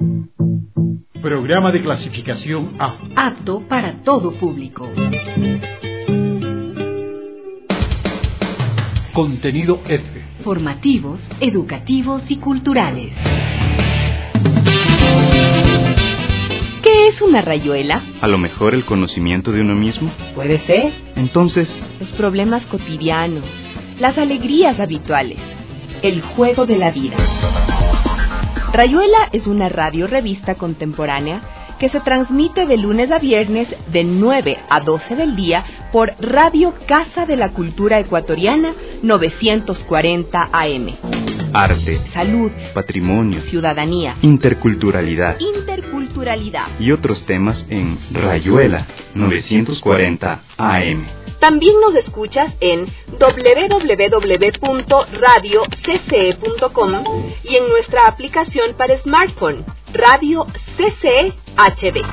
Programa de clasificación A. Apto para todo público. Contenido F. Formativos, educativos y culturales. ¿Qué es una rayuela? A lo mejor el conocimiento de uno mismo. Puede ser. Entonces, los problemas cotidianos, las alegrías habituales, el juego de la vida. Rayuela es una radio-revista contemporánea que se transmite de lunes a viernes de 9 a 12 del día por Radio Casa de la Cultura Ecuatoriana 940 AM. Arte, salud, patrimonio, ciudadanía, interculturalidad y otros temas en Rayuela 940 AM. También nos escuchas en www.radiocce.com y en nuestra aplicación para smartphone, Radio CCE HD.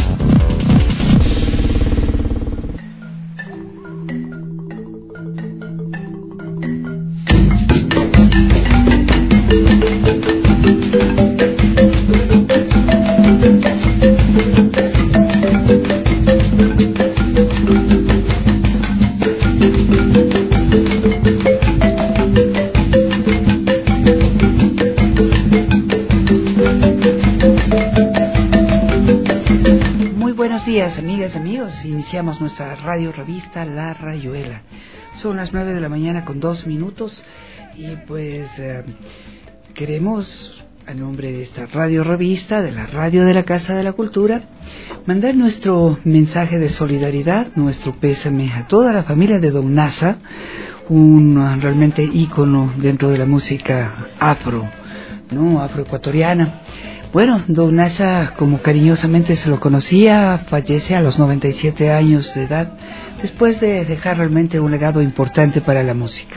Amigas, amigos, iniciamos nuestra radio revista La Rayuela. Son las 9 de la mañana con 2 minutos y pues queremos, a nombre de esta radio revista, de la radio de la Casa de la Cultura, mandar nuestro mensaje de solidaridad, nuestro pésame a toda la familia de Don Nasa, un realmente ícono dentro de la música afroecuatoriana. Bueno, Don Nasa, como cariñosamente se lo conocía, fallece a los 97 años de edad, después de dejar realmente un legado importante para la música.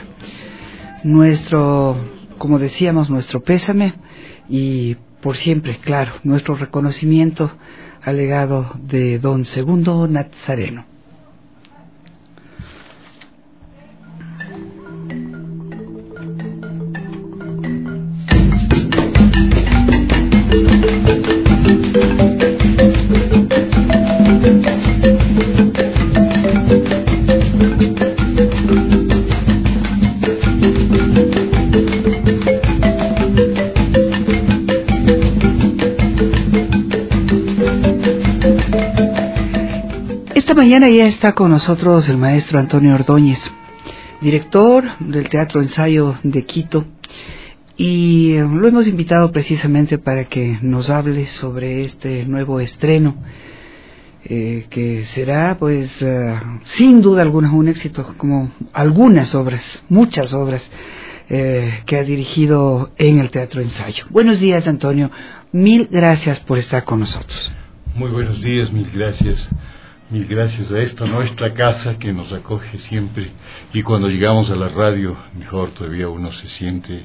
Como decíamos, nuestro pésame y por siempre, claro, nuestro reconocimiento al legado de Don Segundo Nazareno. Esta mañana ya está con nosotros el maestro Antonio Ordóñez, director del Teatro Ensayo de Quito, y lo hemos invitado precisamente para que nos hable sobre este nuevo estreno, que será pues sin duda alguna un éxito, como algunas obras, muchas obras que ha dirigido en el Teatro Ensayo. Buenos días, Antonio, mil gracias por estar con nosotros. Muy buenos días, mil gracias a esta nuestra casa que nos acoge siempre, y cuando llegamos a la radio mejor todavía uno se siente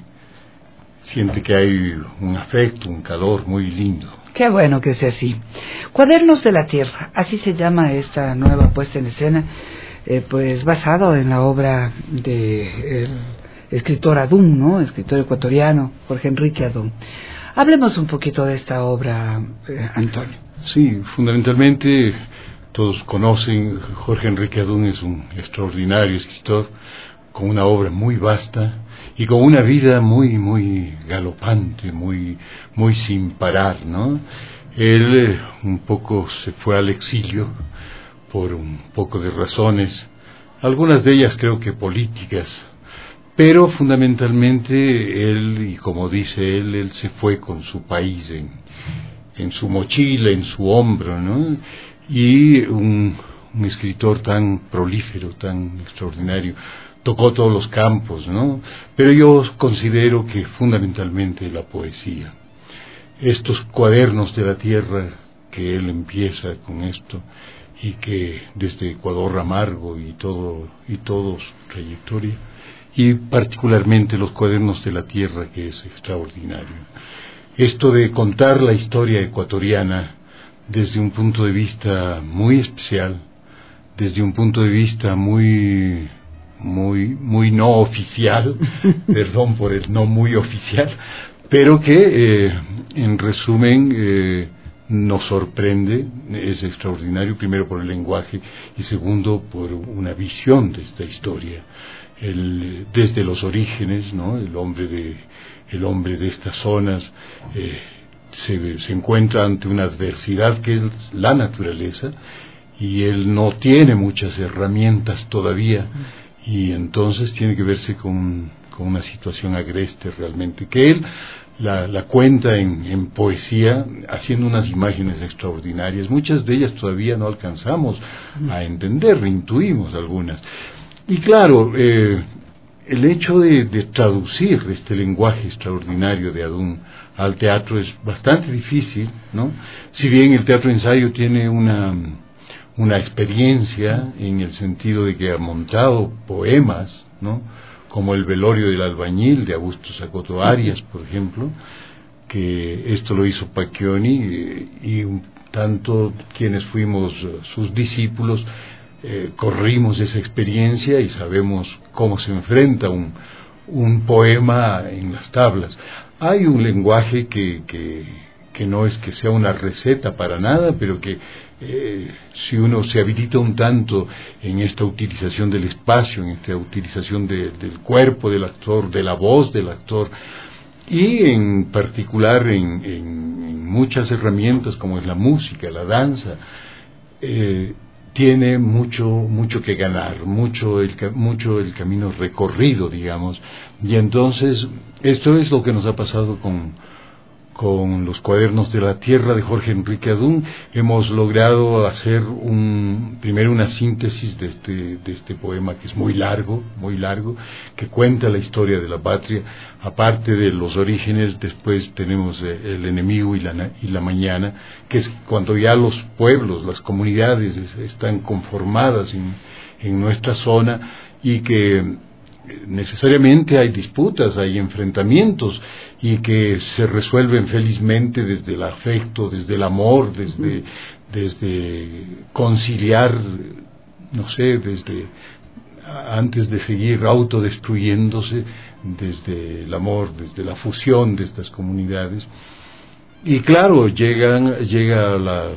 que hay un afecto, un calor muy lindo. Qué bueno que sea así. Cuadernos de la Tierra, así se llama esta nueva puesta en escena, pues basado en la obra de el escritor Adún, ¿no? Escritor ecuatoriano, Jorge Enrique Adún. Hablemos un poquito de esta obra, Antonio. Sí, fundamentalmente todos conocen, Jorge Enrique Adún es un extraordinario escritor con una obra muy vasta y con una vida muy galopante, muy sin parar, ¿no? Él un poco se fue al exilio por un poco de razones, algunas de ellas creo que políticas, pero fundamentalmente él, y como dice él se fue con su país en su mochila, en su hombro, ¿no? Y un escritor tan prolífero, tan extraordinario, tocó todos los campos, ¿no? Pero yo considero que fundamentalmente la poesía. Estos cuadernos de la tierra, que él empieza con esto, y que desde Ecuador Amargo y todo su trayectoria, y particularmente los cuadernos de la tierra, que es extraordinario. Esto de contar la historia ecuatoriana desde un punto de vista muy especial, desde un punto de vista muy no oficial, perdón por el no muy oficial, pero que en resumen nos sorprende, es extraordinario, primero por el lenguaje y segundo por una visión de esta historia, desde los orígenes, ¿no? El hombre de estas zonas se encuentra ante una adversidad que es la naturaleza, y él no tiene muchas herramientas todavía, y entonces tiene que verse con una situación agreste realmente, que él la cuenta en poesía, haciendo unas imágenes extraordinarias. Muchas de ellas todavía no alcanzamos a entender, intuimos algunas. Y claro, el hecho de traducir este lenguaje extraordinario de Adún al teatro es bastante difícil, ¿no? Si bien el teatro ensayo tiene una experiencia en el sentido de que ha montado poemas, ¿no? Como el velorio del albañil de Augusto Sacoto Arias, por ejemplo, que esto lo hizo Pacchioni, y un tanto quienes fuimos sus discípulos corrimos esa experiencia y sabemos cómo se enfrenta un poema en las tablas. Hay un lenguaje que no es que sea una receta para nada, pero que si uno se habilita un tanto en esta utilización del espacio, en esta utilización del cuerpo del actor, de la voz del actor, y en particular en muchas herramientas como es la música, la danza, tiene mucho que ganar, mucho el camino recorrido, digamos. Y entonces esto es lo que nos ha pasado con los cuadernos de la tierra de Jorge Enrique Adún. Hemos logrado hacer primero una síntesis de este poema, que es muy largo, que cuenta la historia de la patria. Aparte de los orígenes, después tenemos el enemigo y la mañana, que es cuando ya los pueblos, las comunidades están conformadas en nuestra zona, y que necesariamente hay disputas, hay enfrentamientos, y que se resuelven felizmente desde el afecto, desde el amor, desde conciliar, no sé, desde antes de seguir autodestruyéndose, desde el amor, desde la fusión de estas comunidades. Y claro, llega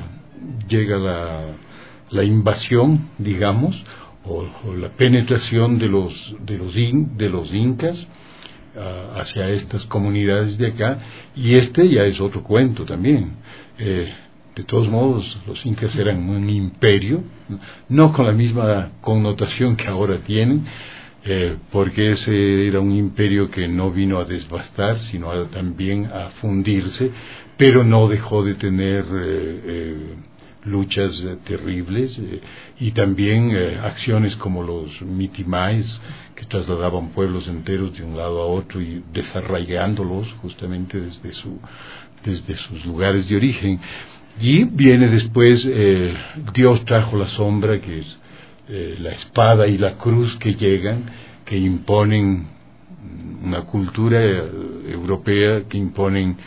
la invasión, digamos, o la penetración de los incas hacia estas comunidades de acá, y ya es otro cuento también. De todos modos, los incas eran un imperio, no con la misma connotación que ahora tienen, porque ese era un imperio que no vino a devastar, sino también a fundirse, pero no dejó de tener luchas terribles, y también acciones como los mitimaes, que trasladaban pueblos enteros de un lado a otro y desarraigándolos justamente desde sus lugares de origen. Y viene después Dios trajo la sombra, que es la espada y la cruz que llegan, que imponen una cultura europea, que imponen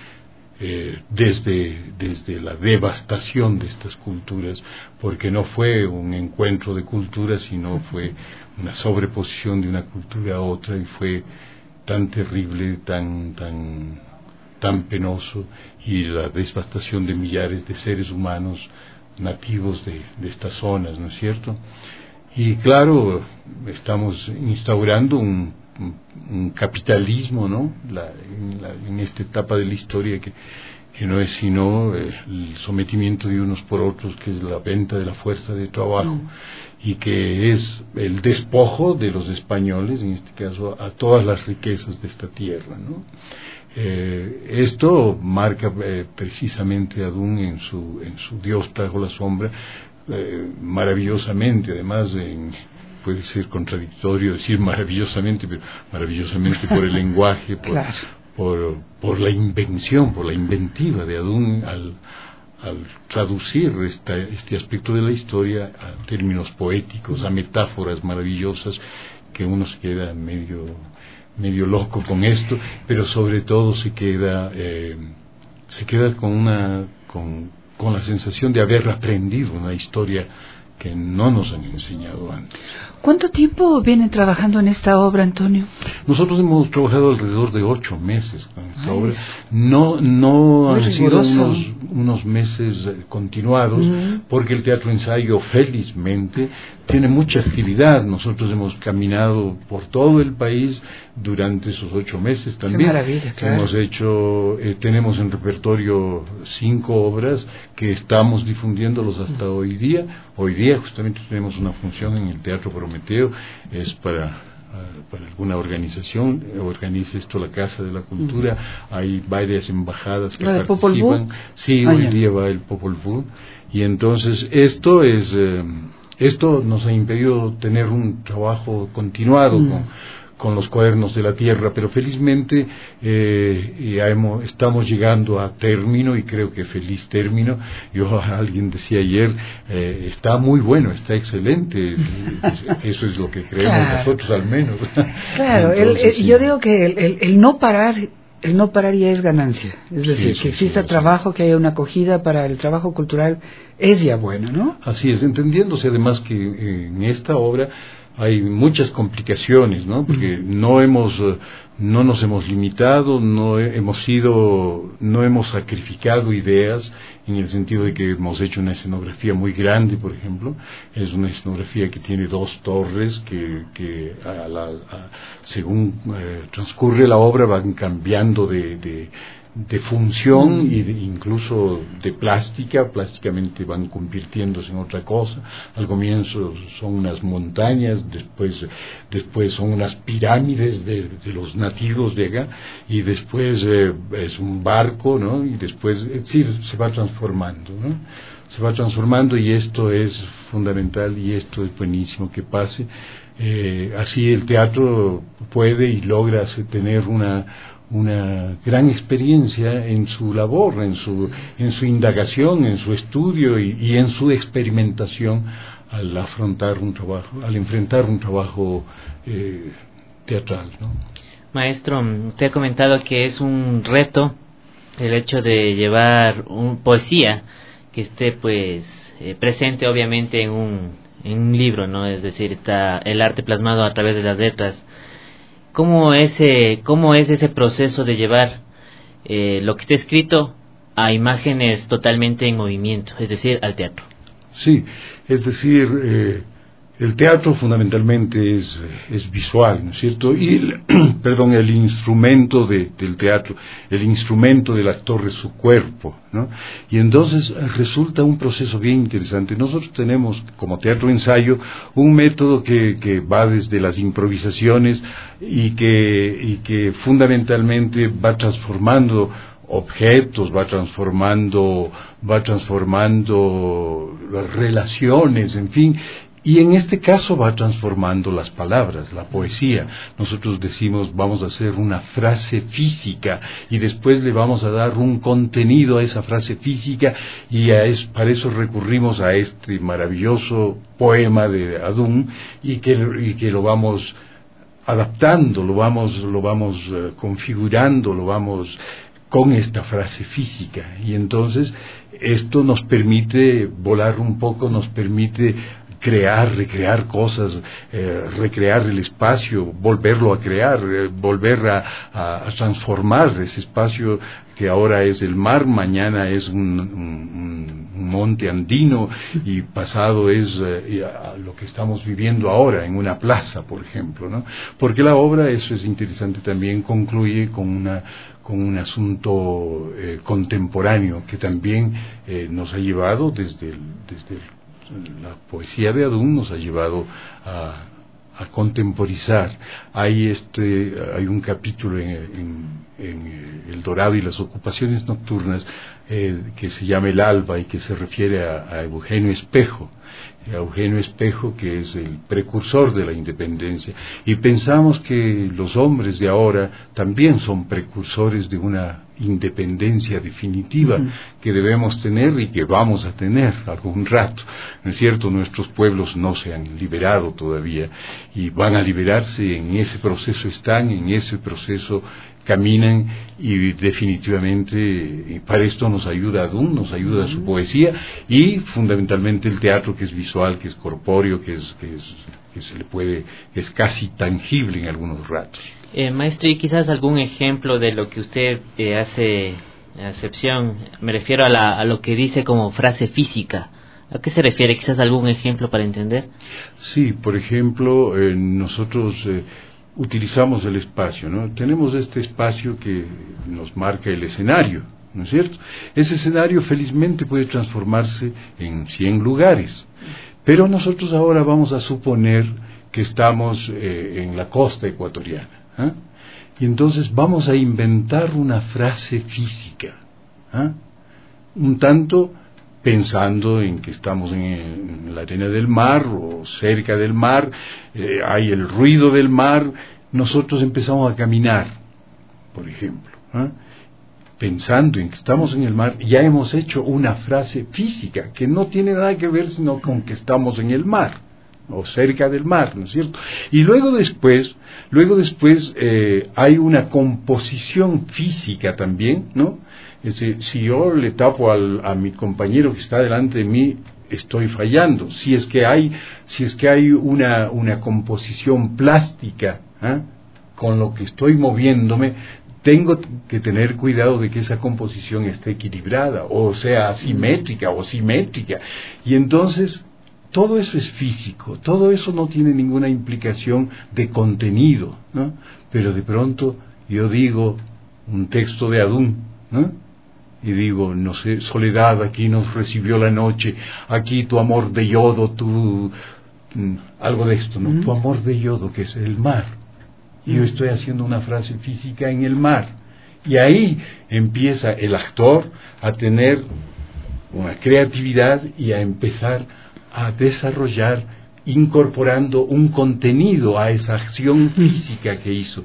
desde la devastación de estas culturas, porque no fue un encuentro de culturas, sino fue una sobreposición de una cultura a otra, y fue tan terrible, tan penoso, y la devastación de millares de seres humanos nativos de estas zonas, ¿no es cierto? Y claro, estamos instaurando un capitalismo, ¿no? En esta etapa de la historia que no es sino el sometimiento de unos por otros, que es la venta de la fuerza de trabajo, y que es el despojo de los españoles, en este caso, a todas las riquezas de esta tierra, ¿no? Esto marca precisamente a Adún en su Dios trajo la sombra, maravillosamente. Además, puede ser contradictorio decir maravillosamente, pero maravillosamente por el lenguaje, por la invención, por la inventiva de Adún al traducir este aspecto de la historia a términos poéticos, a metáforas maravillosas, que uno se queda medio loco con esto, pero sobre todo se queda con la sensación de haber aprendido una historia que no nos han enseñado antes. ¿Cuánto tiempo vienen trabajando en esta obra, Antonio? Nosotros hemos trabajado alrededor de 8 meses con esta obra. No han sido unos meses continuados, porque el Teatro Ensayo, felizmente, tiene mucha actividad. Nosotros hemos caminado por todo el país durante esos 8 meses también. Qué maravilla, claro. Hemos hecho, tenemos en repertorio 5 obras que estamos difundiéndolos hasta hoy día. Hoy día justamente tenemos una función en el Teatro Prometeo, es para alguna organización, organiza esto la Casa de la Cultura, hay varias embajadas que participan. Sí, hoy día va el Popol Vuh, y entonces esto nos ha impedido tener un trabajo continuado con los Cuadernos de la Tierra, pero felizmente estamos llegando a término, y creo que feliz término. Alguien decía ayer, está muy bueno, está excelente, eso es lo que creemos nosotros al menos. Claro, entonces, yo digo que el no parar ya es ganancia, es decir, que exista trabajo, que haya una acogida para el trabajo cultural, es ya bueno, ¿no? Así es, entendiéndose además que en esta obra hay muchas complicaciones, ¿no? Porque no nos hemos limitado, no hemos sacrificado ideas, en el sentido de que hemos hecho una escenografía muy grande, por ejemplo. Es una escenografía que tiene 2 torres que según transcurre la obra van cambiando de función, e incluso de plásticamente van convirtiéndose en otra cosa. Al comienzo son unas montañas, después son unas pirámides de los nativos de acá, y después es un barco, ¿no? Y después, es decir, se va transformando, ¿no? Se va transformando, y esto es fundamental, y esto es buenísimo que pase. Así el teatro puede y logra tener una gran experiencia en su labor, en su indagación, en su estudio y en su experimentación al enfrentar un trabajo teatral, ¿no? Maestro, usted ha comentado que es un reto el hecho de llevar poesía que esté presente obviamente en un libro, ¿no? Es decir, está el arte plasmado a través de las letras. ¿Cómo es ese proceso de llevar lo que está escrito a imágenes totalmente en movimiento, es decir, al teatro? Sí, es decir, el teatro fundamentalmente es visual, ¿no es cierto? Y el instrumento del teatro, el instrumento del actor es su cuerpo, ¿no? Y entonces resulta un proceso bien interesante. Nosotros tenemos como teatro ensayo un método que va desde las improvisaciones y que fundamentalmente va transformando objetos, va transformando las relaciones, en fin. Y en este caso va transformando las palabras, la poesía. Nosotros decimos, vamos a hacer una frase física y después le vamos a dar un contenido a esa frase física, y para eso recurrimos a este maravilloso poema de Adún, y que lo vamos adaptando, lo vamos configurando, lo vamos con esta frase física. Y entonces esto nos permite volar un poco, nos permite recrear cosas, recrear el espacio, volverlo a crear, volver a transformar ese espacio que ahora es el mar, mañana es un monte andino, y pasado es lo que estamos viviendo ahora en una plaza, por ejemplo, ¿no? Porque la obra, eso es interesante también, concluye con un asunto contemporáneo que también nos ha llevado desde la poesía de Adún, nos ha llevado a contemporizar. Hay un capítulo en El Dorado y las ocupaciones nocturnas que se llama El Alba, y que se refiere a Eugenio Espejo, que es el precursor de la independencia, y pensamos que los hombres de ahora también son precursores de una independencia definitiva que debemos tener y que vamos a tener algún rato, ¿no es cierto? Nuestros pueblos no se han liberado todavía, y van a liberarse, en ese proceso están, en ese proceso caminan, y definitivamente para esto nos ayuda Adún, nos ayuda su poesía, y fundamentalmente el teatro, que es visual, que es corpóreo, que se le puede, que es casi tangible en algunos ratos. Maestro, y quizás algún ejemplo de lo que usted hace acepción, me refiero a lo que dice como frase física. ¿A qué se refiere? Quizás algún ejemplo para entender. Sí, por ejemplo, nosotros utilizamos el espacio, ¿no? Tenemos este espacio que nos marca el escenario, ¿no es cierto? Ese escenario felizmente puede transformarse en 100 lugares, pero nosotros ahora vamos a suponer que estamos en la costa ecuatoriana, ¿eh? Y entonces vamos a inventar una frase física, ¿eh? Un tanto pensando en que estamos en la arena del mar o cerca del mar, hay el ruido del mar, nosotros empezamos a caminar, por ejemplo, ¿eh? Pensando en que estamos en el mar, ya hemos hecho una frase física que no tiene nada que ver sino con que estamos en el mar o cerca del mar, ¿no es cierto? Y luego después hay una composición física también, ¿no? Es decir, si yo le tapo a mi compañero que está delante de mí, estoy fallando. Si es que hay una composición plástica, ¿eh? Con lo que estoy moviéndome, tengo que tener cuidado de que esa composición esté equilibrada, o sea, asimétrica o simétrica. Y entonces todo eso es físico, todo eso no tiene ninguna implicación de contenido, ¿no? Pero de pronto yo digo un texto de Adún, ¿no? Y digo, no sé, soledad, aquí nos recibió la noche, aquí tu amor de yodo, algo de esto, ¿no? Tu amor de yodo, que es el mar. Y yo estoy haciendo una frase física en el mar. Y ahí empieza el actor a tener una creatividad y a empezar a desarrollar, incorporando un contenido a esa acción física que hizo.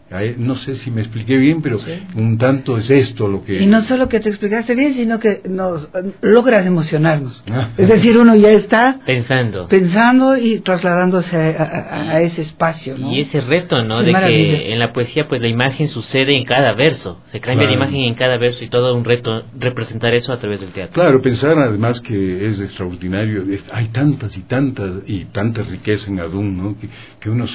No sé si me expliqué bien, pero sí, un tanto es esto lo que... Y no solo que te explicaste bien, sino que logras emocionarnos. Es decir, uno ya está pensando y trasladándose a ese espacio, ¿no? Y ese reto, ¿no? De maravilla. Que en la poesía, pues la imagen sucede en cada verso. Se cambia la imagen en cada verso, y todo un reto representar eso a través del teatro. Claro, pensar además que es extraordinario. Hay tantas y tanta riqueza en Adún, ¿no? Que uno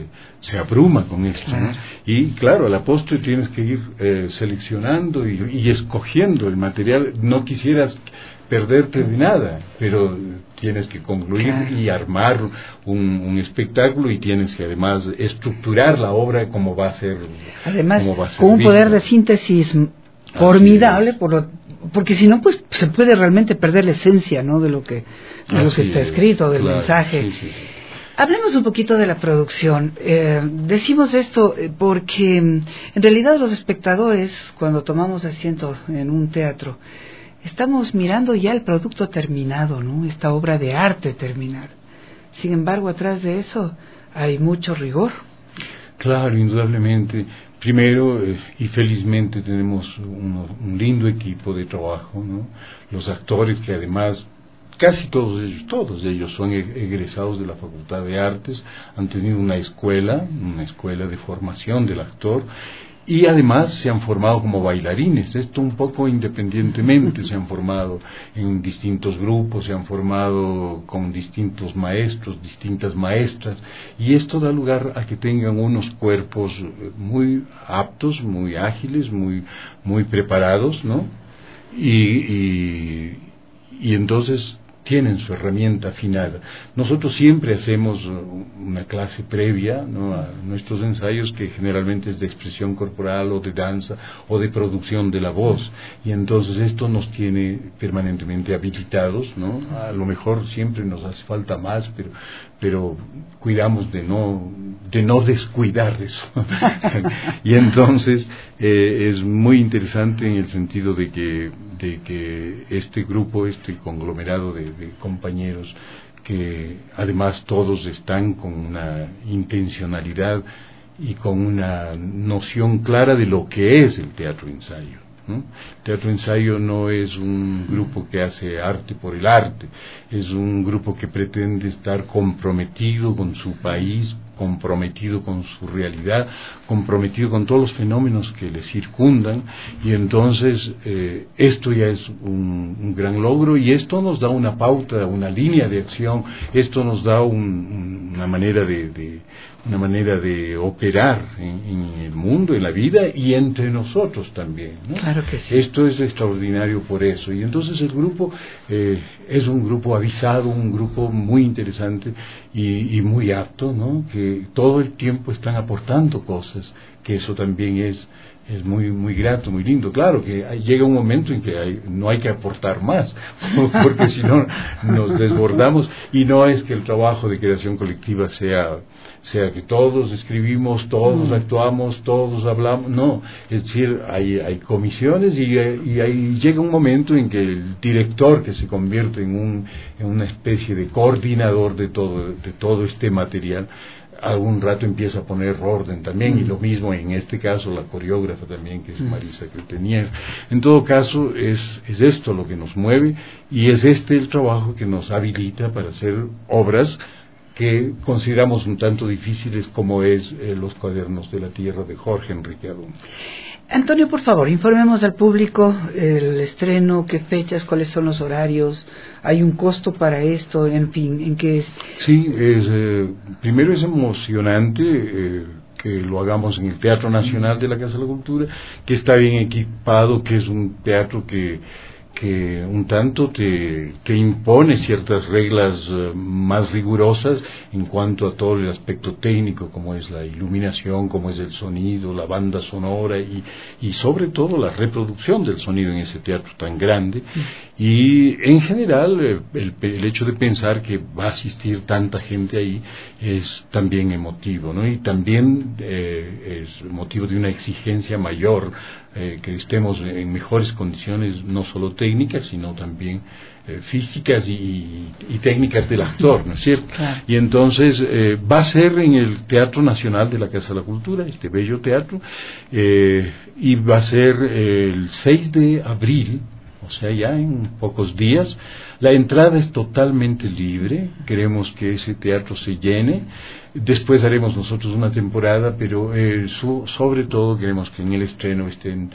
se abruma con esto, ¿no? Y claro, al postre tienes que ir seleccionando y escogiendo el material. No quisieras perderte de nada, pero tienes que concluir y armar un espectáculo, y tienes que además estructurar la obra como va a ser. Además, con un poder de síntesis formidable, porque si no, pues se puede realmente perder la esencia, ¿no? de lo que está escrito, del mensaje. Sí. Hablemos un poquito de la producción. Decimos esto porque en realidad los espectadores, cuando tomamos asiento en un teatro, estamos mirando ya el producto terminado, ¿no? Esta obra de arte terminada. Sin embargo, atrás de eso hay mucho rigor. Claro, indudablemente. Primero, y felizmente tenemos un lindo equipo de trabajo, ¿no? Los actores, que además casi todos ellos son egresados de la Facultad de Artes, han tenido una escuela de formación del actor, y además se han formado como bailarines, esto un poco independientemente, se han formado en distintos grupos, se han formado con distintos maestros, distintas maestras, y esto da lugar a que tengan unos cuerpos muy aptos, muy ágiles, muy preparados, ¿no? Y entonces tienen su herramienta afinada. Nosotros siempre hacemos una clase previa, ¿no? A nuestros ensayos, que generalmente es de expresión corporal o de danza o de producción de la voz, y entonces esto nos tiene permanentemente habilitados, ¿no? A lo mejor siempre nos hace falta más, pero cuidamos de no descuidar eso. Y entonces es muy interesante en el sentido de que este grupo, este conglomerado de compañeros, que además todos están con una intencionalidad y con una noción clara de lo que es el teatro-ensayo, ¿no? El teatro-ensayo no es un grupo que hace arte por el arte, es un grupo que pretende estar comprometido con su país, comprometido con su realidad, comprometido con todos los fenómenos que le circundan, y entonces esto ya es un gran logro, y esto nos da una pauta, una línea de acción, esto nos da una manera de operar en el mundo, en la vida y entre nosotros también, ¿no? Claro que sí. Esto es extraordinario por eso, y entonces el grupo es un grupo avisado, un grupo muy interesante y muy apto, ¿no? Que todo el tiempo están aportando cosas, que eso también es muy muy grato, muy lindo. Claro que llega un momento en que no hay que aportar más, porque si no nos desbordamos, y no es que el trabajo de creación colectiva sea que todos escribimos, todos actuamos, todos hablamos, no, es decir, hay comisiones y ahí llega un momento en que el director, que se convierte en una especie de coordinador de todo este material, algún rato empieza a poner orden también, y lo mismo en este caso la coreógrafa también, que es Marisa Cretenier. En todo caso es esto lo que nos mueve, y es el trabajo que nos habilita para hacer obras que consideramos un tanto difíciles, como es Los Cuadernos de la Tierra, de Jorge Enrique Adún. Antonio, por favor, informemos al público el estreno, qué fechas, cuáles son los horarios, hay un costo para esto, en fin, en qué... Sí, primero es emocionante que lo hagamos en el Teatro Nacional de la Casa de la Cultura, que está bien equipado, que es un teatro que un tanto te impone ciertas reglas más rigurosas en cuanto a todo el aspecto técnico, como es la iluminación, como es el sonido, la banda sonora y sobre todo la reproducción del sonido en ese teatro tan grande. Y en general el hecho de pensar que va a asistir tanta gente ahí es también emotivo, ¿no? Y también es motivo de una exigencia mayor, que estemos en mejores condiciones, no solo técnicas, sino también físicas y técnicas del actor, ¿no es cierto? Claro. Y entonces va a ser en el Teatro Nacional de la Casa de la Cultura, este bello teatro, y va a ser el 6 de abril, o sea, ya en pocos días. La entrada es totalmente libre, queremos que ese teatro se llene. Después haremos nosotros una temporada, pero sobre todo queremos que en el estreno estén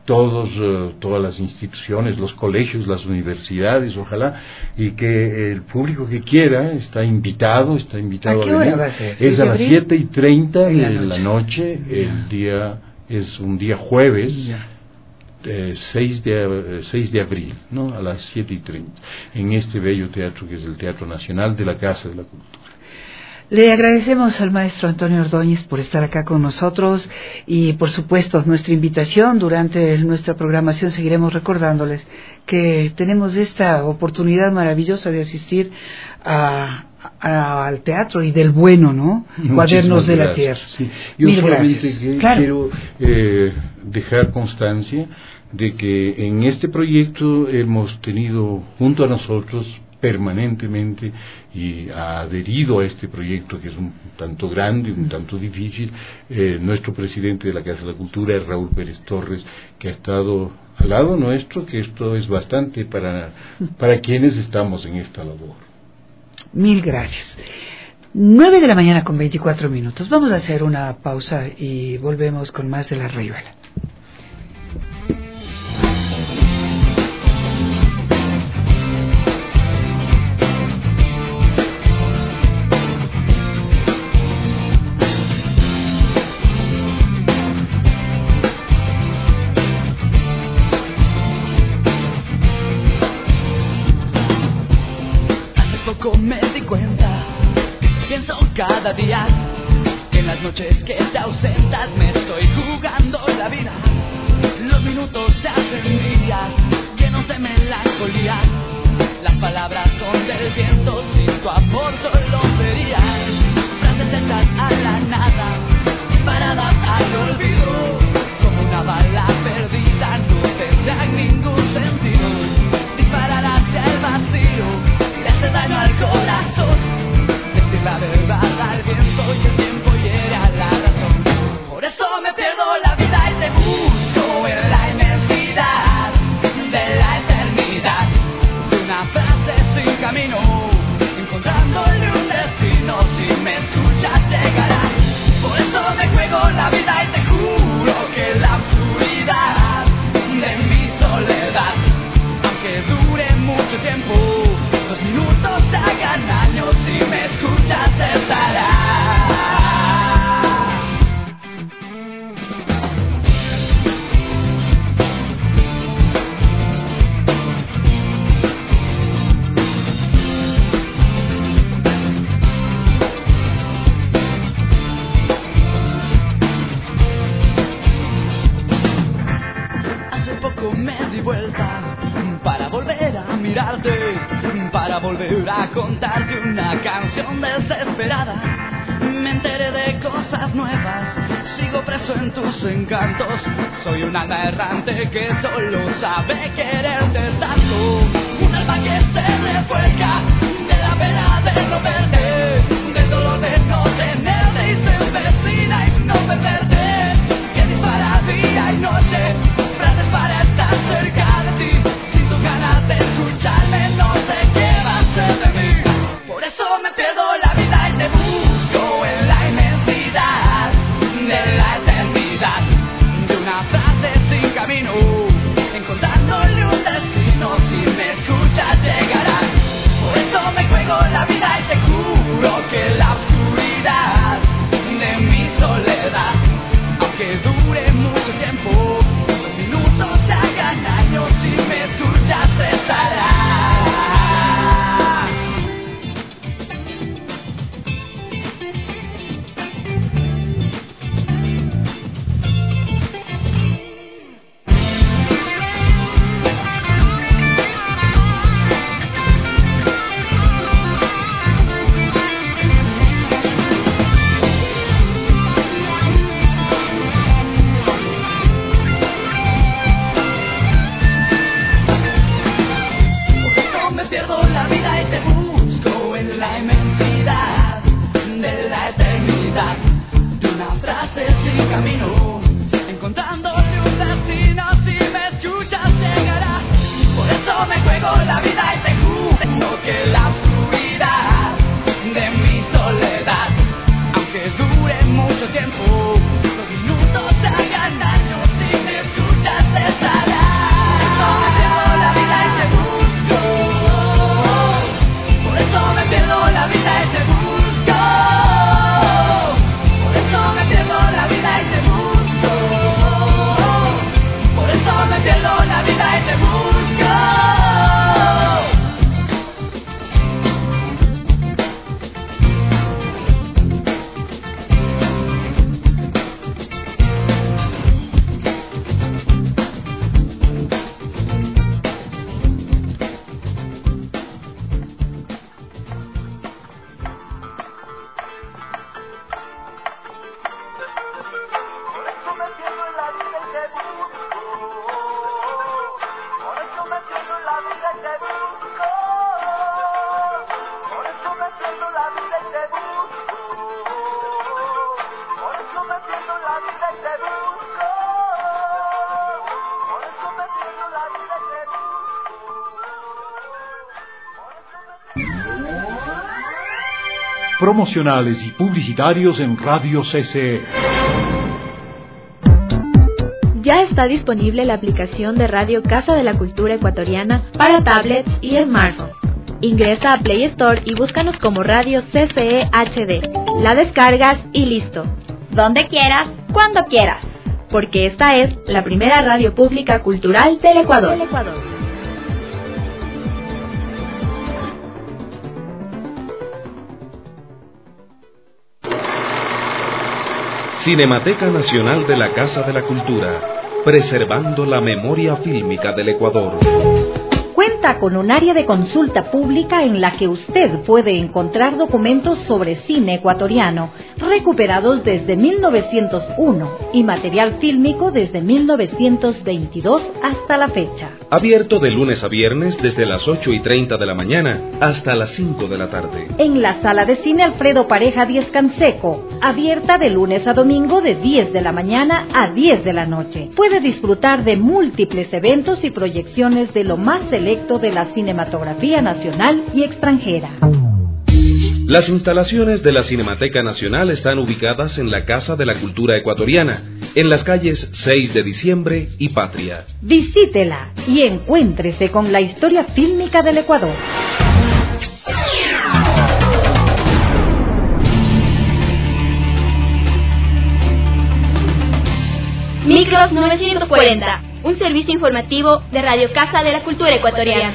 todas las instituciones, los colegios, las universidades, ojalá, y que el público que quiera está invitado ¿A qué hora va a ser? Es a las 7:30 de la noche, el día es un día jueves. Ya. 6 de abril, ¿no? A las 7:30, en este bello teatro que es el Teatro Nacional de la Casa de la Cultura. Le agradecemos al maestro Antonio Ordóñez por estar acá con nosotros, y por supuesto nuestra invitación. Durante nuestra programación seguiremos recordándoles que tenemos esta oportunidad maravillosa de asistir al teatro, y del bueno, ¿no? Cuadernos de la Tierra. Sí. Yo Mil solamente gracias. Claro. quiero dejar constancia de que en este proyecto hemos tenido junto a nosotros permanentemente, y ha adherido a este proyecto, que es un tanto grande, un tanto difícil, nuestro presidente de la Casa de la Cultura, Raúl Pérez Torres, que ha estado al lado nuestro, que esto es bastante para quienes estamos en esta labor. Mil gracias. 9 de la mañana con 24 minutos. Vamos a hacer una pausa y volvemos con más de La Rayuela. Me di cuenta, pienso cada día, que en las noches que te ausentas me estoy jugando la vida. Los minutos se hacen días, llenos de melancolía. Las palabras son del viento, sin tu amor solo serían frases hechas a la nada, disparadas al olvido, como una bala perdida, no tendrán ningún sentido. Disparar hacia el vacío le hace daño al corazón, decir la verdad al viento, y el tiempo hiere a la razón. Por eso me pierdo la vida y te busco en la inmensidad de la eternidad, de una frase sin camino, encontrándole un destino. Si me escuchas llegará. la vida y te juro que la oscuridad de mi soledad, aunque dure mucho tiempo, los minutos se hagan años, si me escuchas estará. Para volver a mirarte, para volver a contarte una canción desesperada. Me enteré de cosas nuevas, sigo preso en tus encantos. Soy un alma errante que solo sabe quererte tanto. Un alma que se revuelca de la pena de no verte, del dolor de no tenerte y se empecina y no perderte. Que dispara día y noche, frases para estar cerca de ti. Sin tus ganas de escucharme, no sé qué va a ser de mí. Por eso me pierdo la vida y te busco en la inmensidad de la eternidad, de una frase sin camino, encontrándole un destino. Si me escuchas llegarás. Por eso me juego la vida y te juro que la oscuridad de mi soledad, aunque dure mucho tiempo, los minutos se hagan años, si me escuchas estará. Promocionales y publicitarios en Radio CCE. Ya está disponible la aplicación de Radio Casa de la Cultura Ecuatoriana para tablets y smartphones. Ingresa a Play Store y búscanos como Radio CCE HD. La descargas y listo. Donde quieras, cuando quieras. Porque esta es la primera radio pública cultural del Ecuador. Cinemateca Nacional de la Casa de la Cultura, preservando la memoria fílmica del Ecuador. Cuenta con un área de consulta pública en la que usted puede encontrar documentos sobre cine ecuatoriano, recuperados desde 1901 y material fílmico desde 1922 hasta la fecha. Abierto de lunes a viernes desde las 8:30 de la mañana hasta las 5 de la tarde. En la sala de cine Alfredo Pareja Díez Canseco, abierta de lunes a domingo de 10 de la mañana a 10 de la noche. Puede disfrutar de múltiples eventos y proyecciones de lo más selecto de la cinematografía nacional y extranjera. Las instalaciones de la Cinemateca Nacional están ubicadas en la Casa de la Cultura Ecuatoriana, en las calles 6 de Diciembre y Patria. Visítela y encuéntrese con la historia fílmica del Ecuador. Micros 940, un servicio informativo de Radio Casa de la Cultura Ecuatoriana.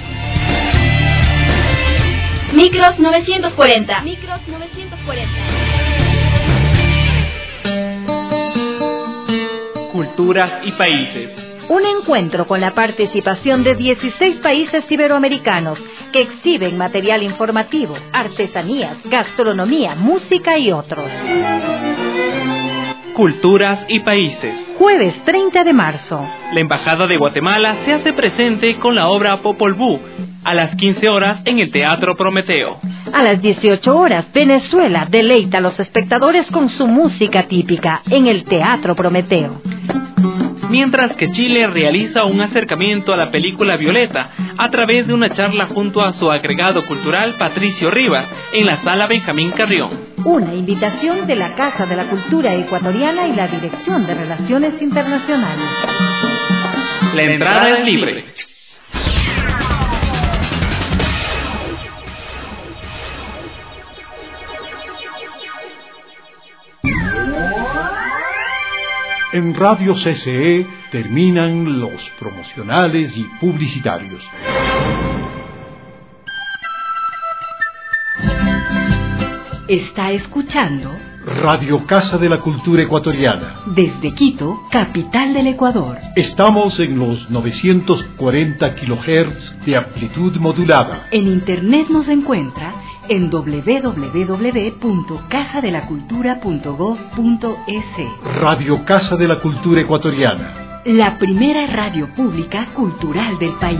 Micros 940. Micros 940. Culturas y países. Un encuentro con la participación de 16 países iberoamericanos que exhiben material informativo, artesanías, gastronomía, música y otros. Culturas y países. Jueves 30 de marzo. La Embajada de Guatemala se hace presente con la obra Popol Vuh a las 15 horas en el Teatro Prometeo. A las 18 horas, Venezuela deleita a los espectadores con su música típica en el Teatro Prometeo. Mientras que Chile realiza un acercamiento a la película Violeta a través de una charla junto a su agregado cultural Patricio Rivas en la Sala Benjamín Carrión. Una invitación de la Casa de la Cultura Ecuatoriana y la Dirección de Relaciones Internacionales. La entrada es libre. En Radio CCE terminan los promocionales y publicitarios. Está escuchando Radio Casa de la Cultura Ecuatoriana. desde Quito, capital del Ecuador. Estamos en los 940 kHz de amplitud modulada. En internet nos encuentra en www.casadelacultura.gov.es. Radio Casa de la Cultura Ecuatoriana. La primera radio pública cultural del país.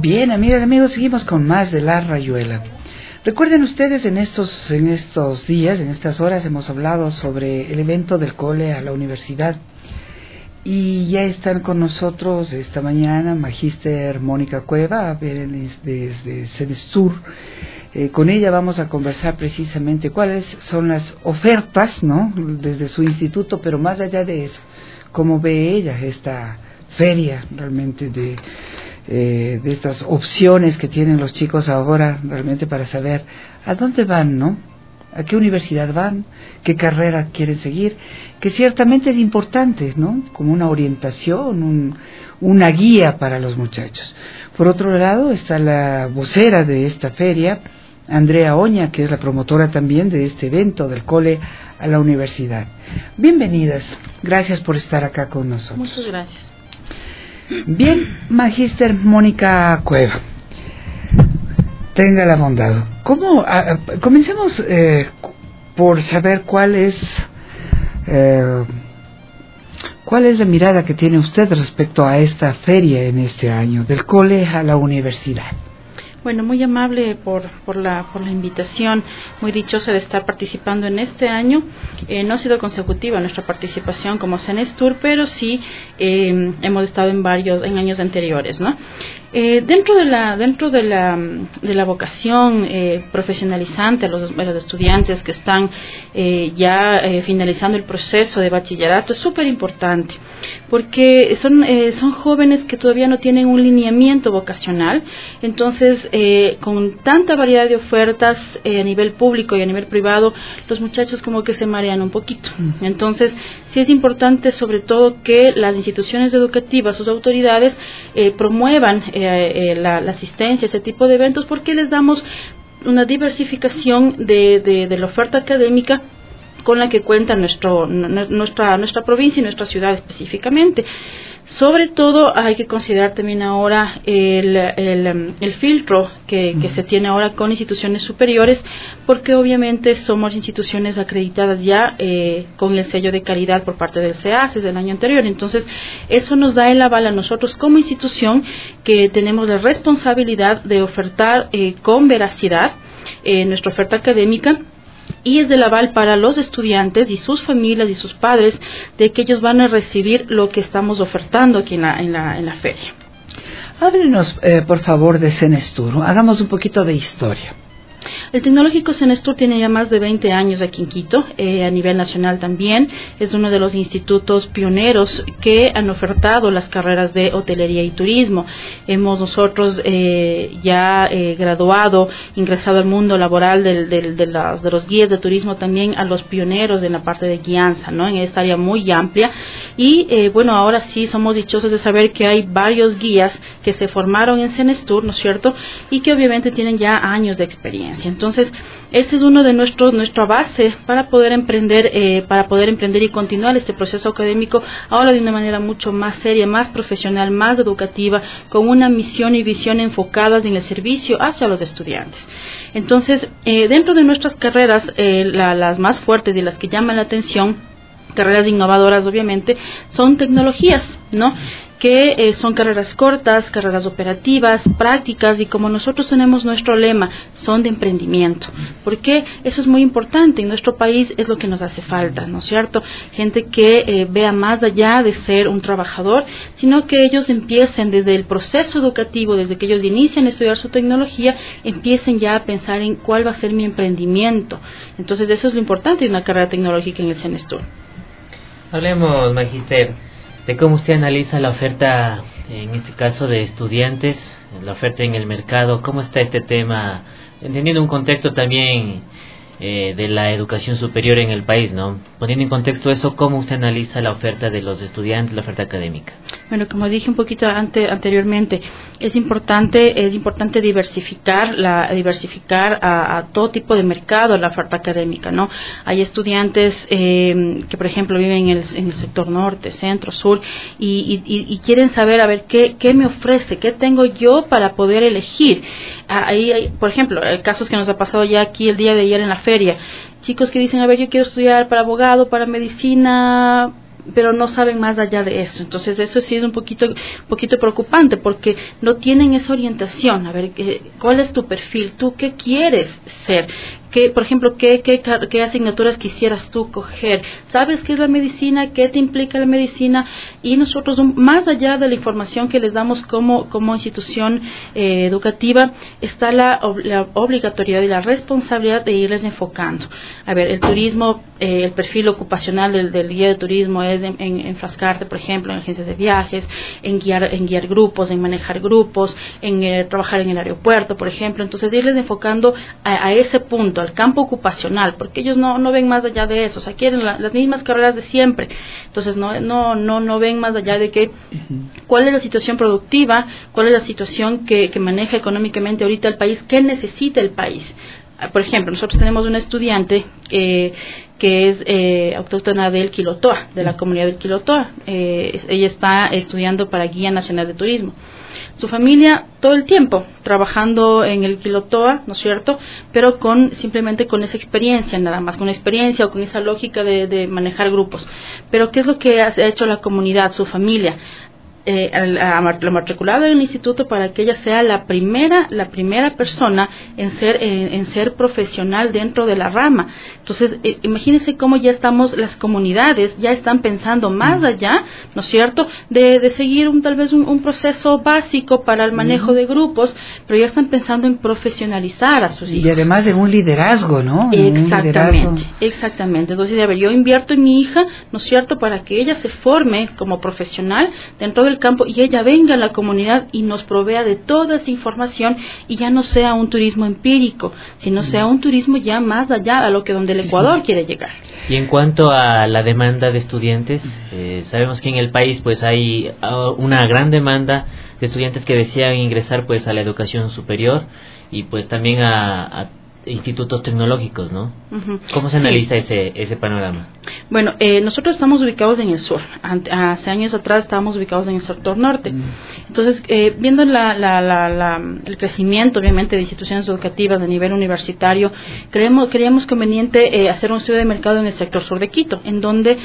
Bien, amigas y amigos, seguimos con más de La Rayuela. Recuerden ustedes, en estos días, en estas horas, hemos hablado sobre el evento del cole a la universidad. Y ya están con nosotros esta mañana Magíster Mónica Cueva, desde CENESTUR. Con ella vamos a conversar precisamente cuáles son las ofertas, ¿no?, desde su instituto, pero más allá de eso, cómo ve ella esta feria realmente de estas opciones que tienen los chicos ahora realmente para saber a dónde van, ¿no?, a qué universidad van, qué carrera quieren seguir, que ciertamente es importante, ¿no?, como una orientación, una guía para los muchachos. Por otro lado está la vocera de esta feria, Andrea Oña, que es la promotora también de este evento del cole a la universidad. Bienvenidas, gracias por estar acá con nosotros. Muchas gracias. Bien, Magíster Mónica Cueva, tenga la bondad. Comencemos por saber cuál es la mirada que tiene usted respecto a esta feria en este año, del cole a la universidad. Bueno, muy amable por la invitación, muy dichosa de estar participando en este año. No ha sido consecutiva nuestra participación como CENESTUR, pero sí hemos estado en años anteriores, ¿no? Dentro de la vocación profesionalizante a los estudiantes que están ya finalizando el proceso de bachillerato, es súper importante, porque son jóvenes que todavía no tienen un lineamiento vocacional. Entonces, con tanta variedad de ofertas a nivel público y a nivel privado, los muchachos como que se marean un poquito. Entonces, sí es importante sobre todo que las instituciones educativas, sus autoridades, promuevan la asistencia a ese tipo de eventos, porque les damos una diversificación de la oferta académica con la que cuenta nuestra provincia y nuestra ciudad específicamente. Sobre todo hay que considerar también ahora el filtro que se tiene ahora con instituciones superiores, porque obviamente somos instituciones acreditadas ya con el sello de calidad por parte del SEACES del año anterior. Entonces, eso nos da el aval a nosotros como institución, que tenemos la responsabilidad de ofertar con veracidad nuestra oferta académica, y es del aval para los estudiantes y sus familias y sus padres de que ellos van a recibir lo que estamos ofertando aquí en la feria. Háblenos, por favor, de CENESTUR. Hagamos un poquito de historia. El Tecnológico CENESTUR tiene ya más de 20 años aquí en Quito, a nivel nacional también. Es uno de los institutos pioneros que han ofertado las carreras de hotelería y turismo. Hemos nosotros ya graduado, ingresado al mundo laboral de los guías de turismo, también a los pioneros en la parte de guianza, ¿no?, en esta área muy amplia. Y bueno, ahora sí somos dichosos de saber que hay varios guías que se formaron en CENESTUR, ¿no es cierto?, y que obviamente tienen ya años de experiencia. Entonces, este es uno de nuestra base para poder emprender y continuar este proceso académico ahora de una manera mucho más seria, más profesional, más educativa, con una misión y visión enfocadas en el servicio hacia los estudiantes. Entonces, dentro de nuestras carreras, las más fuertes y las que llaman la atención, carreras innovadoras obviamente, son tecnologías, ¿no?, que son carreras cortas, carreras operativas, prácticas, y como nosotros tenemos nuestro lema, son de emprendimiento, porque eso es muy importante. En nuestro país es lo que nos hace falta, ¿no es cierto? Gente que vea más allá de ser un trabajador, sino que ellos empiecen desde el proceso educativo, desde que ellos inician a estudiar su tecnología, empiecen ya a pensar en cuál va a ser mi emprendimiento. Entonces, eso es lo importante de una carrera tecnológica en el CENESTUR. Hablemos, Magíster, de cómo usted analiza la oferta, en este caso de estudiantes, la oferta en el mercado. ¿Cómo está este tema, entendiendo un contexto también de la educación superior en el país, ¿no? Poniendo en contexto eso, ¿cómo usted analiza la oferta de los estudiantes, la oferta académica? Bueno, como dije un poquito anteriormente, es importante diversificar a todo tipo de mercado la oferta académica, ¿no? Hay estudiantes que, por ejemplo, viven en el sector norte, centro, sur, y quieren saber, a ver, qué me ofrece, qué tengo yo para poder elegir. Ahí hay, por ejemplo, casos que nos ha pasado ya aquí el día de ayer en la feria, chicos que dicen, a ver, yo quiero estudiar para abogado, para medicina, pero no saben más allá de eso. Entonces eso sí es un poquito preocupante, porque no tienen esa orientación. A ver, ¿cuál es tu perfil? ¿Tú qué quieres ser? Por ejemplo, ¿qué asignaturas quisieras tú coger? ¿Sabes qué es la medicina? ¿Qué te implica la medicina? Y nosotros, más allá de la información que les damos como institución educativa, está la obligatoriedad y la responsabilidad de irles enfocando. A ver, el turismo, el perfil ocupacional del guía de turismo es en enfrascarte, por ejemplo, en agencias de viajes, en guiar grupos, en manejar grupos, en trabajar en el aeropuerto, por ejemplo. Entonces, irles enfocando a ese punto, al campo ocupacional, porque ellos no ven más allá de eso, o sea, quieren las mismas carreras de siempre. Entonces no ven más allá de que cuál es la situación productiva, cuál es la situación que maneja económicamente ahorita el país, qué necesita el país. Por ejemplo, nosotros tenemos una estudiante que es autóctona del Quilotoa, de la comunidad del Quilotoa. Ella está estudiando para Guía Nacional de Turismo. Su familia todo el tiempo trabajando en el Quilotoa, ¿no es cierto? Pero simplemente con esa experiencia, nada más, con experiencia o con esa lógica de manejar grupos. Pero ¿qué es lo que ha hecho la comunidad, su familia? La matriculada en el instituto para que ella sea la primera persona en ser profesional dentro de la rama. Entonces, imagínense cómo ya las comunidades ya están pensando más allá, ¿no es cierto?, de seguir tal vez un proceso básico para el manejo de grupos, pero ya están pensando en profesionalizar a sus hijos. Y además de un liderazgo, ¿no? Exactamente. Entonces, a ver, yo invierto en mi hija, ¿no es cierto?, para que ella se forme como profesional dentro del campo y ella venga a la comunidad y nos provea de toda esa información, y ya no sea un turismo empírico, sino sea un turismo ya más allá a lo que donde el Ecuador quiere llegar. Y en cuanto a la demanda de estudiantes, sabemos que en el país pues hay una gran demanda de estudiantes que desean ingresar pues a la educación superior y pues también a institutos tecnológicos, ¿no? Uh-huh. ¿Cómo se analiza ese panorama? Bueno, nosotros estamos ubicados en el sur. Hace años atrás estábamos ubicados en el sector norte. Entonces, viendo el crecimiento, obviamente, de instituciones educativas a nivel universitario, creíamos conveniente hacer un estudio de mercado en el sector sur de Quito, en donde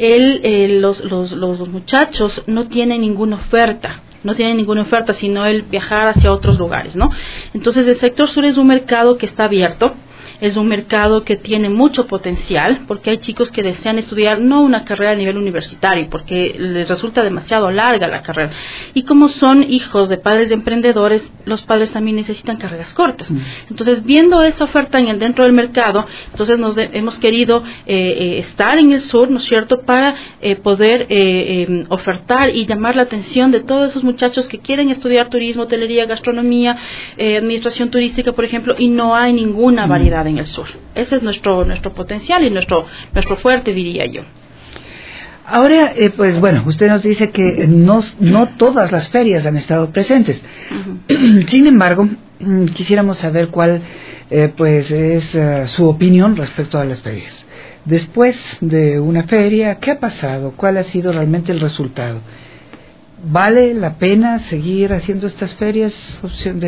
los muchachos no tienen ninguna oferta, sino el viajar hacia otros lugares, ¿no? Entonces, el sector sur es un mercado que está abierto, es un mercado que tiene mucho potencial, porque hay chicos que desean estudiar no una carrera a nivel universitario, porque les resulta demasiado larga la carrera. Y como son hijos de padres de emprendedores, los padres también necesitan carreras cortas. Entonces, viendo esa oferta dentro del mercado, entonces hemos querido estar en el sur, ¿no es cierto?, para poder ofertar y llamar la atención de todos esos muchachos que quieren estudiar turismo, hotelería, gastronomía, administración turística, por ejemplo, y no hay ninguna variedad en el sur. Ese es nuestro potencial y nuestro fuerte, diría yo. Ahora, pues bueno, usted nos dice que no todas las ferias han estado presentes. Uh-huh. Sin embargo, quisiéramos saber cuál pues es su opinión respecto a las ferias. Después de una feria, ¿qué ha pasado? ¿Cuál ha sido realmente el resultado? ¿Vale la pena seguir haciendo estas ferias?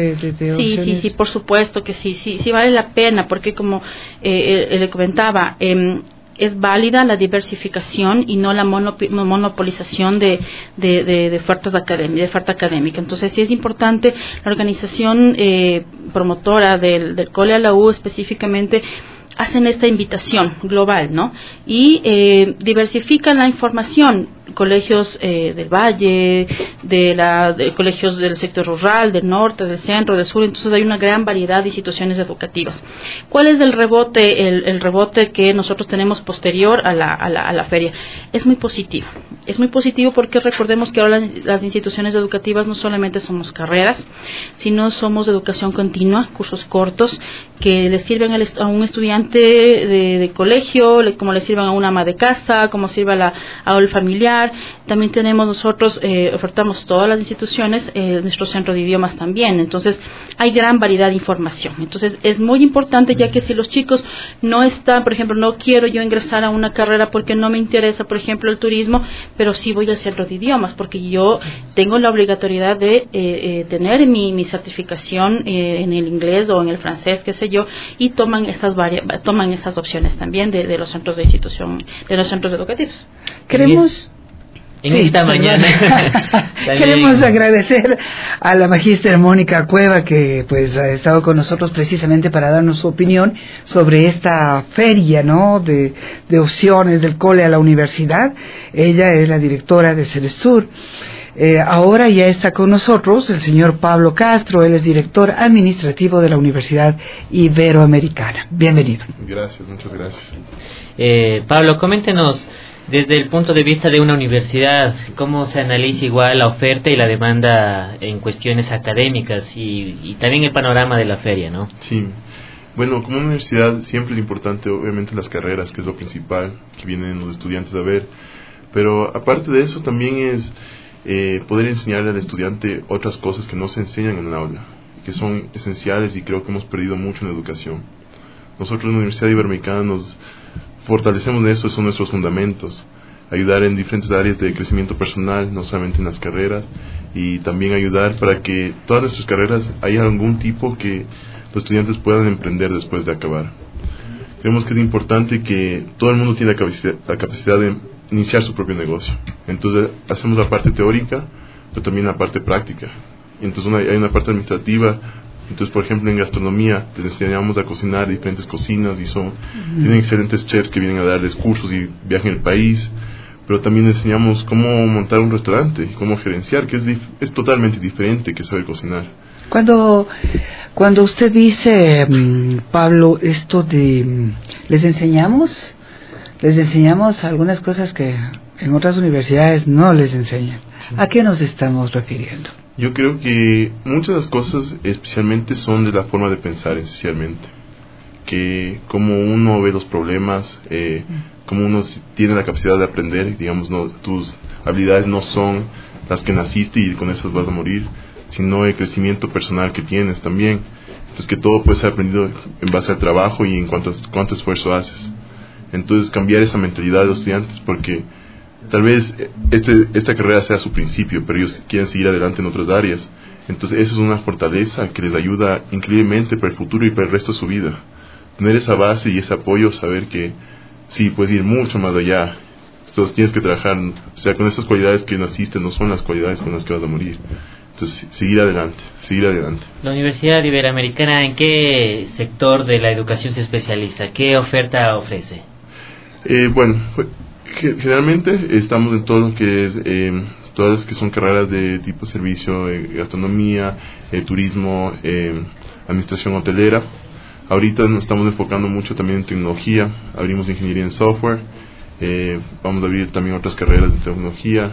Sí, por supuesto que sí vale la pena, porque como le comentaba, es válida la diversificación y no la monopolización de oferta académica. Entonces, sí es importante la organización promotora del Cole a la U específicamente. Hacen esta invitación global, ¿no? Y diversifican la información. Colegios del Valle, de colegios del sector rural, del norte, del centro, del sur. Entonces hay una gran variedad de instituciones educativas. ¿Cuál es el rebote? El rebote que nosotros tenemos posterior a la feria es muy positivo. Es muy positivo porque recordemos que ahora las instituciones educativas no solamente somos carreras, sino somos educación continua, cursos cortos que le sirven a un estudiante de colegio, como le sirvan a una ama de casa, como sirva al familiar, escolar. También tenemos nosotros, ofertamos todas las instituciones, nuestro centro de idiomas también. Entonces, hay gran variedad de información. Entonces, es muy importante, ya que si los chicos no están, por ejemplo, no quiero yo ingresar a una carrera porque no me interesa, por ejemplo, el turismo, pero sí voy al centro de idiomas, porque yo tengo la obligatoriedad de tener mi certificación en el inglés o en el francés, qué sé yo, y toman esas opciones también de los centros de institución, de los centros educativos. Queremos queremos agradecer a la magíster Mónica Cueva, que pues ha estado con nosotros precisamente para darnos su opinión sobre esta feria, ¿no?, de opciones del cole a la universidad. Ella es la directora de Celestur. Ahora ya está con nosotros el señor Pablo Castro. Él es director administrativo de la Universidad Iberoamericana. Bienvenido. Gracias, muchas gracias. Pablo, coméntenos, desde el punto de vista de una universidad, ¿cómo se analiza igual la oferta y la demanda en cuestiones académicas y también el panorama de la feria, ¿no? Sí, bueno, como universidad siempre es importante, obviamente, las carreras, que es lo principal que vienen los estudiantes a ver, pero aparte de eso también es poder enseñarle al estudiante otras cosas que no se enseñan en el aula, que son esenciales, y creo que hemos perdido mucho en la educación. Nosotros en la Universidad Iberoamericana nos fortalecemos en eso, son nuestros fundamentos, ayudar en diferentes áreas de crecimiento personal, no solamente en las carreras, y también ayudar para que todas nuestras carreras haya algún tipo que los estudiantes puedan emprender después de acabar. Creemos que es importante que todo el mundo tiene la capacidad de iniciar su propio negocio. Entonces hacemos la parte teórica, pero también la parte práctica. Entonces hay una parte administrativa. Entonces, por ejemplo, en gastronomía les enseñamos a cocinar diferentes cocinas, y tienen excelentes chefs que vienen a darles cursos y viajan el país. Pero también les enseñamos cómo montar un restaurante, cómo gerenciar, que es totalmente diferente que saber cocinar. Cuando usted dice, Pablo, esto de les enseñamos algunas cosas que en otras universidades no les enseñan. Sí. ¿A qué nos estamos refiriendo? Yo creo que muchas de las cosas especialmente son de la forma de pensar, esencialmente. Que como uno ve los problemas, como uno tiene la capacidad de aprender, digamos, tus habilidades no son las que naciste y con esas vas a morir, sino el crecimiento personal que tienes también. Entonces, que todo puede ser aprendido en base al trabajo y en cuánto esfuerzo haces. Entonces, cambiar esa mentalidad de los estudiantes, porque tal vez esta carrera sea su principio, pero ellos quieren seguir adelante en otras áreas. Entonces, eso es una fortaleza que les ayuda increíblemente para el futuro y para el resto de su vida. Tener esa base y ese apoyo, saber que sí, puedes ir mucho más allá. Entonces, tienes que trabajar, o sea, con esas cualidades que naciste, no son las cualidades con las que vas a morir. Entonces, seguir adelante. La Universidad Iberoamericana, ¿en qué sector de la educación se especializa? ¿Qué oferta ofrece? Bueno, generalmente estamos en todo lo que es todas las que son carreras de tipo servicio, gastronomía, turismo, administración hotelera. Ahorita nos estamos enfocando mucho también en tecnología. Abrimos ingeniería en software, vamos a abrir también otras carreras de tecnología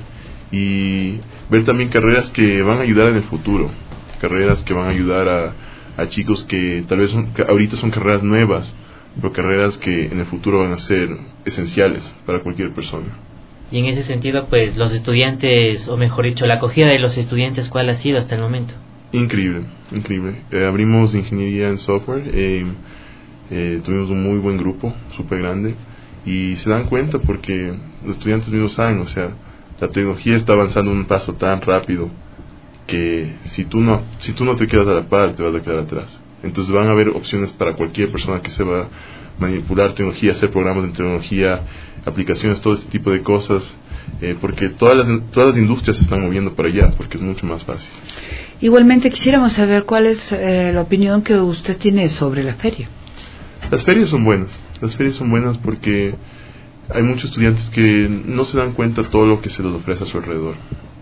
y ver también carreras que van a ayudar en el futuro, carreras que van a ayudar a chicos que tal vez ahorita son carreras nuevas, pero carreras que en el futuro van a ser esenciales para cualquier persona. Y en ese sentido, pues los estudiantes, o mejor dicho, la acogida de los estudiantes, ¿cuál ha sido hasta el momento? Increíble. Abrimos ingeniería en software, tuvimos un muy buen grupo, súper grande, y se dan cuenta porque los estudiantes mismos saben, o sea, la tecnología está avanzando un paso tan rápido que si tú no te quedas a la par, te vas a quedar atrás. Entonces van a haber opciones para cualquier persona que sepa manipular tecnología, hacer programas de tecnología, aplicaciones, todo este tipo de cosas, porque todas las industrias se están moviendo para allá, porque es mucho más fácil. Igualmente quisiéramos saber cuál es la opinión que usted tiene sobre la feria. Las ferias son buenas porque hay muchos estudiantes que no se dan cuenta de todo lo que se les ofrece a su alrededor.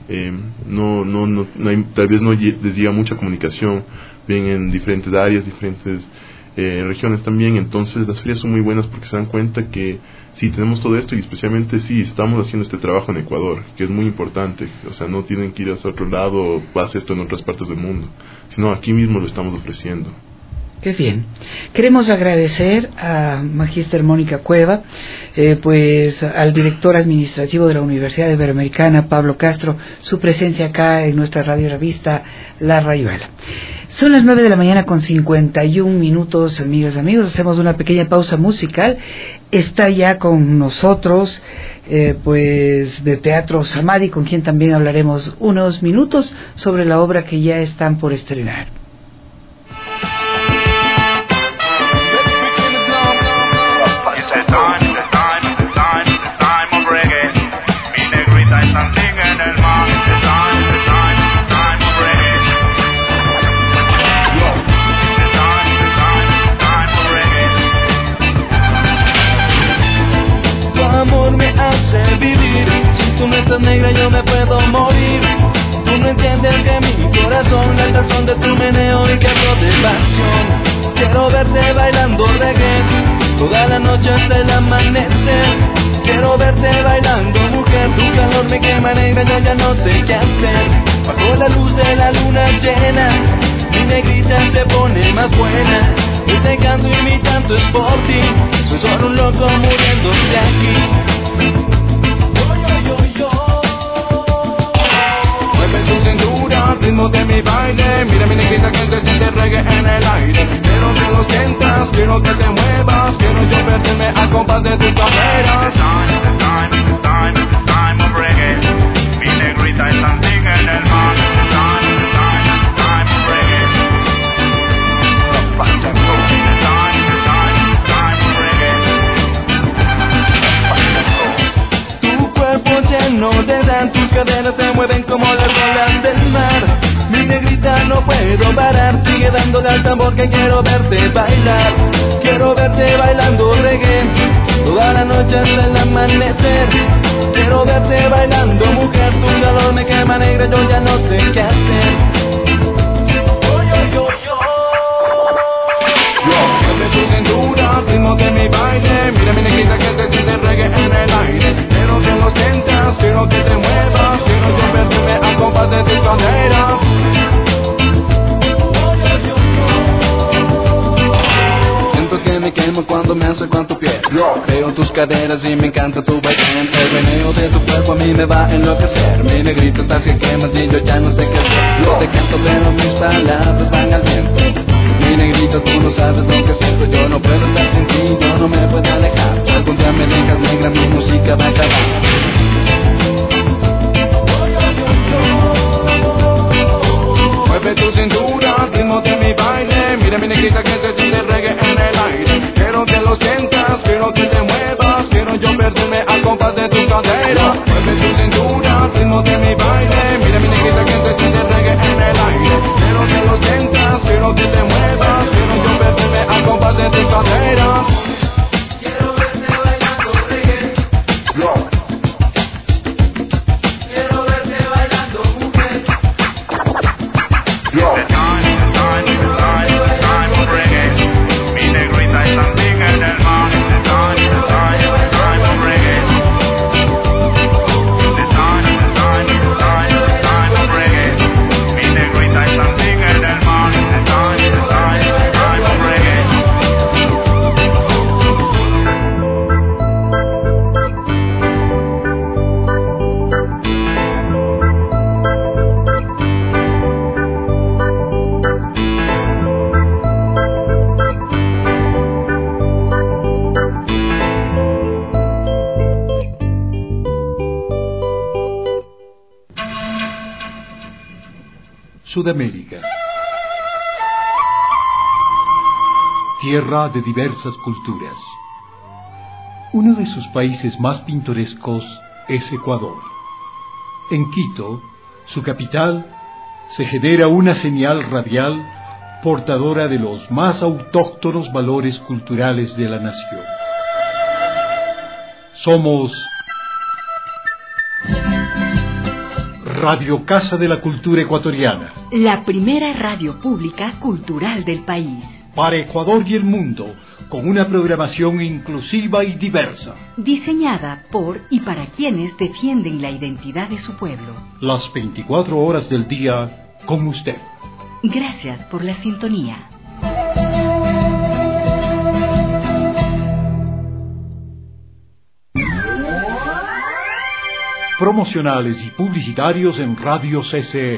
Tal vez no les llega mucha comunicación, bien en diferentes áreas, diferentes regiones también. Entonces las ferias son muy buenas porque se dan cuenta que sí, tenemos todo esto, y especialmente sí, estamos haciendo este trabajo en Ecuador, que es muy importante. O sea, no tienen que ir hacia otro lado o pase esto en otras partes del mundo, sino aquí mismo lo estamos ofreciendo. Qué bien. Queremos agradecer a Magíster Mónica Cueva, pues al director administrativo de la Universidad Iberoamericana, Pablo Castro, su presencia acá en nuestra radio revista La Rayuela. Son las 9 de la mañana con 51 minutos, amigas y amigos. Hacemos una pequeña pausa musical. Está ya con nosotros, pues, de Teatro Samadhi, con quien también hablaremos unos minutos sobre la obra que ya están por estrenar. Tú no estás negra, yo me puedo morir. Tú no entiendes que mi corazón es la razón de tu meneo y quebro de pasión. Quiero verte bailando reggae toda la noche hasta el amanecer. Quiero verte bailando, mujer, tu calor me quema negra, yo ya no sé qué hacer. Bajo la luz de la luna llena, mi negrita se pone más buena. Yo te canto y mi canto es por ti, soy solo un loco muriéndose aquí. Ritmo de mi baile, mira mi negrita que se siente reggae en el aire. Quiero que lo sientas, quiero que te muevas, quiero yo verme al compás de tus caderas. Time of reggae, mi negrita es antigua en el mar. Time of reggae, time of reggae. Tu cuerpo lleno de dan, tus caderas se mueven como las olas del mar. Mi negrita no puedo parar, sigue dándole al tambor que quiero verte bailar. Quiero verte bailando reggae toda la noche hasta el amanecer. Quiero verte bailando, mujer, tu calor me quema negra, yo ya no sé qué hacer. Mueve tu cintura, ritmo de mi baile, mira mi negrita que se siente reggae en el aire. Quiero que lo sientas, quiero que te muevas, quiero yo verme al compás de tus caderas. Que me quemo cuando me acerco a tu piel. Veo tus caderas y me encanta tu baile. El meneo de tu cuerpo a mí me va a enloquecer. Mi negrito estás que quemas y yo ya no sé qué hacer. Yo te canto pero mis palabras van al viento. Mi negrito tú no sabes lo que siento. Yo no puedo estar sin ti, yo no me puedo alejar. Si algún día me dejas negra mi música va a acabar. Mueve tu cintura, ritmo de mi baile. Mira mi negrita que se siente reggae en el aire. Quiero que lo sientas, quiero que te muevas, quiero yo perderme al compás de tu cadera. Mueve tu cintura, ritmo de mi baile. Mira mi negrita que se siente reggae en el aire. Quiero que lo sientas, quiero que te muevas, quiero yo perderme al compás de tu cadera. Quiero verte bailando reggae. Quiero verte bailando mujer. Sudamérica. Tierra de diversas culturas. Uno de sus países más pintorescos es Ecuador. En Quito, su capital, se genera una señal radial portadora de los más autóctonos valores culturales de la nación. Somos Radio Casa de la Cultura Ecuatoriana, la primera radio pública cultural del país. Para Ecuador y el mundo, con una programación inclusiva y diversa. Diseñada por y para quienes defienden la identidad de su pueblo. Las 24 horas del día con usted. Gracias por la sintonía. promocionales y publicitarios en Radio CCE.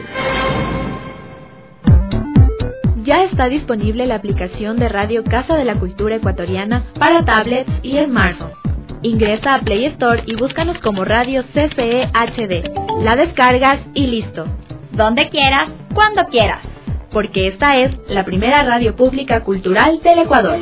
Ya está disponible la aplicación de Radio Casa de la Cultura Ecuatoriana para tablets y smartphones. Ingresa a Play Store y búscanos como Radio CCE HD. La descargas y listo. Donde quieras, cuando quieras. Porque esta es la primera radio pública cultural del Ecuador.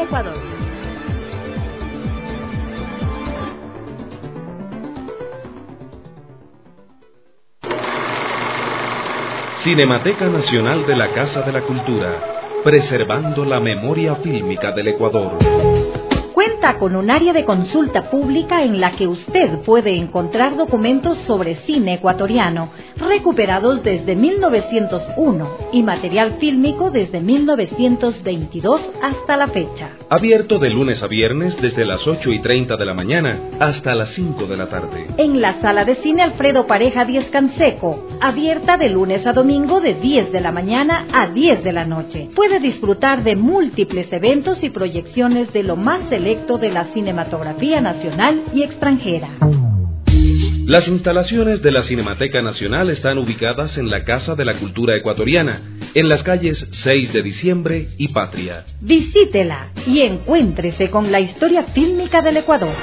Cinemateca Nacional de la Casa de la Cultura, preservando la memoria fílmica del Ecuador. Cuenta con un área de consulta pública en la que usted puede encontrar documentos sobre cine ecuatoriano, recuperados desde 1901 y material fílmico desde 1922 hasta la fecha. Abierto de lunes a viernes desde las 8:30 de la mañana hasta las 5 de la tarde. En la sala de cine Alfredo Pareja 10 Canseco, abierta de lunes a domingo de 10 de la mañana a 10 de la noche. Puede disfrutar de múltiples eventos y proyecciones de lo más selecto de la cinematografía nacional y extranjera. Las instalaciones de la Cinemateca Nacional están ubicadas en la Casa de la Cultura Ecuatoriana, en las calles 6 de Diciembre y Patria. Visítela y encuéntrese con la historia fílmica del Ecuador.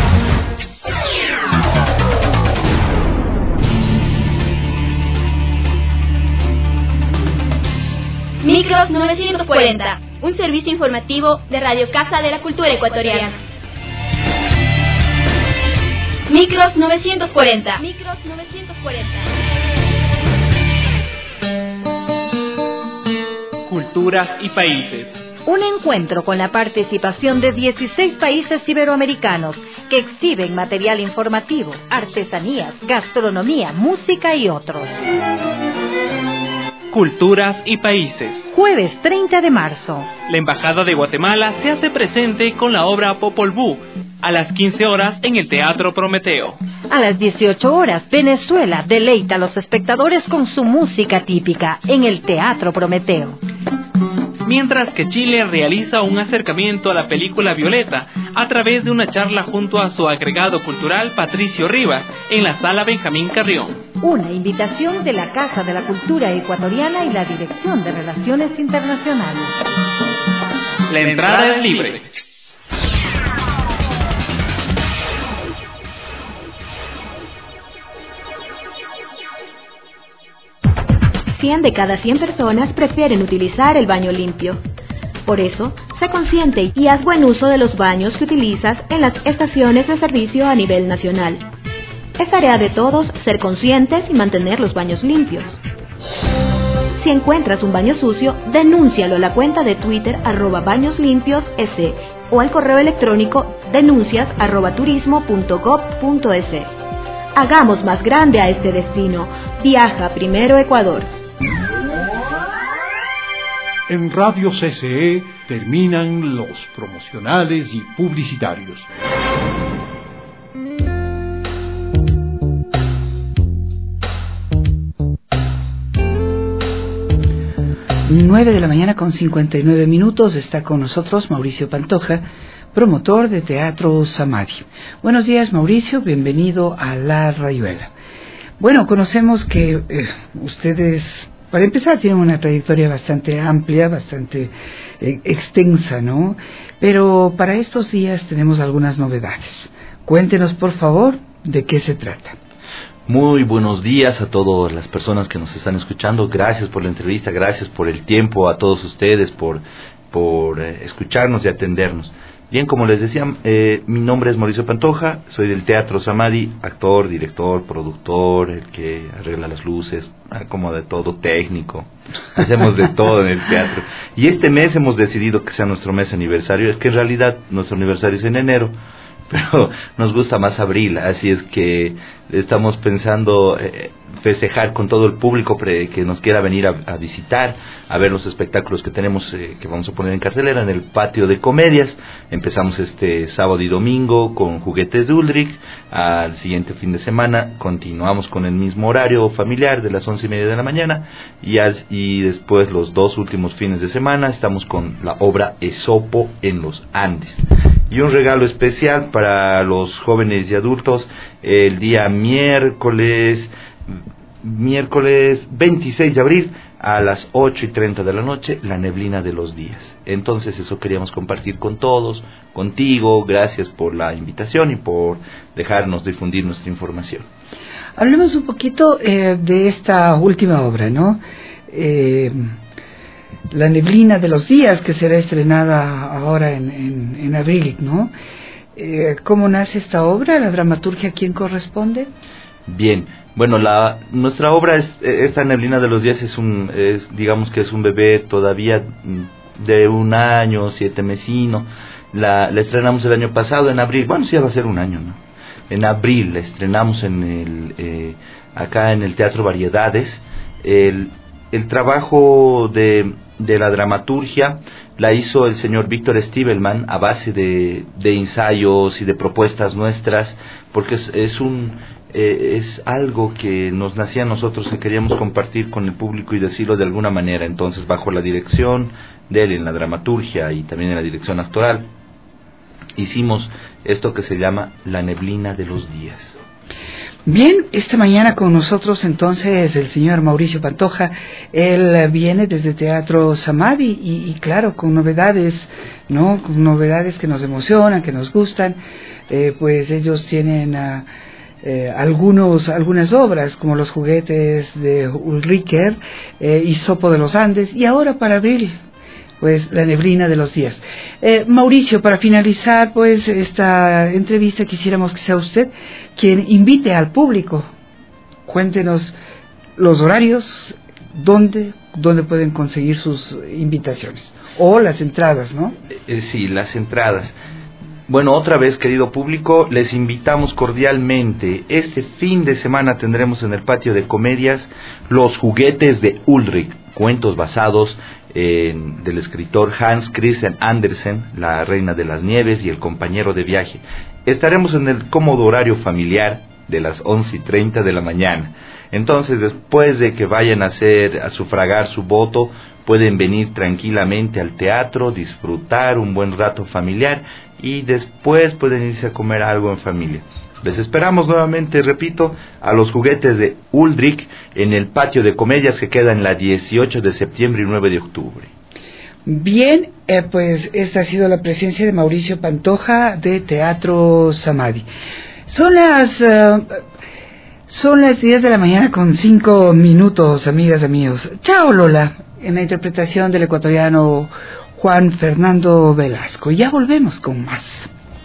Micros 940, un servicio informativo de Radio Casa de la Cultura Ecuatoriana. Micros 940. Micros 940. Culturas y países. Un encuentro con la participación de 16 países iberoamericanos que exhiben material informativo, artesanías, gastronomía, música y otros. Culturas y países. Jueves 30 de marzo. La Embajada de Guatemala se hace presente con la obra Popol Vuh a las 15 horas en el Teatro Prometeo. A las 18 horas, Venezuela deleita a los espectadores con su música típica en el Teatro Prometeo. Mientras que Chile realiza un acercamiento a la película Violeta a través de una charla junto a su agregado cultural Patricio Rivas en la Sala Benjamín Carrión. Una invitación de la Casa de la Cultura Ecuatoriana y la Dirección de Relaciones Internacionales. La entrada es libre. ...100 de cada 100 personas prefieren utilizar el baño limpio. Por eso, sé consciente y haz buen uso de los baños que utilizas en las estaciones de servicio a nivel nacional. Es tarea de todos ser conscientes y mantener los baños limpios. Si encuentras un baño sucio, denúncialo a la cuenta de Twitter @bañoslimpios.es o al correo electrónico denuncias@turismo.gov.es. Hagamos más grande a este destino. Viaja primero Ecuador. En Radio CCE terminan los promocionales y publicitarios. Nueve de la mañana con 59 minutos. Está con nosotros Mauricio Pantoja, promotor de Teatro Samadhi. Buenos días, Mauricio, bienvenido a La Rayuela. Bueno, conocemos que ustedes, para empezar, tienen una trayectoria bastante amplia, bastante extensa, ¿no? Pero para estos días tenemos algunas novedades. Cuéntenos, por favor, de qué se trata. Muy buenos días a todas las personas que nos están escuchando. Gracias por la entrevista, gracias por el tiempo, a todos ustedes por escucharnos y atendernos. Bien, como les decía, mi nombre es Mauricio Pantoja, soy del Teatro Samadhi, actor, director, productor, el que arregla las luces, como de todo, técnico, hacemos de todo en el teatro. Y este mes hemos decidido que sea nuestro mes aniversario, es que en realidad nuestro aniversario es en enero, pero nos gusta más abril, así es que estamos pensando festejar con todo el público que nos quiera venir a visitar, a ver los espectáculos que tenemos, que vamos a poner en cartelera en el patio de comedias. Empezamos este sábado y domingo con Juguetes de Ulrich, al siguiente fin de semana continuamos con el mismo horario familiar de las 11:30 de la mañana, y después los dos últimos fines de semana estamos con la obra Esopo en los Andes. y un regalo especial para los jóvenes y adultos el día miércoles 26 de abril a las 8:30 de la noche, la neblina de los días. Entonces eso queríamos compartir con todos, contigo. Gracias por la invitación y por dejarnos difundir nuestra información. Hablemos un poquito de esta última obra, ¿no? La neblina de los días, que será estrenada ahora en abril, ¿no? ¿Cómo nace esta obra? ¿La dramaturgia a quién corresponde? Bien, bueno, nuestra obra esta neblina de los días digamos que es un bebé todavía de 1 año, 7 mesino. La estrenamos el año pasado en abril. Bueno, sí, va a ser 1 año, ¿no? En abril la estrenamos acá en el Teatro Variedades. El trabajo de la dramaturgia la hizo el señor Víctor Stiebelman a base de ensayos y de propuestas nuestras, porque es algo que nos nacía a nosotros, que queríamos compartir con el público y decirlo de alguna manera. Entonces, bajo la dirección de él en la dramaturgia y también en la dirección actoral, hicimos esto que se llama La neblina de los días. Bien, esta mañana con nosotros entonces el señor Mauricio Pantoja. Él viene desde Teatro Samadhi y claro, con novedades, ¿no? Con novedades que nos emocionan, que nos gustan. Pues ellos tienen algunas obras como Los juguetes de Ulriker, Hisopo de los Andes, y ahora para abril, pues La neblina de los días. Mauricio, para finalizar pues esta entrevista, quisiéramos que sea usted quien invite al público. Cuéntenos los horarios, dónde pueden conseguir sus invitaciones o las entradas, ¿no? Sí, las entradas. Bueno, otra vez, querido público, les invitamos cordialmente. Este fin de semana tendremos en el patio de comedias Los juguetes de Ulrich, cuentos basados del escritor Hans Christian Andersen, La reina de las nieves y El compañero de viaje. Estaremos en el cómodo horario familiar de las 11:30 de la mañana. Entonces, después de que vayan a sufragar su voto, pueden venir tranquilamente al teatro, disfrutar un buen rato familiar y después pueden irse a comer algo en familia. Les esperamos nuevamente, repito, a Los juguetes de Ulrich en el patio de comedias que queda en la 18 de septiembre y 9 de octubre. Bien, pues esta ha sido la presencia de Mauricio Pantoja de Teatro Samadhi. Son las 10 de la mañana con 5 minutos, amigas, amigos. Chao, Lola, en la interpretación del ecuatoriano Juan Fernando Velasco. Ya volvemos con más.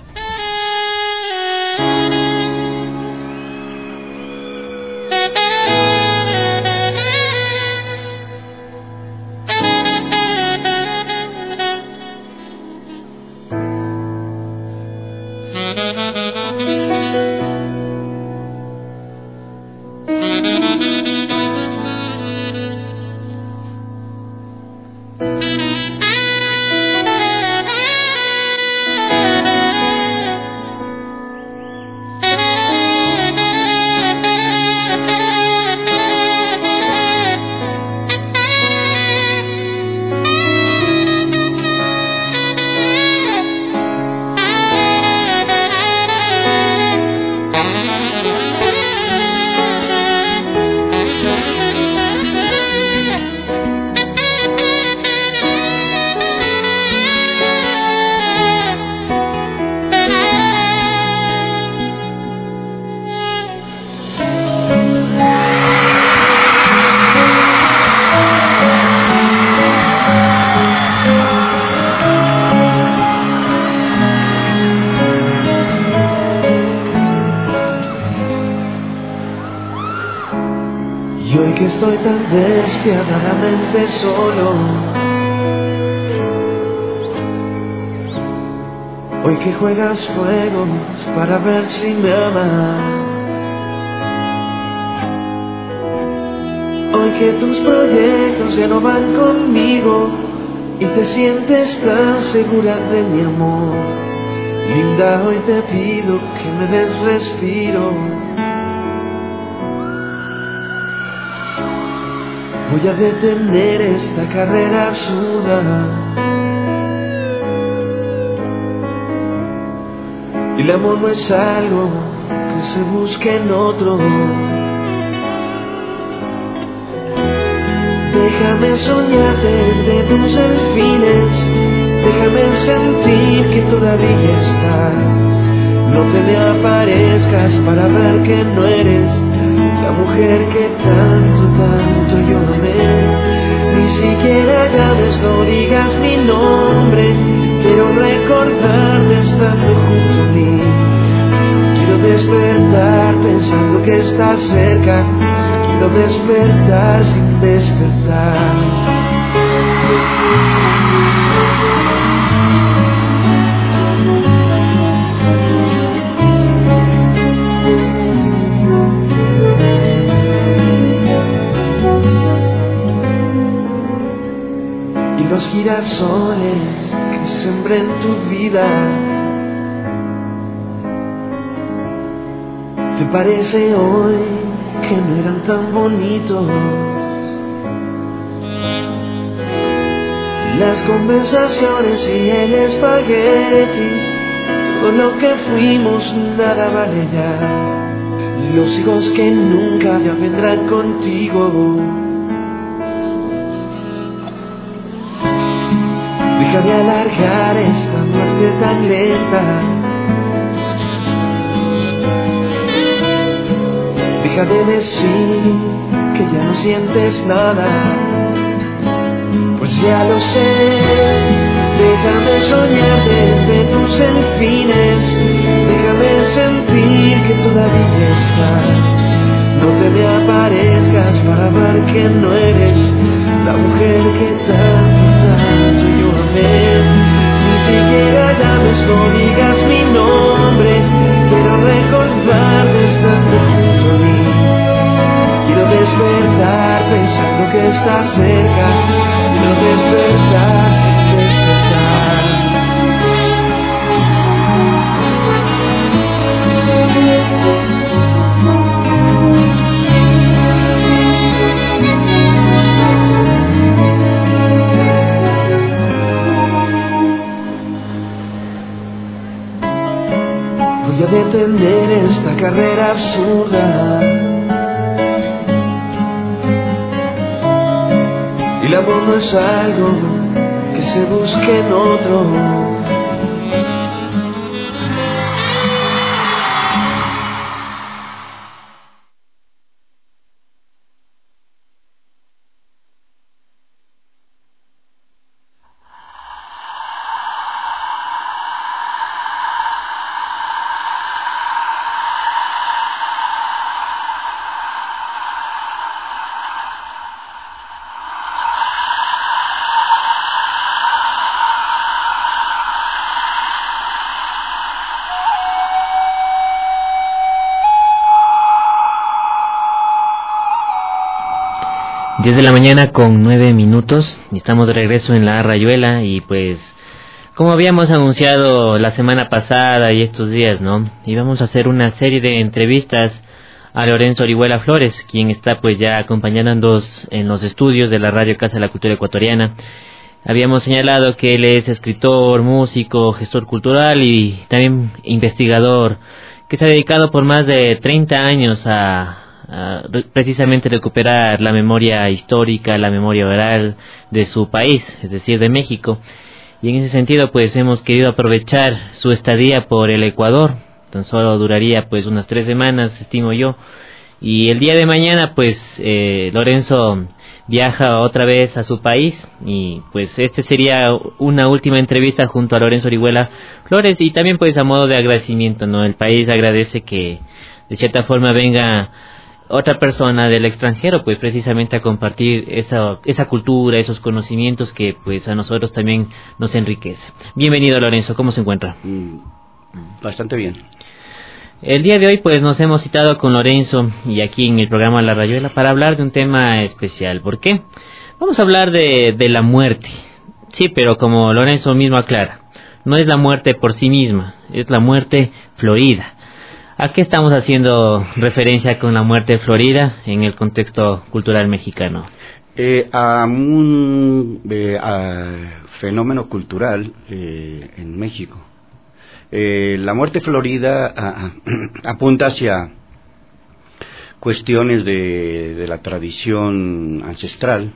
Que estoy tan despiadadamente solo, hoy que juegas juegos para ver si me amas, hoy que tus proyectos ya no van conmigo y te sientes tan segura de mi amor, linda, hoy te pido que me des respiro. Voy a detener esta carrera absurda. Y el amor no es algo que se busque en otro. Déjame soñarte entre tus delfines, déjame sentir que todavía estás. No te me aparezcas para ver que no eres la mujer que tanto yo amé. Ni siquiera llames, no digas mi nombre, quiero recordarte estando junto a mí. Quiero despertar pensando que estás cerca, quiero despertar sin despertar. Y los girasoles que sembré en tu vida, ¿te parece hoy que no eran tan bonitos? Las conversaciones y el espagueti, todo lo que fuimos nada vale ya. Los hijos que nunca ya vendrán contigo. Deja de alargar esta muerte tan lenta. Deja de decir que ya no sientes nada, pues ya lo sé. Déjame soñar entre tus delfines, déjame sentir que todavía estás. No te me aparezcas para ver que no eres la mujer que tanto yo amé. Ni siquiera llames, no digas mi nombre, quiero recordarte estando junto a mí. Quiero despertar pensando que estás cerca, quiero despertar sin despertar. Voy a detener esta carrera absurda. Y el amor no es algo que se busque en otro. Desde la mañana con 9 minutos, estamos de regreso en la Rayuela y pues como habíamos anunciado la semana pasada y estos días, ¿no? Íbamos a hacer una serie de entrevistas a Lorenzo Orihuela Flores, quien está pues ya acompañándonos en los estudios de la Radio Casa de la Cultura Ecuatoriana. Habíamos señalado que él es escritor, músico, gestor cultural y también investigador, que se ha dedicado por más de 30 años a precisamente recuperar la memoria histórica, la memoria oral de su país, es decir, de México. Y en ese sentido pues hemos querido aprovechar su estadía por el Ecuador. Tan solo duraría pues unas 3 semanas, estimo yo, y el día de mañana pues Lorenzo viaja otra vez a su país y pues este sería una última entrevista junto a Lorenzo Orihuela Flores, y también pues a modo de agradecimiento, ¿no? El país agradece que de cierta forma venga otra persona del extranjero pues precisamente a compartir esa cultura, esos conocimientos que pues a nosotros también nos enriquece. Bienvenido, Lorenzo, ¿cómo se encuentra? Bastante bien. El día de hoy pues nos hemos citado con Lorenzo y aquí en el programa La Rayuela para hablar de un tema especial. ¿Por qué? Vamos a hablar de la muerte. Sí, pero como Lorenzo mismo aclara, no es la muerte por sí misma, es la muerte florida. ¿A qué estamos haciendo referencia con la muerte florida en el contexto cultural mexicano? A un fenómeno cultural en México. La muerte florida apunta hacia cuestiones de la tradición ancestral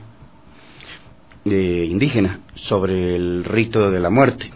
indígena sobre el rito de la muerte,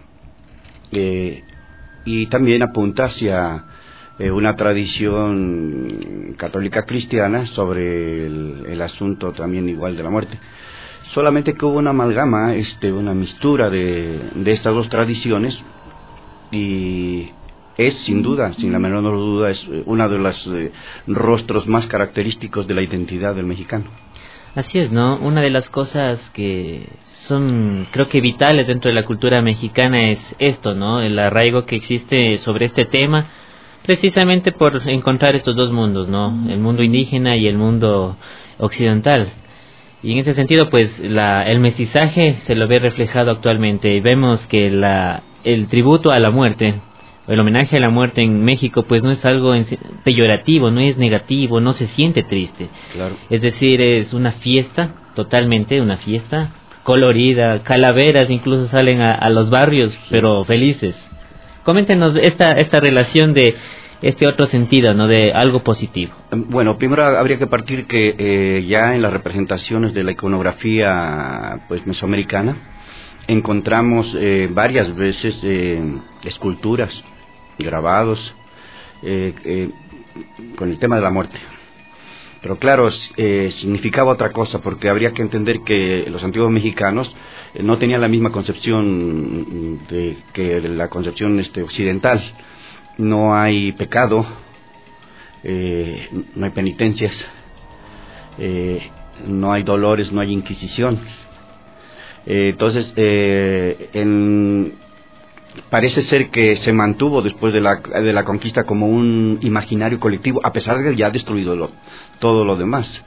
y también apunta hacia una tradición católica cristiana sobre el asunto también igual de la muerte. Solamente que hubo una amalgama, una mistura de estas dos tradiciones, y es sin duda, sin la menor duda, es uno de los rostros más característicos de la identidad del mexicano. Así es, ¿no? Una de las cosas que son, creo que vitales dentro de la cultura mexicana es esto, ¿no? El arraigo que existe sobre este tema, precisamente por encontrar estos dos mundos, ¿no? El mundo indígena y el mundo occidental. Y en ese sentido, pues, el mestizaje se lo ve reflejado actualmente. Y vemos que el tributo a la muerte, o el homenaje a la muerte en México, pues no es algo peyorativo, no es negativo, no se siente triste. Claro. Es decir, es una fiesta, totalmente una fiesta colorida, calaveras incluso salen a los barrios, pero felices. Coméntenos esta relación de este otro sentido, ¿no? De algo positivo. Bueno, primero habría que partir que ya en las representaciones de la iconografía pues mesoamericana encontramos varias veces esculturas, grabados con el tema de la muerte. Pero claro, significaba otra cosa, porque habría que entender que los antiguos mexicanos no tenían la misma concepción que la concepción occidental. No hay pecado, no hay penitencias, no hay dolores, no hay inquisición. Entonces, parece ser que se mantuvo después de la conquista como un imaginario colectivo, a pesar de que ya ha destruido todo lo demás.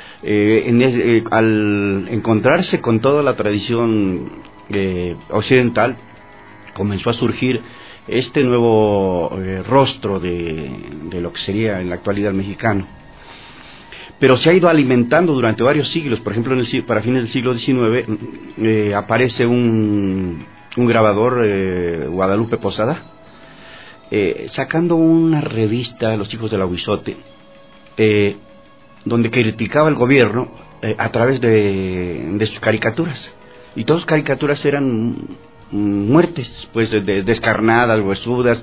Al encontrarse con toda la tradición occidental, comenzó a surgir este nuevo rostro de lo que sería en la actualidad mexicano. Pero se ha ido alimentando durante varios siglos. Por ejemplo, para fines del siglo XIX aparece un grabador, Guadalupe Posada, sacando una revista, Los Hijos del Ahuizote, donde criticaba el gobierno a través de sus caricaturas. Y todas sus caricaturas eran muertes, pues descarnadas, huesudas,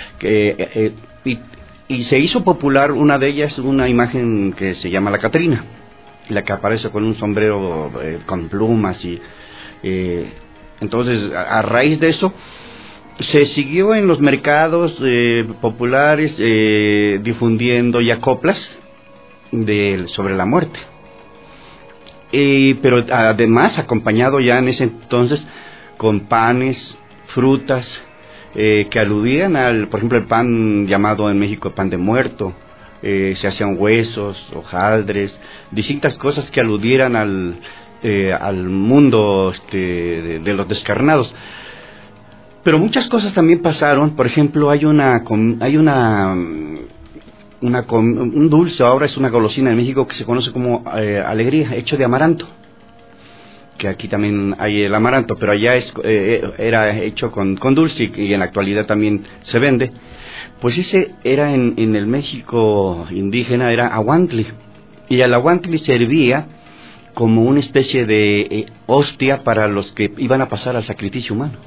y se hizo popular una de ellas, una imagen que se llama la Catrina, la que aparece con un sombrero con plumas, y entonces a raíz de eso se siguió en los mercados populares difundiendo ya coplas sobre la muerte, pero además acompañado ya en ese entonces con panes, frutas, que aludían por ejemplo, el pan llamado en México pan de muerto, se hacían huesos, hojaldres, distintas cosas que aludieran al mundo de los descarnados. Pero muchas cosas también pasaron. Por ejemplo, hay un dulce, ahora es una golosina en México que se conoce como alegría, hecho de amaranto, que aquí también hay el amaranto, pero allá era hecho con dulce, y en la actualidad también se vende. Pues ese era en el México indígena, era aguantli, y el aguantli servía como una especie de hostia para los que iban a pasar al sacrificio humano.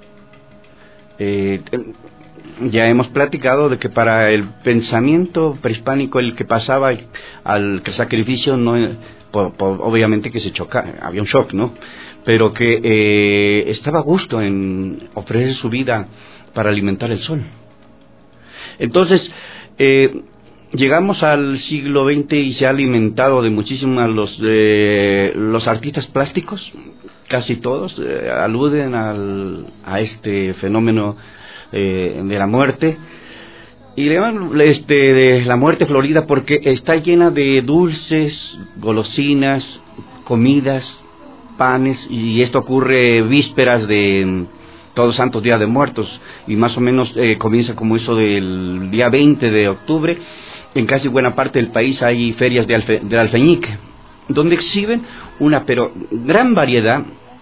Ya hemos platicado de que para el pensamiento prehispánico el que pasaba al sacrificio no, obviamente que se choca, había un shock, ¿no? Pero que estaba a gusto en ofrecer su vida para alimentar el sol. Entonces llegamos al siglo XX y se ha alimentado de muchísimo los artistas plásticos, casi todos aluden a este fenómeno de la muerte, y le llaman de la muerte florida porque está llena de dulces, golosinas, comidas, panes, y esto ocurre vísperas de Todos Santos, Día de Muertos, y más o menos comienza como eso del día 20 de octubre. En casi buena parte del país hay ferias del alfeñique, donde exhiben una gran variedad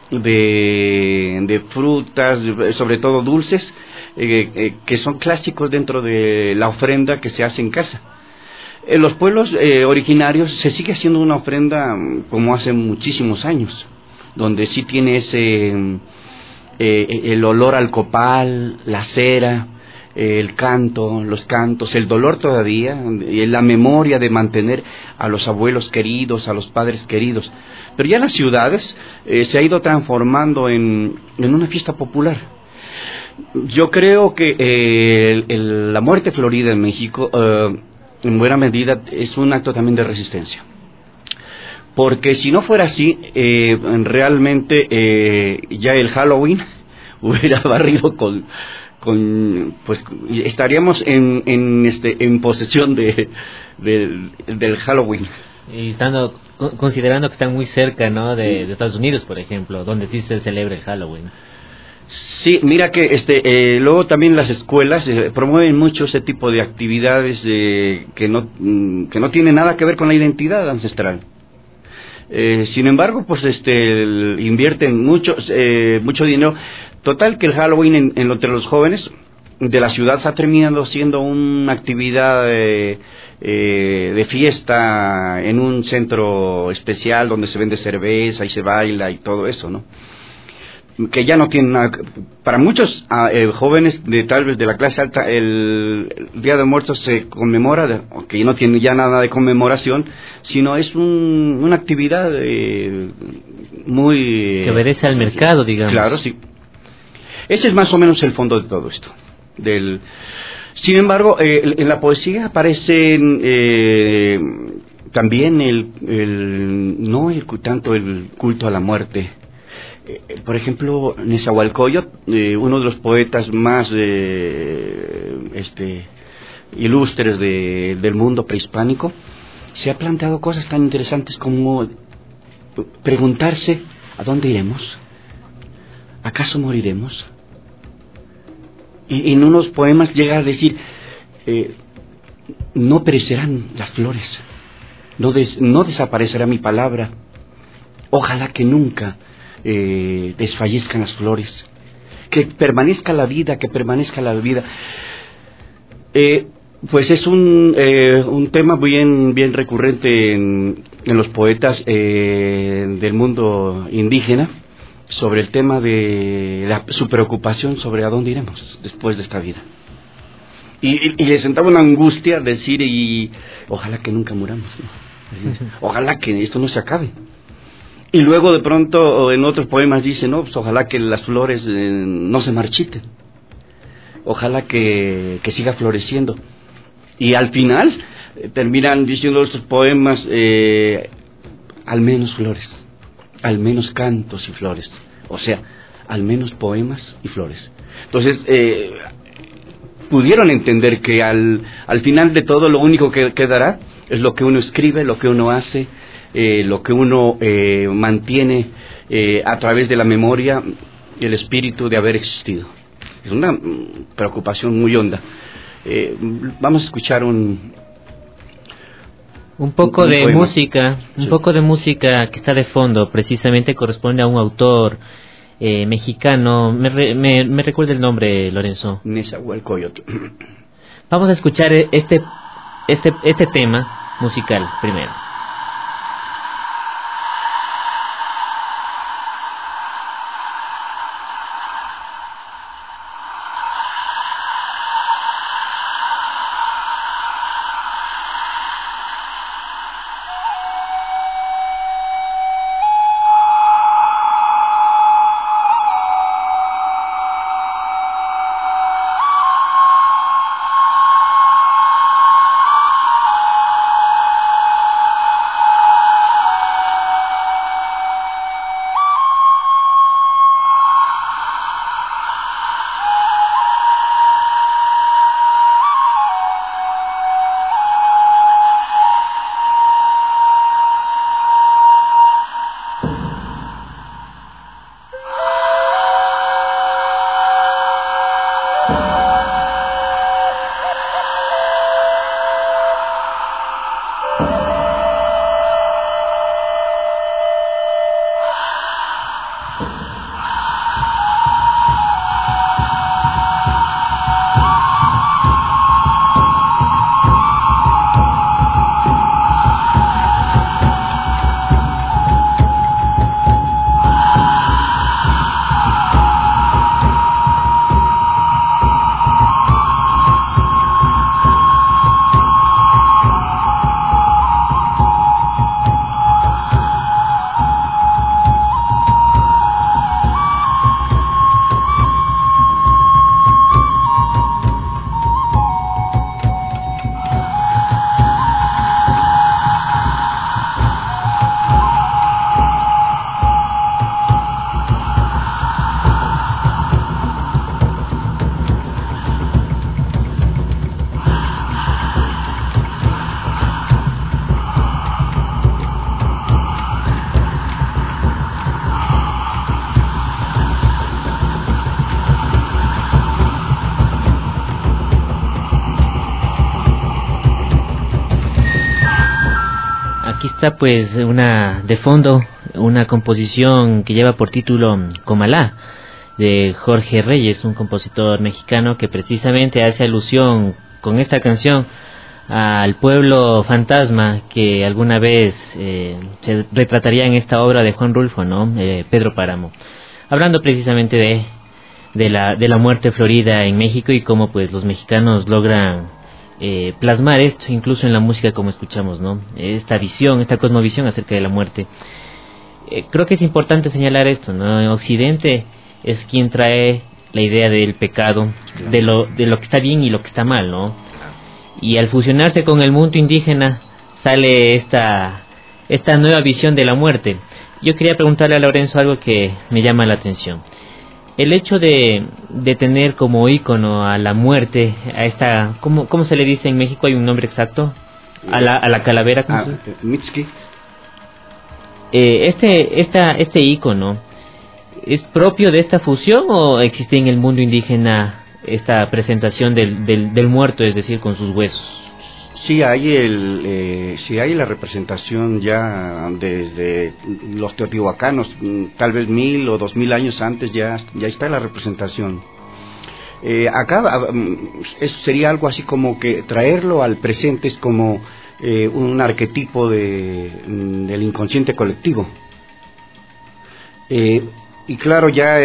de frutas, sobre todo dulces, que son clásicos dentro de la ofrenda que se hace en casa. En los pueblos originarios se sigue haciendo una ofrenda como hace muchísimos años, donde sí tiene ese el olor al copal, la cera, el canto, los cantos, el dolor todavía, la memoria de mantener a los abuelos queridos, a los padres queridos. Pero ya en las ciudades se ha ido transformando en una fiesta popular. Yo creo que la muerte florida en México, en buena medida, es un acto también de resistencia. Porque si no fuera así, realmente ya el Halloween hubiera barrido pues estaríamos en posesión del Halloween. Y considerando que están muy cerca, ¿no? de Estados Unidos, por ejemplo, donde sí se celebra el Halloween. Sí, mira que luego también las escuelas promueven mucho ese tipo de actividades que no tienen nada que ver con la identidad ancestral. Sin embargo, pues invierten mucho dinero. Total que el Halloween entre los jóvenes de la ciudad está terminando siendo una actividad de fiesta en un centro especial donde se vende cerveza y se baila y todo eso, ¿no? Que ya no tienen nada. Para muchos jóvenes tal vez de la clase alta, el Día de Muertos se conmemora, que no tiene ya nada de conmemoración, sino es una actividad muy... que obedece al mercado, digamos. Claro, sí. Ese es más o menos el fondo de todo esto. Sin embargo, en la poesía aparecen también no tanto el culto a la muerte. Por ejemplo, Nezahualcóyotl, uno de los poetas más ilustres del mundo prehispánico, se ha planteado cosas tan interesantes como preguntarse: ¿a dónde iremos? ¿Acaso moriremos? Y en unos poemas llega a decir: no perecerán las flores, no desaparecerá mi palabra, ojalá que nunca desfallezcan las flores, que permanezca la vida, pues es un tema bien recurrente en los poetas del mundo indígena, sobre el tema de su preocupación sobre a dónde iremos después de esta vida. Y le sentaba una angustia decir: y ojalá que nunca muramos, ¿no? Ojalá que esto no se acabe. Y luego de pronto en otros poemas dice: no, pues ojalá que las flores no se marchiten, ojalá que siga floreciendo. Y al final terminan diciendo estos poemas: al menos flores, al menos cantos y flores, o sea, al menos poemas y flores. Entonces pudieron entender que al final de todo lo único que quedará es lo que uno escribe, lo que uno hace, lo que uno mantiene a través de la memoria, el espíritu de haber existido. Es una preocupación muy honda. Vamos a escuchar un poco de poema. Música, un poco de música que está de fondo, precisamente corresponde a un autor mexicano. Me recuerda el nombre, Lorenzo. Nezahualcóyotl. Vamos a escuchar este tema musical primero. aquí está pues de fondo una composición que lleva por título Comalá, de Jorge Reyes, un compositor mexicano que precisamente hace alusión con esta canción al pueblo fantasma que alguna vez se retrataría en esta obra de Juan Rulfo, ¿no? Pedro Páramo, hablando precisamente de la muerte florida en México y cómo pues los mexicanos logran plasmar esto incluso en la música, como escuchamos, ¿no? Esta visión, esta cosmovisión acerca de la muerte. Creo que es importante señalar esto, ¿no? En Occidente es quien trae la idea del pecado, de lo que está bien y lo que está mal, ¿no? Y al fusionarse con el mundo indígena sale esta nueva visión de la muerte. Yo quería preguntarle a Lorenzo algo que me llama la atención. El hecho de tener como ícono a la muerte, a esta, ¿cómo se le dice en México? ¿Hay un nombre exacto? A la calavera. Mitski. Este ícono, ¿es propio de esta fusión o existe en el mundo indígena esta presentación del muerto, es decir, con sus huesos? Sí hay la representación ya desde los teotihuacanos, tal vez 1000 o 2000 años antes ya está la representación. Acá sería algo así como que traerlo al presente es como un arquetipo del inconsciente colectivo. Y claro, ya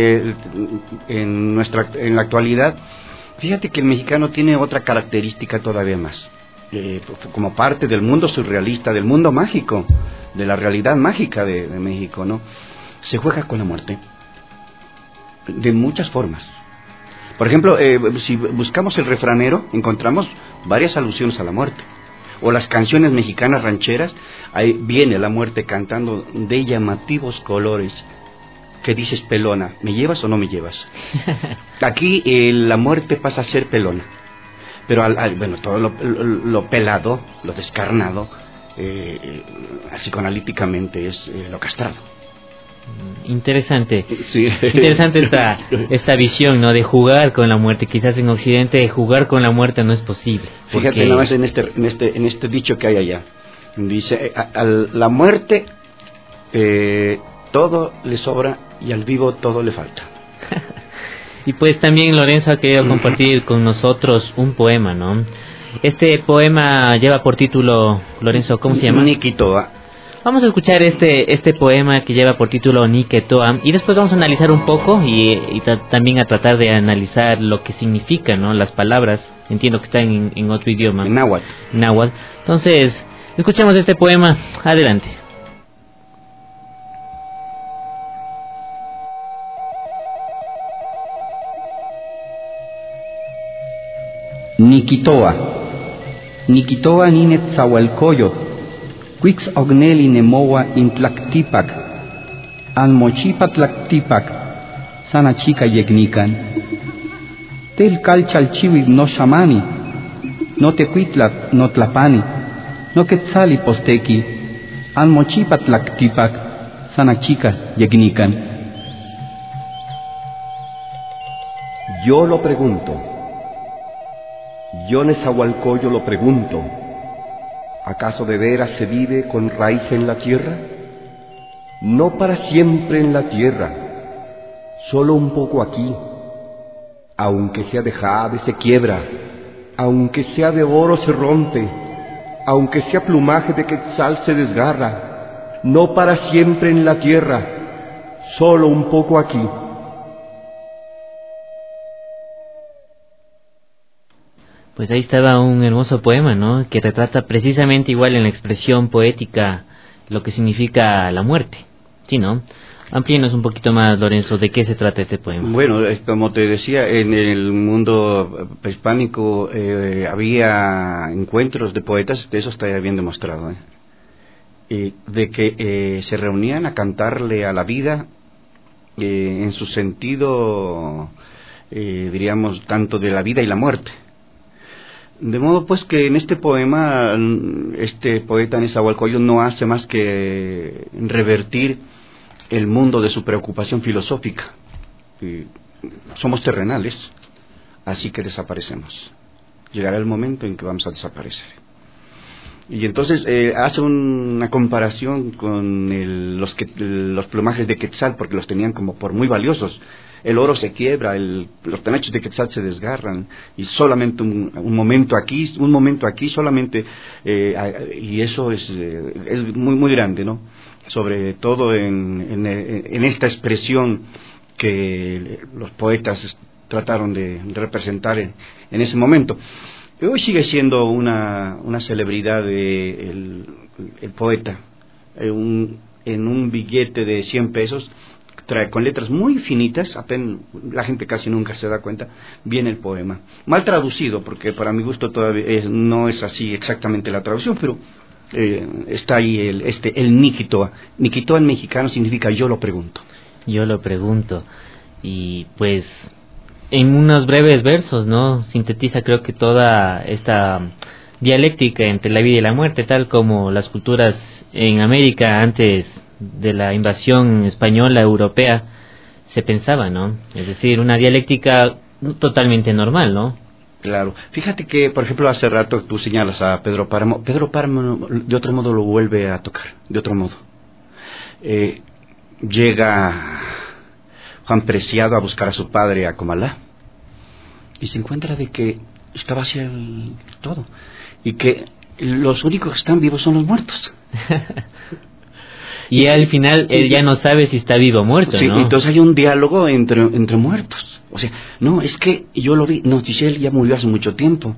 en la actualidad, fíjate que el mexicano tiene otra característica todavía más. Como parte del mundo surrealista, del mundo mágico, de la realidad mágica de México, ¿no? Se juega con la muerte de muchas formas. Por ejemplo, si buscamos el refranero, encontramos varias alusiones a la muerte. O las canciones mexicanas rancheras, ahí viene la muerte cantando de llamativos colores. Que dices, pelona, ¿me llevas o no me llevas? Aquí la muerte pasa a ser pelona. Pero bueno, todo lo pelado, lo descarnado, psicoanalíticamente es lo castrado. Interesante. Sí. Interesante esta visión, ¿no? De jugar con la muerte. Quizás en Occidente jugar con la muerte no es posible. Porque... Fíjate nada más en este dicho que hay allá. Dice, a la muerte todo le sobra y al vivo todo le falta. Y pues también Lorenzo ha querido compartir con nosotros un poema, ¿no? Este poema lleva por título, Lorenzo, ¿cómo se llama? Nikitoa. Vamos a escuchar este poema que lleva por título Niketoa y después vamos a analizar un poco y también a tratar de analizar lo que significa, ¿no? Las palabras. Entiendo que está en otro idioma. En náhuatl. Náhuatl. Entonces, escuchemos este poema. Adelante. Nikitoa ninet Zahualcoyot, Quix ogneli nemoa intlactipac, Anmochipa tlactipac, Sana chica yegnican. Tel calchalchiwid no shamani, no tequitlat no tlapani, no quetzali posteki, Anmochipa tlactipac, Sana chica yegnican. Yo lo pregunto. Yo Nezahualcóyotl lo pregunto, ¿acaso de veras se vive con raíz en la tierra? No para siempre en la tierra, solo un poco aquí. Aunque sea de jade se quiebra, aunque sea de oro se rompe, aunque sea plumaje de quetzal se desgarra, no para siempre en la tierra, solo un poco aquí. Pues ahí estaba un hermoso poema, ¿no? Que retrata precisamente igual en la expresión poética lo que significa la muerte, ¿sí, no? Amplíenos un poquito más, Lorenzo, ¿de qué se trata este poema? Bueno, como te decía, en el mundo prehispánico había encuentros de poetas, eso está bien demostrado, de que se reunían a cantarle a la vida en su sentido, diríamos, tanto de la vida y la muerte. De modo pues que en este poema este poeta Nezahualcóyotl no hace más que revertir el mundo de su preocupación filosófica. Somos terrenales, así que desaparecemos. Llegará el momento en que vamos a desaparecer. Y entonces hace una comparación con los plumajes de quetzal, porque los tenían como por muy valiosos. El oro se quiebra, los penachos de quetzal se desgarran, y solamente un momento aquí solamente, y eso es muy muy grande, ¿no? Sobre todo en esta expresión que los poetas trataron de representar en ese momento. Hoy sigue siendo una celebridad el poeta. En un billete de 100 pesos trae con letras muy finitas, apenas la gente casi nunca se da cuenta, viene el poema. Mal traducido, porque para mi gusto todavía no es así exactamente la traducción, pero está ahí el Niquitoa. Niquitoa en mexicano significa yo lo pregunto. Yo lo pregunto. Y pues en unos breves versos, ¿no? Sintetiza creo que toda esta dialéctica entre la vida y la muerte, tal como las culturas en América antes de la invasión española europea se pensaba, ¿no? Es decir, una dialéctica totalmente normal, ¿no? Claro. Fíjate que, por ejemplo, hace rato tú señalas a Pedro Páramo. Pedro Páramo de otro modo lo vuelve a tocar, de otro modo. Llega Juan Preciado a buscar a su padre a Comalá y se encuentra de que está vacío todo y que los únicos que están vivos son los muertos. Y al final él ya no sabe si está vivo o muerto, sí, ¿no? Entonces hay un diálogo entre muertos. O sea, no, es que yo lo vi, no, dice él ya murió hace mucho tiempo.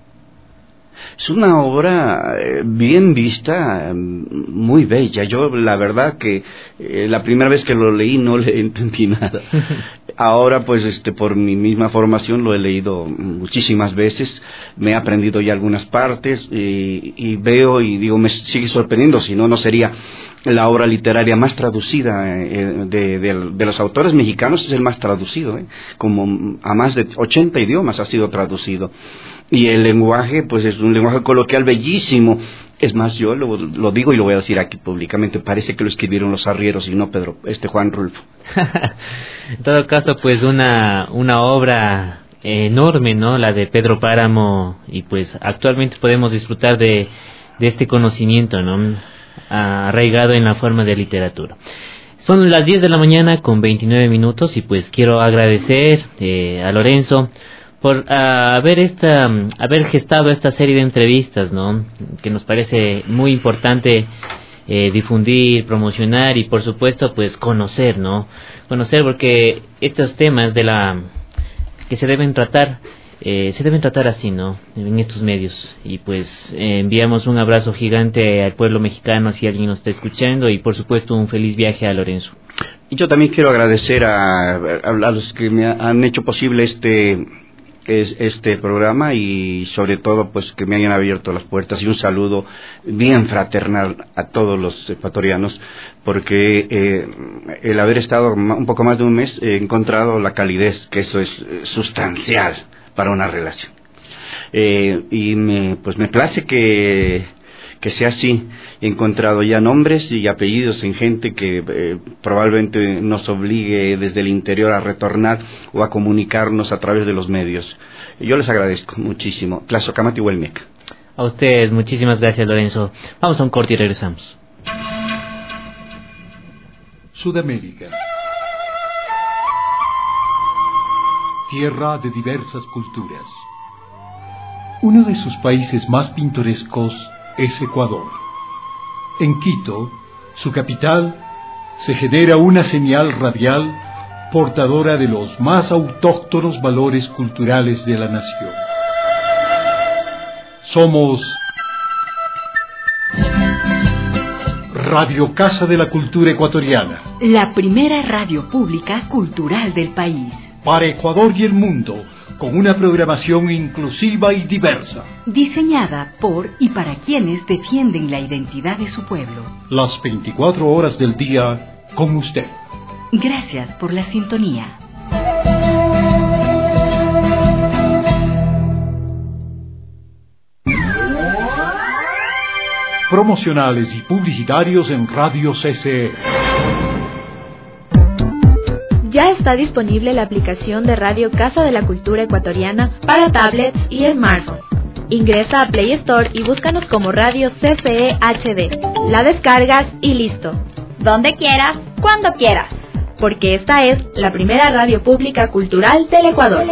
Es una obra bien vista, muy bella. Yo la verdad que la primera vez que lo leí no le entendí nada. Ahora pues por mi misma formación lo he leído muchísimas veces, me he aprendido ya algunas partes y veo y digo, me sigue sorprendiendo, si no, no sería la obra literaria más traducida de los autores mexicanos, es el más traducido, como a más de 80 idiomas ha sido traducido. Y el lenguaje, pues es un lenguaje coloquial bellísimo. Es más, yo lo digo y lo voy a decir aquí públicamente, parece que lo escribieron los arrieros y no Juan Rulfo. En todo caso, pues una obra enorme, ¿no? La de Pedro Páramo, y pues actualmente podemos disfrutar de este conocimiento, ¿no? Arraigado en la forma de literatura. Son las 10 de la mañana con 29 minutos y pues quiero agradecer a Lorenzo por haber gestado esta serie de entrevistas, ¿no? Que nos parece muy importante difundir, promocionar y por supuesto pues conocer, ¿no? Conocer, porque estos temas que se deben tratar así, ¿no? En estos medios. Y pues enviamos un abrazo gigante al pueblo mexicano si alguien nos está escuchando, y por supuesto un feliz viaje a Lorenzo. Y yo también quiero agradecer a los que me han hecho posible este programa, y sobre todo pues que me hayan abierto las puertas, y un saludo bien fraternal a todos los ecuatorianos, porque el haber estado un poco más de un mes he encontrado la calidez, que eso es sustancial para una relación, y me place que sea así. He encontrado ya nombres y apellidos en gente que probablemente nos obligue desde el interior a retornar o a comunicarnos a través de los medios. Yo les agradezco muchísimo. Tlazocamati Huelmeca. A usted, muchísimas gracias, Lorenzo. Vamos a un corte y regresamos. Sudamérica, tierra de diversas culturas. Uno de sus países más pintorescos es Ecuador. En Quito, su capital, se genera una señal radial portadora de los más autóctonos valores culturales de la nación. Somos Radio Casa de la Cultura Ecuatoriana, la primera radio pública cultural del país. Para Ecuador y el mundo, con una programación inclusiva y diversa. Diseñada por y para quienes defienden la identidad de su pueblo. Las 24 horas del día con usted. Gracias por la sintonía. Promocionales y publicitarios en Radio CCE. Ya está disponible la aplicación de Radio Casa de la Cultura Ecuatoriana para tablets y smartphones. Ingresa a Play Store y búscanos como Radio CCE HD. La descargas y listo. Donde quieras, cuando quieras. Porque esta es la primera radio pública cultural del Ecuador.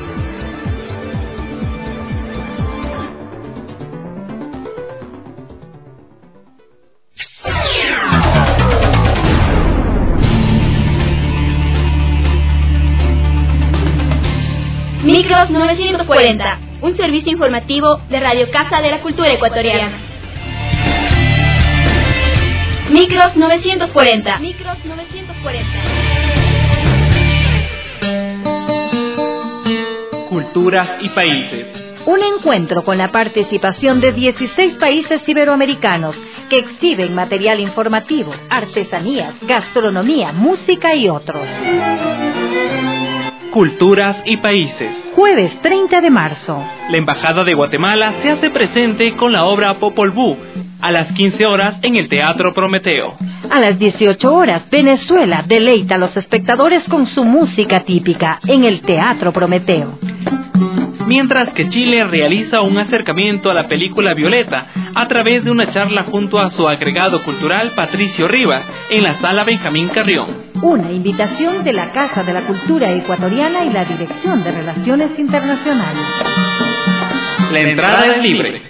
Micros 940, un servicio informativo de Radio Casa de la Cultura Ecuatoriana. Micros 940. Micros 940. Cultura y países. Un encuentro con la participación de 16 países iberoamericanos que exhiben material informativo, artesanías, gastronomía, música y otros. Culturas y países. Jueves 30 de marzo. La Embajada de Guatemala se hace presente con la obra Popol Vuh a las 15 horas en el Teatro Prometeo. A las 18 horas, Venezuela deleita a los espectadores con su música típica en el Teatro Prometeo. Mientras que Chile realiza un acercamiento a la película Violeta a través de una charla junto a su agregado cultural Patricio Rivas en la Sala Benjamín Carrión. Una invitación de la Casa de la Cultura Ecuatoriana y la Dirección de Relaciones Internacionales. La entrada es libre.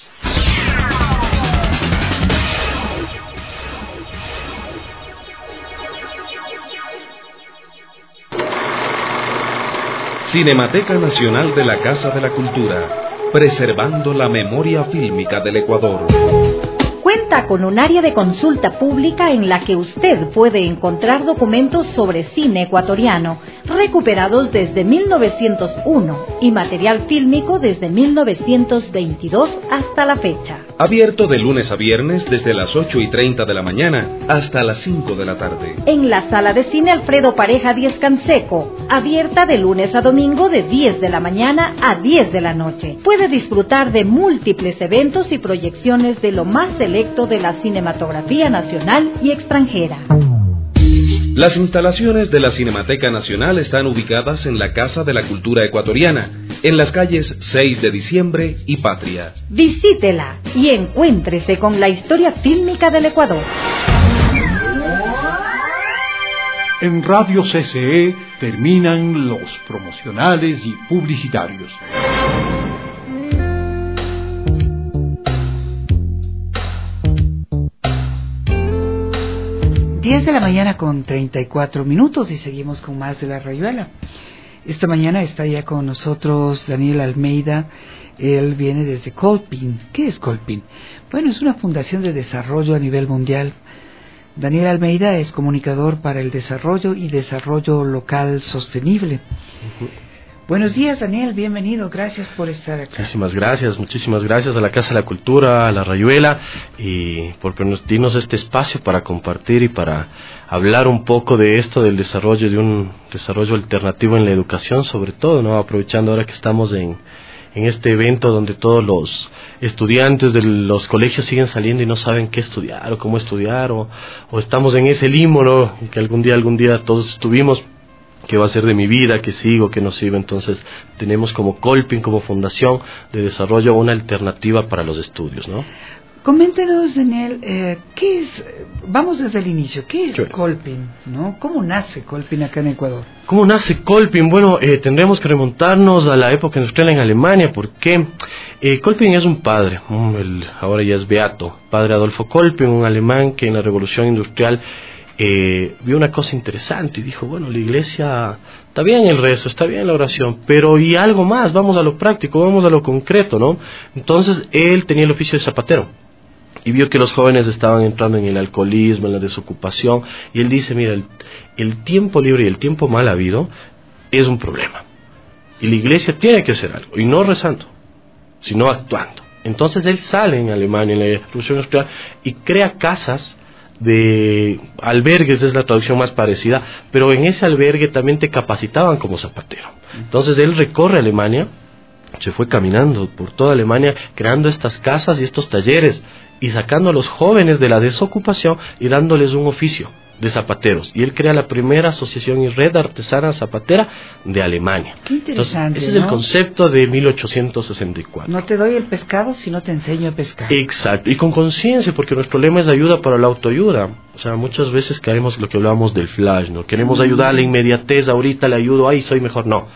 Cinemateca Nacional de la Casa de la Cultura, preservando la memoria fílmica del Ecuador. Cuenta con un área de consulta pública en la que usted puede encontrar documentos sobre cine ecuatoriano recuperados desde 1901 y material fílmico desde 1922 hasta la fecha. Abierto de lunes a viernes desde las 8:30 de la mañana hasta las 5 de la tarde. En la Sala de Cine Alfredo Pareja 10 Canseco, abierta de lunes a domingo de 10 de la mañana a 10 de la noche. Puede disfrutar de múltiples eventos y proyecciones de lo más selecto de la cinematografía nacional y extranjera. Las instalaciones de la Cinemateca Nacional están ubicadas en la Casa de la Cultura Ecuatoriana, en las calles 6 de Diciembre y Patria. Visítela y encuéntrese con la historia fílmica del Ecuador. En Radio CCE terminan los promocionales y publicitarios. 10 de la mañana con 34 minutos y seguimos con más de La Rayuela. Esta mañana está ya con nosotros Daniel Almeida. Él viene desde Colpin. ¿Qué es Colpin? Bueno, es una fundación de desarrollo a nivel mundial. Daniel Almeida es comunicador para el desarrollo y desarrollo local sostenible. Buenos días, Daniel, bienvenido, gracias por estar aquí. Muchísimas gracias a la Casa de la Cultura, a La Rayuela, y por permitirnos este espacio para compartir y para hablar un poco de esto, del desarrollo, de un desarrollo alternativo en la educación, sobre todo, ¿no? Aprovechando ahora que estamos en este evento donde todos los estudiantes de los colegios siguen saliendo y no saben qué estudiar o cómo estudiar, o estamos en ese limbo, ¿no? Que algún día todos estuvimos. ¿Qué va a ser de mi vida? ¿Qué sigo? ¿Qué no sigo? Entonces tenemos como Colpin, como fundación de desarrollo, una alternativa para los estudios, ¿no? Coméntenos, Daniel, ¿qué es? Vamos desde el inicio. ¿Qué es Colpin? ¿No? ¿Cómo nace Colpin acá en Ecuador? ¿Cómo nace Colpin? Bueno, tendremos que remontarnos a la época industrial en Alemania, porque Colpin es un padre, ahora ya es beato, padre Adolfo Colpin, un alemán que en la revolución industrial vio una cosa interesante y dijo, bueno, la iglesia, está bien el rezo, está bien la oración, pero y algo más, vamos a lo práctico, vamos a lo concreto, ¿no? Entonces él tenía el oficio de zapatero y vio que los jóvenes estaban entrando en el alcoholismo, en la desocupación, y él dice, mira, el tiempo libre y el tiempo mal habido es un problema, y la iglesia tiene que hacer algo, y no rezando, sino actuando. Entonces él sale en Alemania en la revolución industrial y crea casas de albergues, es la traducción más parecida, pero en ese albergue también te capacitaban como zapatero. Entonces él recorre Alemania, se fue caminando por toda Alemania creando estas casas y estos talleres y sacando a los jóvenes de la desocupación y dándoles un oficio de zapateros, y él crea la primera asociación y red artesana zapatera de Alemania. Qué interesante. Entonces, ese es el concepto de 1864. No te doy el pescado, sino te enseño a pescar. Exacto, y con conciencia, porque nuestro lema es ayuda para la autoayuda. O sea, muchas veces caemos en lo que hablábamos del flash, ¿no? Queremos ayudar a la inmediatez, ahorita le ayudo, ay, soy mejor. No,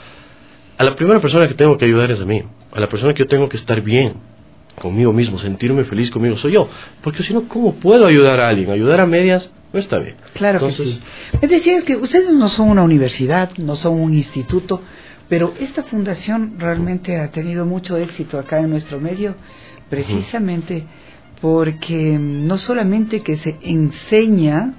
a la primera persona que tengo que ayudar es a mí, a la persona que yo tengo que estar bien conmigo mismo, sentirme feliz conmigo, soy yo, porque si no, ¿cómo puedo ayudar a alguien? Ayudar a medias no está bien. Claro. Entonces, que sí. Me decías que ustedes no son una universidad, no son un instituto, pero esta fundación realmente ha tenido mucho éxito acá en nuestro medio, precisamente porque no solamente que se enseña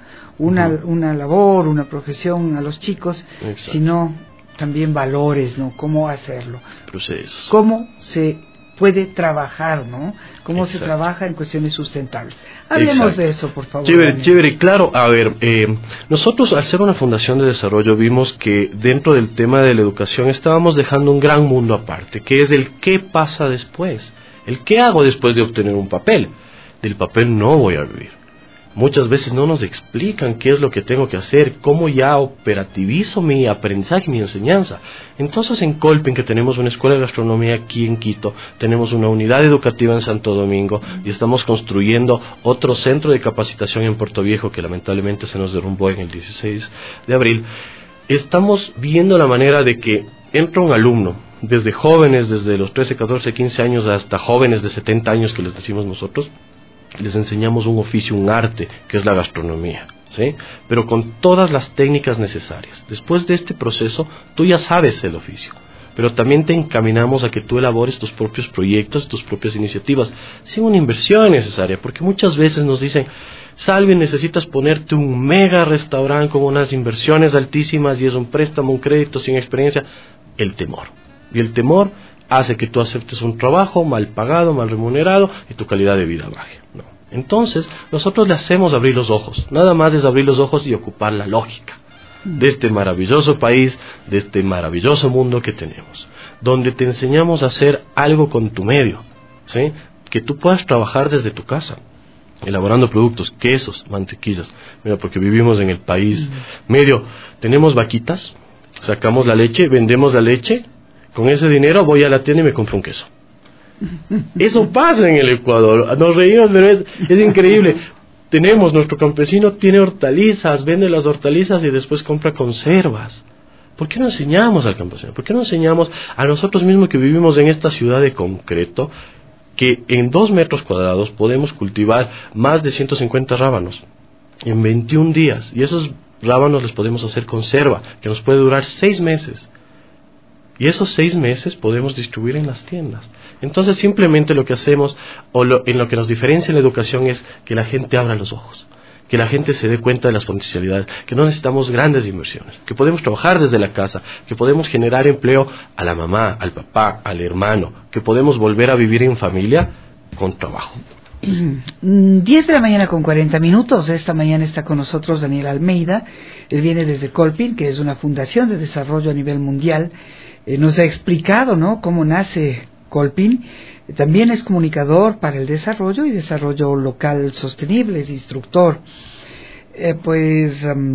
una labor, una profesión a los chicos, sino también valores, ¿no? Cómo hacerlo, procesos, cómo se puede trabajar, ¿no? Cómo se trabaja en cuestiones sustentables. Hablemos de eso, por favor. Chévere, claro. A ver, nosotros al ser una fundación de desarrollo vimos que dentro del tema de la educación estábamos dejando un gran mundo aparte, que es el qué pasa después, el qué hago después de obtener un papel. Del papel no voy a vivir. Muchas veces no nos explican qué es lo que tengo que hacer, cómo ya operativizo mi aprendizaje, mi enseñanza. Entonces en Colpin, que tenemos una escuela de gastronomía aquí en Quito, tenemos una unidad educativa en Santo Domingo y estamos construyendo otro centro de capacitación en Puerto Viejo que lamentablemente se nos derrumbó en el 16 de abril. Estamos viendo la manera de que entra un alumno, desde jóvenes, desde los 13, 14, 15 años hasta jóvenes de 70 años que les decimos nosotros, les enseñamos un oficio, un arte, que es la gastronomía, ¿sí? Pero con todas las técnicas necesarias. Después de este proceso, tú ya sabes el oficio, pero también te encaminamos a que tú elabores tus propios proyectos, tus propias iniciativas, sin una inversión necesaria, porque muchas veces nos dicen, Salvi, necesitas ponerte un mega restaurante con unas inversiones altísimas y es un préstamo, un crédito sin experiencia. El temor. Y el temor hace que tú aceptes un trabajo mal pagado, mal remunerado y tu calidad de vida baje. No. Entonces, nosotros le hacemos abrir los ojos. Nada más es abrir los ojos y ocupar la lógica de este maravilloso país, de este maravilloso mundo que tenemos, donde te enseñamos a hacer algo con tu medio, ¿sí? Que tú puedas trabajar desde tu casa, elaborando productos, quesos, mantequillas. Mira, porque vivimos en el país medio, tenemos vaquitas, sacamos la leche, vendemos la leche. Con ese dinero voy a la tienda y me compro un queso. Eso pasa en el Ecuador. Nos reímos, pero es increíble. Nuestro campesino tiene hortalizas, vende las hortalizas y después compra conservas. ¿Por qué no enseñamos al campesino? ¿Por qué no enseñamos a nosotros mismos que vivimos en esta ciudad de concreto que en 2 metros cuadrados podemos cultivar más de 150 rábanos en 21 días? Y esos rábanos les podemos hacer conserva, que nos puede durar 6 meses. Y esos 6 meses podemos distribuir en las tiendas. Entonces simplemente lo que hacemos, en lo que nos diferencia en la educación, es que la gente abra los ojos, que la gente se dé cuenta de las potencialidades, que no necesitamos grandes inversiones, que podemos trabajar desde la casa, que podemos generar empleo a la mamá, al papá, al hermano, que podemos volver a vivir en familia con trabajo. 10 de la mañana con 40 minutos. Esta mañana está con nosotros Daniel Almeida. Él viene desde Colpin, que es una fundación de desarrollo a nivel mundial. Nos ha explicado, ¿no?, cómo nace Colpin. También es comunicador para el desarrollo y desarrollo local sostenible, es instructor. Puede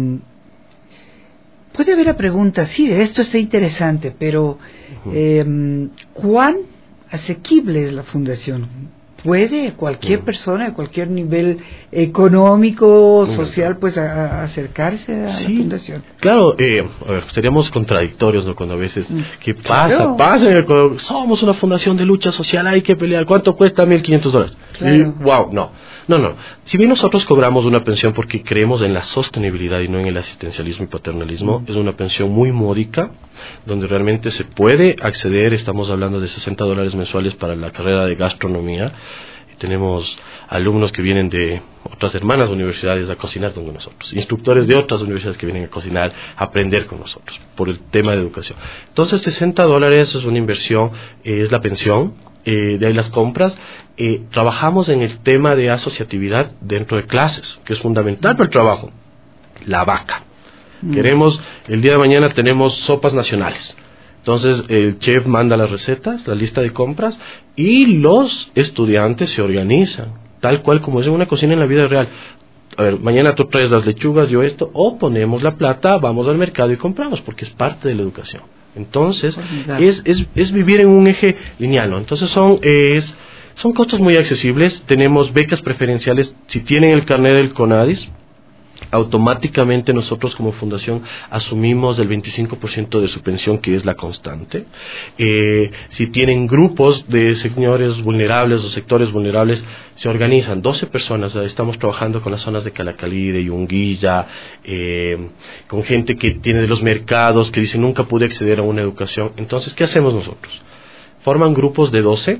haber la pregunta, sí, esto está interesante, pero ¿cuán asequible es la fundación? ¿Puede cualquier persona, de cualquier nivel económico, social, pues acercarse a la fundación? Claro, a ver, seríamos contradictorios, ¿no? Cuando a veces, ¿qué pasa? Somos una fundación de lucha social, hay que pelear. ¿Cuánto cuesta? $1,500. Claro. Y, wow, no. Si bien nosotros cobramos una pensión porque creemos en la sostenibilidad y no en el asistencialismo y paternalismo, es una pensión muy módica, donde realmente se puede acceder. Estamos hablando de $60 mensuales para la carrera de gastronomía. Tenemos alumnos que vienen de otras hermanas universidades a cocinar con nosotros, instructores de otras universidades que vienen a cocinar, a aprender con nosotros, por el tema de educación. Entonces $60 es una inversión, es la pensión, de ahí las compras. Trabajamos en el tema de asociatividad dentro de clases, que es fundamental para el trabajo. La vaca. Queremos, el día de mañana tenemos sopas nacionales. Entonces el chef manda las recetas, la lista de compras, y los estudiantes se organizan, tal cual como es en una cocina en la vida real. a ver, mañana tú traes las lechugas, yo esto, o ponemos la plata, vamos al mercado y compramos, porque es parte de la educación. Entonces, es vivir en un eje lineal, ¿no? Entonces son costos muy accesibles. Tenemos becas preferenciales. Si tienen el carnet del CONADIS, automáticamente nosotros como fundación asumimos el 25% de su pensión, que es la constante. Si tienen grupos de señores vulnerables o sectores vulnerables, se organizan 12 personas. Estamos trabajando con las zonas de Calacalí, de Yunguilla, con gente que tiene de los mercados, que dice nunca pude acceder a una educación. Entonces, ¿qué hacemos nosotros? Forman grupos de 12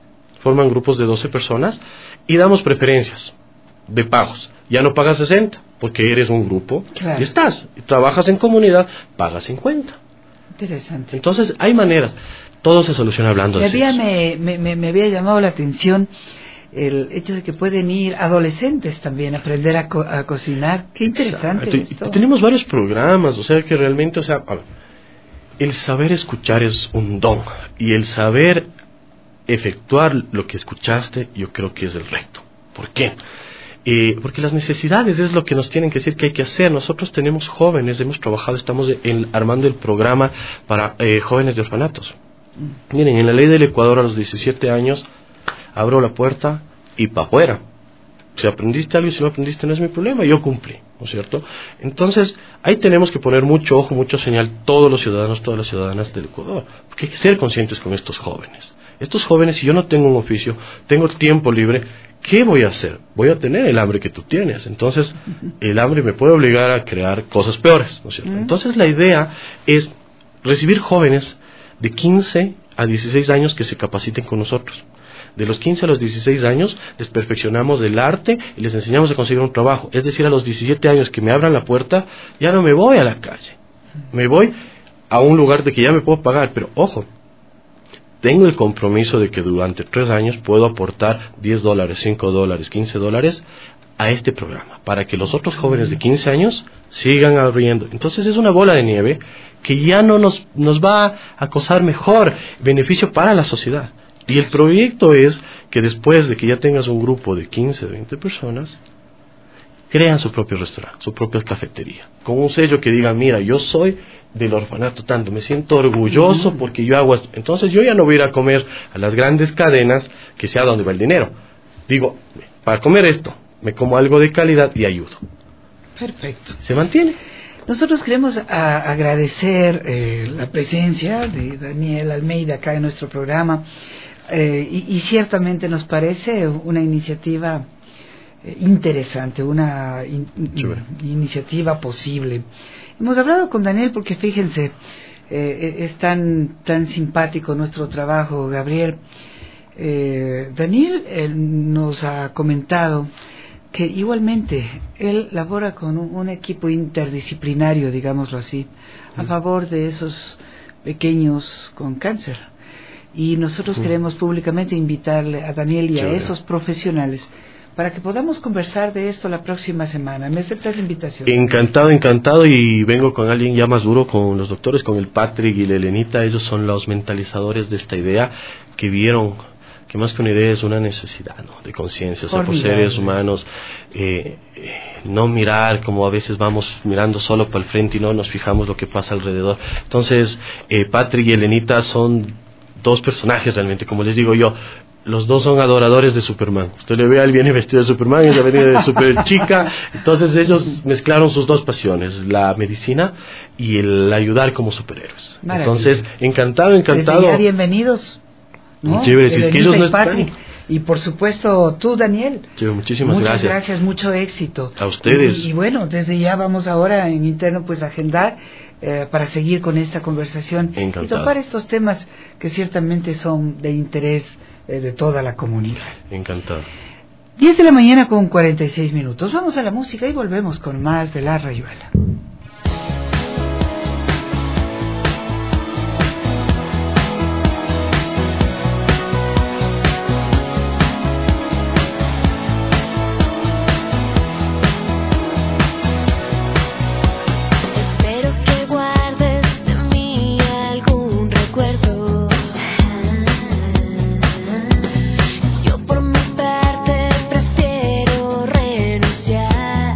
personas y damos preferencias de pagos. Ya no pagas 60 porque eres un grupo, claro, y trabajas en comunidad, pagas 50. Interesante. Entonces hay maneras, todo se soluciona hablando de eso. Me había llamado la atención el hecho de que pueden ir adolescentes también a aprender a cocinar. Qué interesante esto. Tenemos varios programas, o sea que realmente, el saber escuchar es un don, y el saber efectuar lo que escuchaste, yo creo que es el reto. ¿Por qué? Porque las necesidades es lo que nos tienen que decir que hay que hacer. Nosotros tenemos jóvenes, hemos trabajado, estamos armando el programa para jóvenes de orfanatos. Miren, en la ley del Ecuador a los 17 años abro la puerta y para afuera. Si aprendiste algo y si no aprendiste no es mi problema, yo cumplí, ¿no es cierto? Entonces, ahí tenemos que poner mucho ojo, mucho señal, todos los ciudadanos, todas las ciudadanas del Ecuador, porque hay que ser conscientes con estos jóvenes. Estos jóvenes, si yo no tengo un oficio, tengo tiempo libre, ¿qué voy a hacer? Voy a tener el hambre que tú tienes. Entonces, el hambre me puede obligar a crear cosas peores, ¿no es cierto? Entonces, la idea es recibir jóvenes de 15 a 16 años que se capaciten con nosotros. De los 15 a los 16 años les perfeccionamos el arte y les enseñamos a conseguir un trabajo. Es decir, a los 17 años que me abran la puerta, ya no me voy a la calle. Me voy a un lugar de que ya me puedo pagar, pero ojo, tengo el compromiso de que durante 3 años puedo aportar $10, $5, $15 a este programa, para que los otros jóvenes de 15 años sigan abriendo. Entonces es una bola de nieve que ya no nos va a causar mejor beneficio para la sociedad. Y el proyecto es que después de que ya tengas un grupo de 15, 20 personas, crean su propio restaurante, su propia cafetería, con un sello que diga, mira, yo soy del orfanato tanto, me siento orgulloso porque yo hago esto. Entonces yo ya no voy a ir a comer a las grandes cadenas, que sea donde va el dinero. Digo, para comer esto, me como algo de calidad y ayudo. Perfecto. ¿Se mantiene? Nosotros queremos agradecer la presencia de Daniel Almeida acá en nuestro programa, y ciertamente nos parece una iniciativa interesante, una iniciativa posible. Hemos hablado con Daniel porque fíjense, es tan simpático nuestro trabajo, Gabriel. Daniel nos ha comentado que igualmente él labora con un equipo interdisciplinario, digámoslo así, a favor de esos pequeños con cáncer. Y nosotros queremos públicamente invitarle a Daniel y a esos profesionales para que podamos conversar de esto la próxima semana. ¿Me aceptas la invitación? Encantado, y vengo con alguien ya más duro, con los doctores, con el Patrick y la Elenita. Ellos son los mentalizadores de esta idea, que vieron que más que una idea es una necesidad, ¿no?, de conciencia. O sea, por seres humanos, no mirar como a veces vamos mirando solo para el frente y no nos fijamos lo que pasa alrededor. Entonces, Patrick y Elenita son 2 personajes realmente, como les digo yo. Los 2 son adoradores de Superman. Usted le ve a él, viene vestido de Superman, ella viene de Super Chica. Entonces ellos mezclaron sus 2 pasiones, la medicina y el ayudar como superhéroes. Entonces, encantado. Desde ya bienvenidos, ¿no? Chévere, si es que ellos no están. Y por supuesto tú, Daniel. Muchísimas gracias. Muchas gracias, mucho éxito. A ustedes. Y bueno, desde ya vamos ahora en interno pues a agendar para seguir con esta conversación. Encantado. Y tocar estos temas que ciertamente son de interés de toda la comunidad. Encantado. 10 de la mañana con 46 minutos. Vamos a la música y volvemos con más de La Rayuela. Yo por mi parte prefiero renunciar.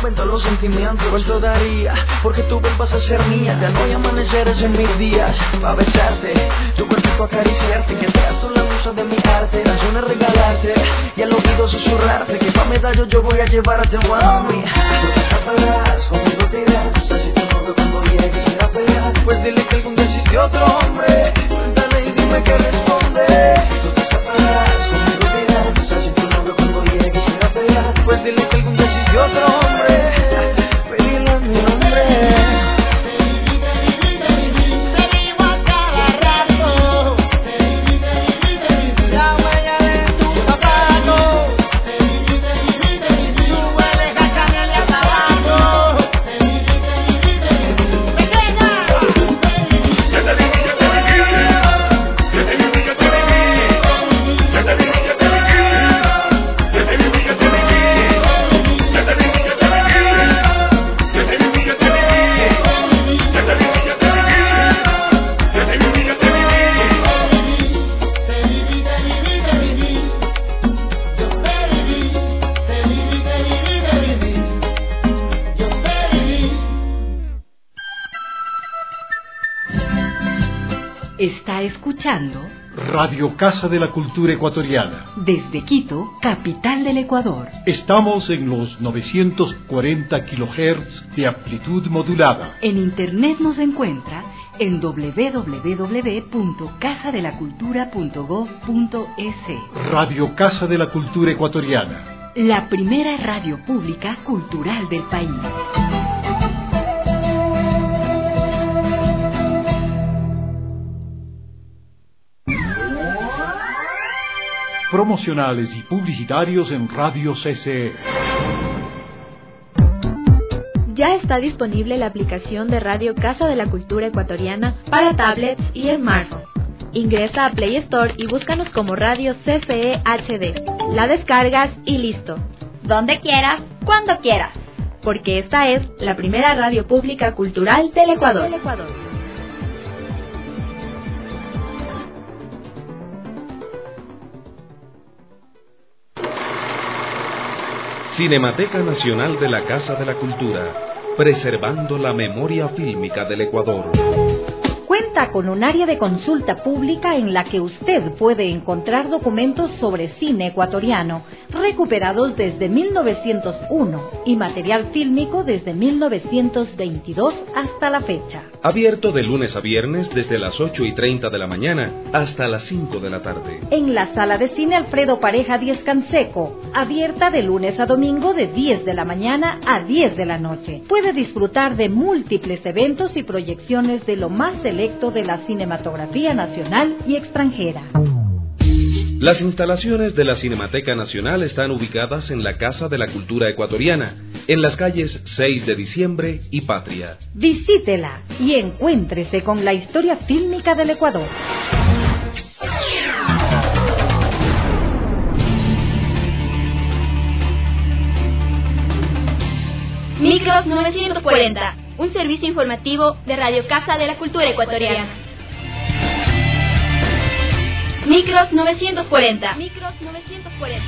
saben todos los sentimientos. ¿Cuánto daría porque tú vuelvas a ser mía? Ya no hay amaneceres en mis días pa' besarte, tu cuerpito acariciarte, que seas tú la musa de mi arte, canciones regalarte y al oído susurrarte, que pa' medallo yo voy a llevarte, mami. Tú te escaparás, conmigo te irás, así tu novio cuando llegues irá a pelear. Pues dile que algún día existió otro hombre, cuéntale y dime qué responde. Tú te escaparás, conmigo te irás, así tu novio cuando llegues irá a pelear. Pues dile que algún día existió otro hombre, pedile a mi nombre. Está escuchando Radio Casa de la Cultura Ecuatoriana. Desde Quito, capital del Ecuador. Estamos en los 940 kHz de amplitud modulada. En internet nos encuentra en www.casadelacultura.gov.es. Radio Casa de la Cultura Ecuatoriana. La primera radio pública cultural del país. Promocionales y publicitarios en Radio CCE. Ya está disponible la aplicación de Radio Casa de la Cultura Ecuatoriana para tablets y smartphones. Ingresa a Play Store y búscanos como Radio CCE HD. La descargas y listo. Donde quieras, cuando quieras. Porque esta es la primera radio pública cultural del Ecuador. Cinemateca Nacional de la Casa de la Cultura, preservando la memoria fílmica del Ecuador. Cuenta con un área de consulta pública en la que usted puede encontrar documentos sobre cine ecuatoriano, recuperados desde 1901 y material fílmico desde 1922 hasta la fecha. Abierto de lunes a viernes desde las 8:30 de la mañana hasta las 5 de la tarde. En la sala de cine Alfredo Pareja 10 Canseco, abierta de lunes a domingo de 10 de la mañana a 10 de la noche. Puede disfrutar de múltiples eventos y proyecciones de lo más selecto de la cinematografía nacional y extranjera. Las instalaciones de la Cinemateca Nacional están ubicadas en la Casa de la Cultura Ecuatoriana, en las calles 6 de Diciembre y Patria. Visítela y encuéntrese con la historia fílmica del Ecuador. Micros 940, un servicio informativo de Radio Casa de la Cultura Ecuatoriana. Micros 940. Micros 940.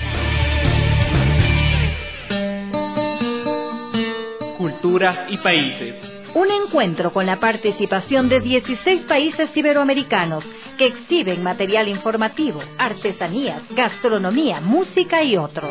Cultura y países. Un encuentro con la participación de 16 países iberoamericanos que exhiben material informativo, artesanías, gastronomía, música y otros.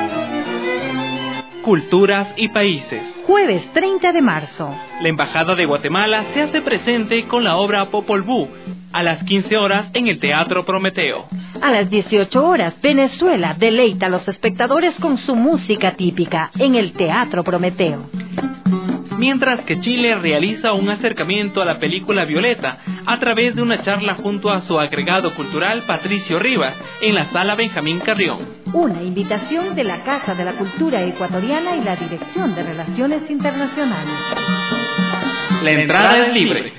Culturas y países. Jueves 30 de marzo. La Embajada de Guatemala se hace presente con la obra Popol Vuh a las 15 horas en el Teatro Prometeo. A las 18 horas, Venezuela deleita a los espectadores con su música típica en el Teatro Prometeo. Mientras que Chile realiza un acercamiento a la película Violeta a través de una charla junto a su agregado cultural Patricio Rivas en la Sala Benjamín Carrión. Una invitación de la Casa de la Cultura Ecuatoriana y la Dirección de Relaciones Internacionales. La entrada es libre.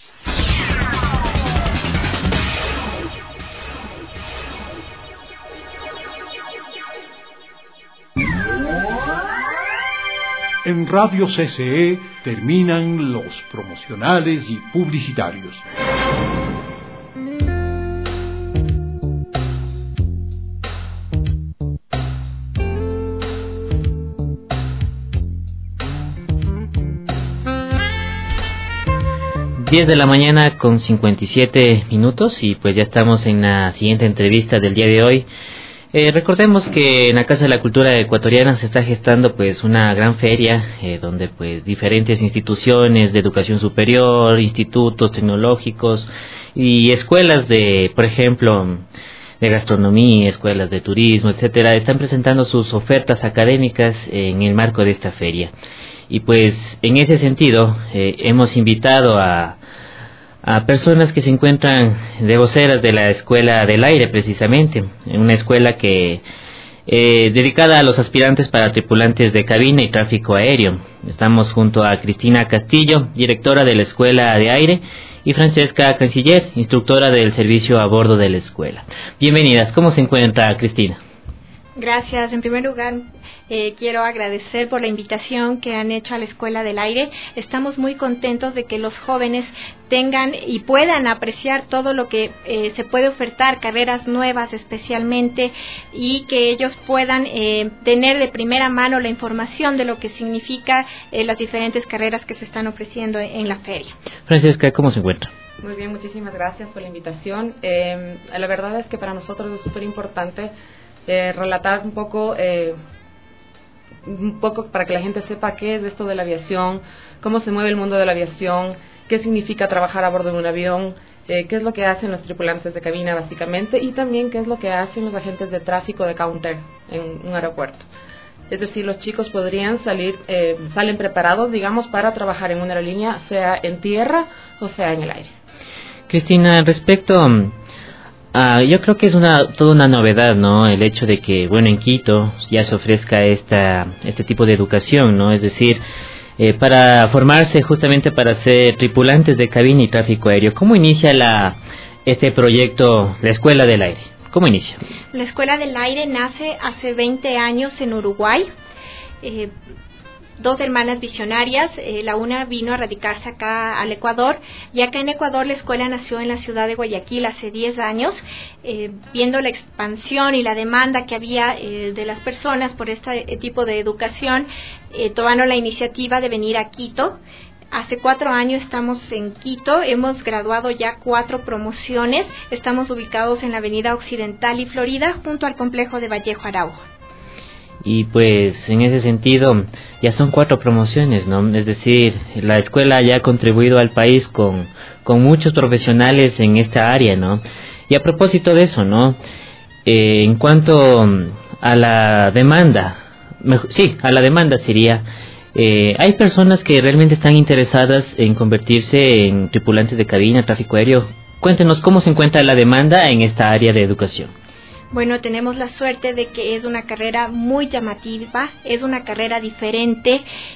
En Radio CCE terminan los promocionales y publicitarios. 10 de la mañana con 57 minutos y pues ya estamos en la siguiente entrevista del día de hoy. Recordemos que en la Casa de la Cultura Ecuatoriana se está gestando pues una gran feria donde pues diferentes instituciones de educación superior, institutos tecnológicos y escuelas de, por ejemplo, de gastronomía, escuelas de turismo, etcétera, están presentando sus ofertas académicas en el marco de esta feria. Y pues en ese sentido hemos invitado a personas que se encuentran de voceras de la Escuela del Aire, precisamente, una escuela que dedicada a los aspirantes para tripulantes de cabina y tráfico aéreo. Estamos junto a Cristina Castillo, directora de la Escuela de Aire, y Francesca Canciller, instructora del servicio a bordo de la escuela. Bienvenidas, ¿cómo se encuentra Cristina? Gracias. En primer lugar, quiero agradecer por la invitación que han hecho a la Escuela del Aire. Estamos muy contentos de que los jóvenes tengan y puedan apreciar todo lo que se puede ofertar, carreras nuevas especialmente, y que ellos puedan tener de primera mano la información de lo que significa las diferentes carreras que se están ofreciendo en la feria. Francesca, ¿cómo se encuentra? Muy bien, muchísimas gracias por la invitación. La verdad es que para nosotros es súper importante relatar un poco para que la gente sepa qué es esto de la aviación, cómo se mueve el mundo de la aviación, qué significa trabajar a bordo de un avión, qué es lo que hacen los tripulantes de cabina básicamente, y también qué es lo que hacen los agentes de tráfico de counter en un aeropuerto. Es decir, los chicos podrían salen preparados, digamos, para trabajar en una aerolínea, sea en tierra o sea en el aire. Cristina, respecto yo creo que es toda una novedad, ¿no? El hecho de que, bueno, en Quito ya se ofrezca este tipo de educación, ¿no? Es decir, para formarse justamente para ser tripulantes de cabina y tráfico aéreo. ¿Cómo inicia este proyecto, la Escuela del Aire? ¿Cómo inicia? La Escuela del Aire nace hace 20 años en Uruguay. Dos hermanas visionarias, la una vino a radicarse acá al Ecuador, y acá en Ecuador la escuela nació en la ciudad de Guayaquil hace 10 años, viendo la expansión y la demanda que había de las personas por este tipo de educación, tomaron la iniciativa de venir a Quito. Hace 4 años estamos en Quito, hemos graduado ya 4 promociones, estamos ubicados en la avenida Occidental y Florida, junto al complejo de Vallejo Araujo. Y pues en ese sentido ya son 4 promociones, ¿no? Es decir, la escuela ya ha contribuido al país con muchos profesionales en esta área, ¿no? Y a propósito de eso, ¿no? En cuanto a la demanda, sería, hay personas que realmente están interesadas en convertirse en tripulantes de cabina, tráfico aéreo. Cuéntenos cómo se encuentra la demanda en esta área de educación. Bueno, tenemos la suerte de que es una carrera muy llamativa, es una carrera diferente,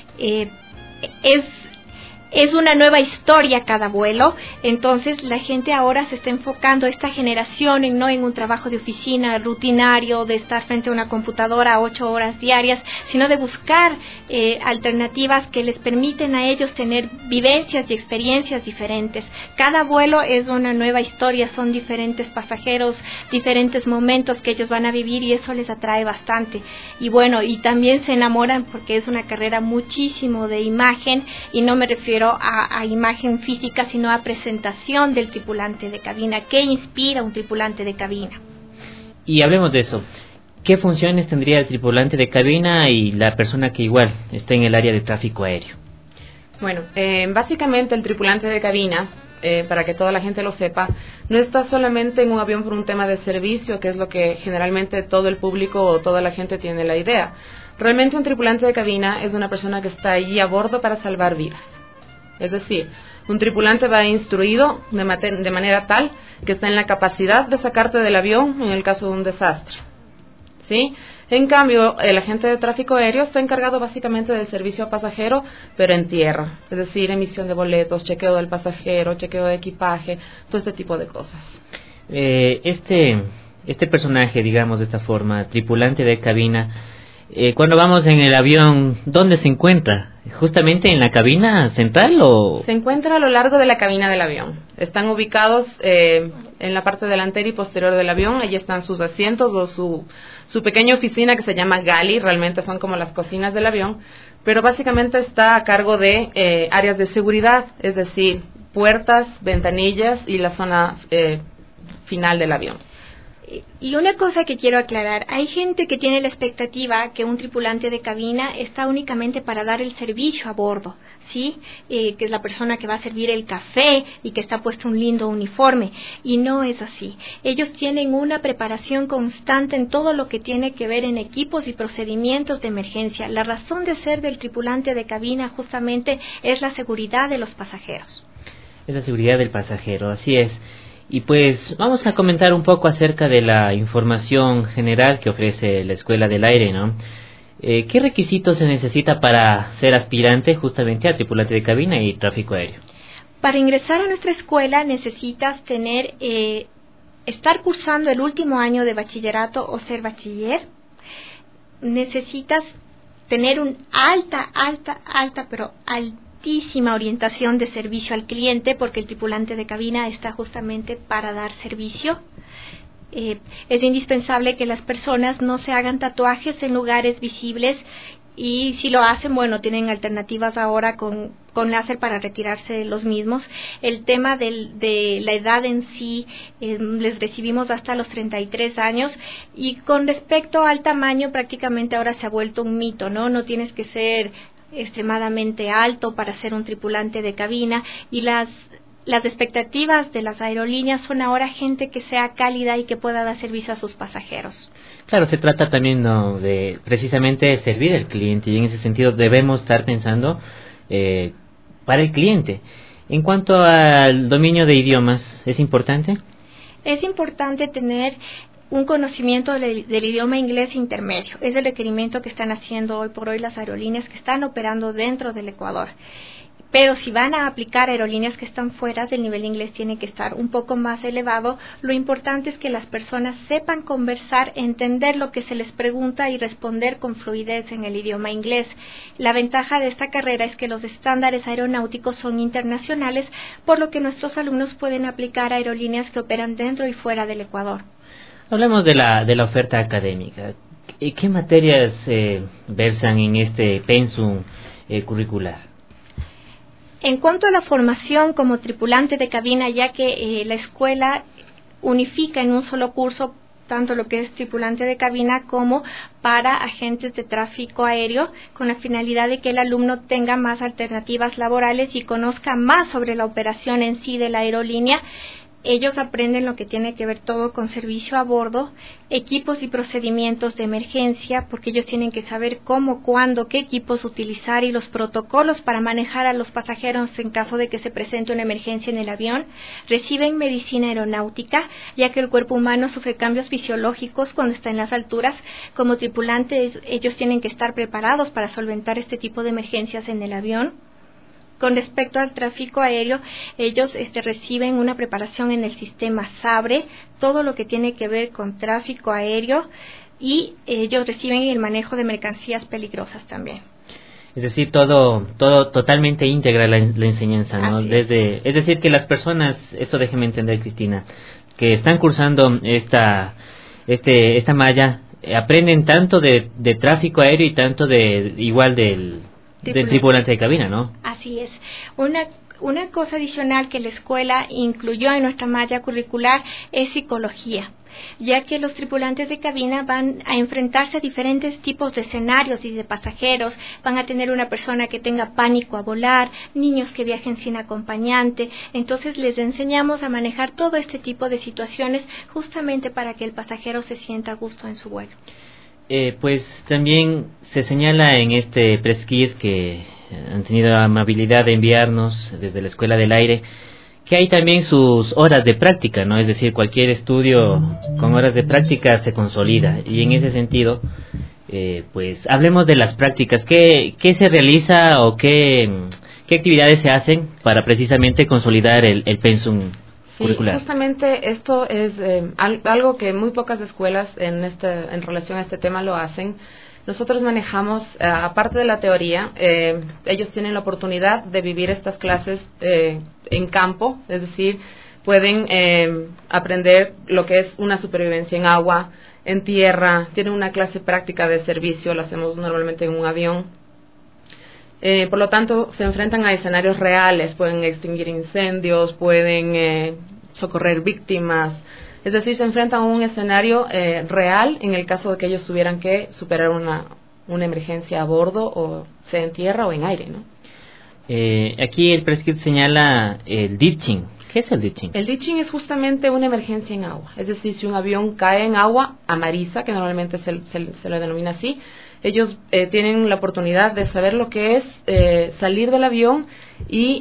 es una nueva historia cada vuelo. Entonces la gente ahora se está enfocando, esta generación, no en un trabajo de oficina rutinario, de estar frente a una computadora 8 horas diarias, sino de buscar alternativas que les permiten a ellos tener vivencias y experiencias diferentes. Cada vuelo es una nueva historia, son diferentes pasajeros, diferentes momentos que ellos van a vivir, y eso les atrae bastante. Y bueno, y también se enamoran porque es una carrera muchísimo de imagen, y no me refiero a imagen física, sino a presentación del tripulante de cabina. ¿Qué inspira un tripulante de cabina? Y hablemos de eso. ¿Qué funciones tendría el tripulante de cabina y la persona que igual está en el área de tráfico aéreo? Bueno, básicamente el tripulante de cabina, para que toda la gente lo sepa, no está solamente en un avión por un tema de servicio, que es lo que generalmente todo el público o toda la gente tiene la idea. Realmente un tripulante de cabina es una persona que está allí a bordo para salvar vidas. Es decir, un tripulante va instruido de manera tal que está en la capacidad de sacarte del avión en el caso de un desastre, ¿sí? En cambio, el agente de tráfico aéreo está encargado básicamente del servicio a pasajero, pero en tierra. Es decir, emisión de boletos, chequeo del pasajero, chequeo de equipaje, todo este tipo de cosas. Este personaje, digamos de esta forma, tripulante de cabina, cuando vamos en el avión, ¿dónde se encuentra? ¿Justamente en la cabina central o...? Se encuentra a lo largo de la cabina del avión. Están ubicados en la parte delantera y posterior del avión. Allí están sus asientos o su pequeña oficina que se llama galley. Realmente son como las cocinas del avión. Pero básicamente está a cargo de áreas de seguridad. Es decir, puertas, ventanillas y la zona final del avión. Y una cosa que quiero aclarar, hay gente que tiene la expectativa que un tripulante de cabina está únicamente para dar el servicio a bordo, ¿sí? Que es la persona que va a servir el café y que está puesto un lindo uniforme, y no es así. Ellos tienen una preparación constante en todo lo que tiene que ver en equipos y procedimientos de emergencia. La razón de ser del tripulante de cabina justamente es la seguridad de los pasajeros. Es la seguridad del pasajero, así es. Y pues vamos a comentar un poco acerca de la información general que ofrece la Escuela del Aire, ¿no? ¿Qué requisitos se necesita para ser aspirante justamente a tripulante de cabina y tráfico aéreo? Para ingresar a nuestra escuela necesitas estar cursando el último año de bachillerato o ser bachiller. Necesitas tener un alta, pero altísima orientación de servicio al cliente, porque el tripulante de cabina está justamente para dar servicio. Es indispensable que las personas no se hagan tatuajes en lugares visibles, y si lo hacen, bueno, tienen alternativas ahora con láser para retirarse los mismos. El tema de la edad en sí, les recibimos hasta los 33 años, y con respecto al tamaño, prácticamente ahora se ha vuelto un mito, ¿no? No tienes que ser extremadamente alto para ser un tripulante de cabina, y las expectativas de las aerolíneas son ahora gente que sea cálida y que pueda dar servicio a sus pasajeros. Claro, se trata también, ¿no?, de precisamente servir al cliente, y en ese sentido debemos estar pensando para el cliente. En cuanto al dominio de idiomas, ¿es importante? Es importante tener un conocimiento del idioma inglés intermedio. Es el requerimiento que están haciendo hoy por hoy las aerolíneas que están operando dentro del Ecuador. Pero si van a aplicar aerolíneas que están fuera, del nivel de inglés tiene que estar un poco más elevado. Lo importante es que las personas sepan conversar, entender lo que se les pregunta y responder con fluidez en el idioma inglés. La ventaja de esta carrera es que los estándares aeronáuticos son internacionales, por lo que nuestros alumnos pueden aplicar a aerolíneas que operan dentro y fuera del Ecuador. Hablemos de la oferta académica. ¿Qué materias versan en este pensum curricular? En cuanto a la formación como tripulante de cabina, ya que la escuela unifica en un solo curso tanto lo que es tripulante de cabina como para agentes de tráfico aéreo, con la finalidad de que el alumno tenga más alternativas laborales y conozca más sobre la operación en sí de la aerolínea. Ellos aprenden lo que tiene que ver todo con servicio a bordo, equipos y procedimientos de emergencia, porque ellos tienen que saber cómo, cuándo, qué equipos utilizar y los protocolos para manejar a los pasajeros en caso de que se presente una emergencia en el avión. Reciben medicina aeronáutica, ya que el cuerpo humano sufre cambios fisiológicos cuando está en las alturas. Como tripulantes, ellos tienen que estar preparados para solventar este tipo de emergencias en el avión. Con respecto al tráfico aéreo, ellos reciben una preparación en el sistema SABRE, todo lo que tiene que ver con tráfico aéreo, y ellos reciben el manejo de mercancías peligrosas también. Es decir, todo totalmente íntegra la enseñanza, ¿no? Es decir, que las personas, esto déjeme entender, Cristina, que están cursando esta malla, aprenden tanto de tráfico aéreo y tanto del tripulante de cabina, ¿no? Así es. Una cosa adicional que la escuela incluyó en nuestra malla curricular es psicología, ya que los tripulantes de cabina van a enfrentarse a diferentes tipos de escenarios y de pasajeros. Van a tener una persona que tenga pánico a volar, niños que viajen sin acompañante. Entonces les enseñamos a manejar todo este tipo de situaciones justamente para que el pasajero se sienta a gusto en su vuelo. Pues también se señala en este press kit que han tenido la amabilidad de enviarnos desde la Escuela del Aire, que hay también sus horas de práctica, ¿no? Es decir, cualquier estudio con horas de práctica se consolida, y en ese sentido, pues hablemos de las prácticas. ¿Qué se realiza o qué actividades se hacen para precisamente consolidar el pensum curricular? Sí, justamente esto es algo que muy pocas escuelas en relación a este tema lo hacen. Nosotros manejamos, aparte de la teoría, ellos tienen la oportunidad de vivir estas clases en campo, es decir, pueden aprender lo que es una supervivencia en agua, en tierra, tienen una clase práctica de servicio, lo hacemos normalmente en un avión. Por lo tanto, se enfrentan a escenarios reales, pueden extinguir incendios, pueden socorrer víctimas, es decir, se enfrentan a un escenario real en el caso de que ellos tuvieran que superar una emergencia a bordo, o sea en tierra o en aire, ¿no? Aquí el prescript señala el ditching. ¿Qué es el ditching? El ditching es justamente una emergencia en agua, es decir, si un avión cae en agua, amariza, que normalmente se lo denomina así, ellos tienen la oportunidad de saber lo que es salir del avión y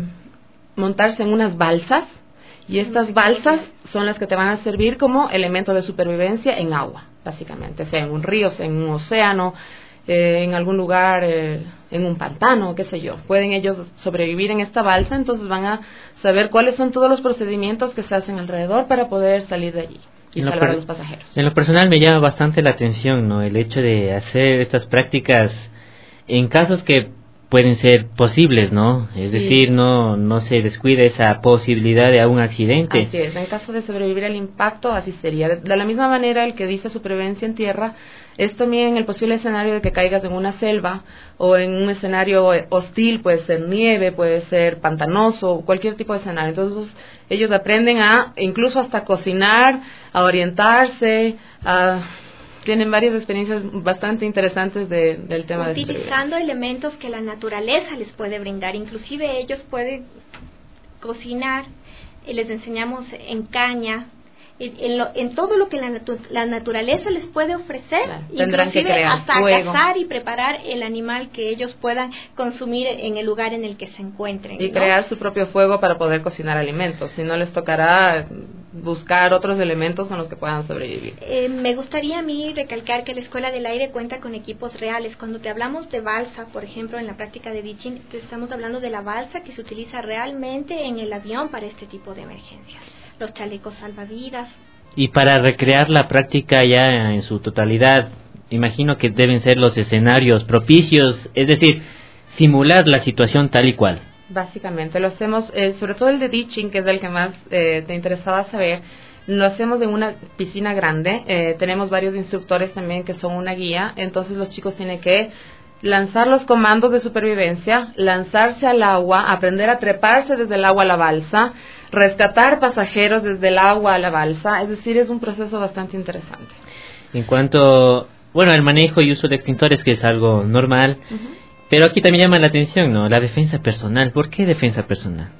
montarse en unas balsas, y estas balsas son las que te van a servir como elemento de supervivencia en agua, básicamente, sea en un río, sea en un océano, en algún lugar, en un pantano, qué sé yo. Pueden ellos sobrevivir en esta balsa, entonces van a saber cuáles son todos los procedimientos que se hacen alrededor para poder salir de allí y salvar a los pasajeros. En lo personal me llama bastante la atención, ¿no?, el hecho de hacer estas prácticas en casos que pueden ser posibles, ¿no? Es decir, no se descuida esa posibilidad de algún accidente. Así es, en caso de sobrevivir al impacto, así sería. De la misma manera, el que dice supervivencia en tierra es también el posible escenario de que caigas en una selva o en un escenario hostil, puede ser nieve, puede ser pantanoso, cualquier tipo de escenario. Entonces, ellos aprenden a, incluso hasta cocinar, a orientarse, tienen varias experiencias bastante interesantes del tema de supervivencia. Utilizando elementos que la naturaleza les puede brindar, inclusive ellos pueden cocinar, les enseñamos en caña, en todo lo que la naturaleza les puede ofrecer, claro, inclusive hasta cazar y preparar el animal que ellos puedan consumir en el lugar en el que se encuentren. Y ¿no? crear su propio fuego para poder cocinar alimentos, si no les tocará buscar otros elementos con los que puedan sobrevivir. Me gustaría a mí recalcar que la Escuela del Aire cuenta con equipos reales. Cuando te hablamos de balsa, por ejemplo, en la práctica de ditching, te estamos hablando de la balsa que se utiliza realmente en el avión para este tipo de emergencias. Los chalecos salvavidas. Y para recrear la práctica ya en su totalidad, imagino que deben ser los escenarios propicios, es decir, simular la situación tal y cual. Básicamente, lo hacemos, sobre todo el de ditching, que es el que más te interesaba saber, lo hacemos en una piscina grande, tenemos varios instructores también que son una guía, entonces los chicos tienen que lanzar los comandos de supervivencia, lanzarse al agua, aprender a treparse desde el agua a la balsa, rescatar pasajeros desde el agua a la balsa, es decir, es un proceso bastante interesante. En cuanto, al manejo y uso de extintores, que es algo normal, pero aquí también llama la atención, ¿no?, la defensa personal. ¿Por qué defensa personal?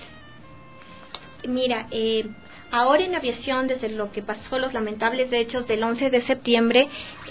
Mira, ahora en aviación, desde lo que pasó, los lamentables hechos del 11 de septiembre,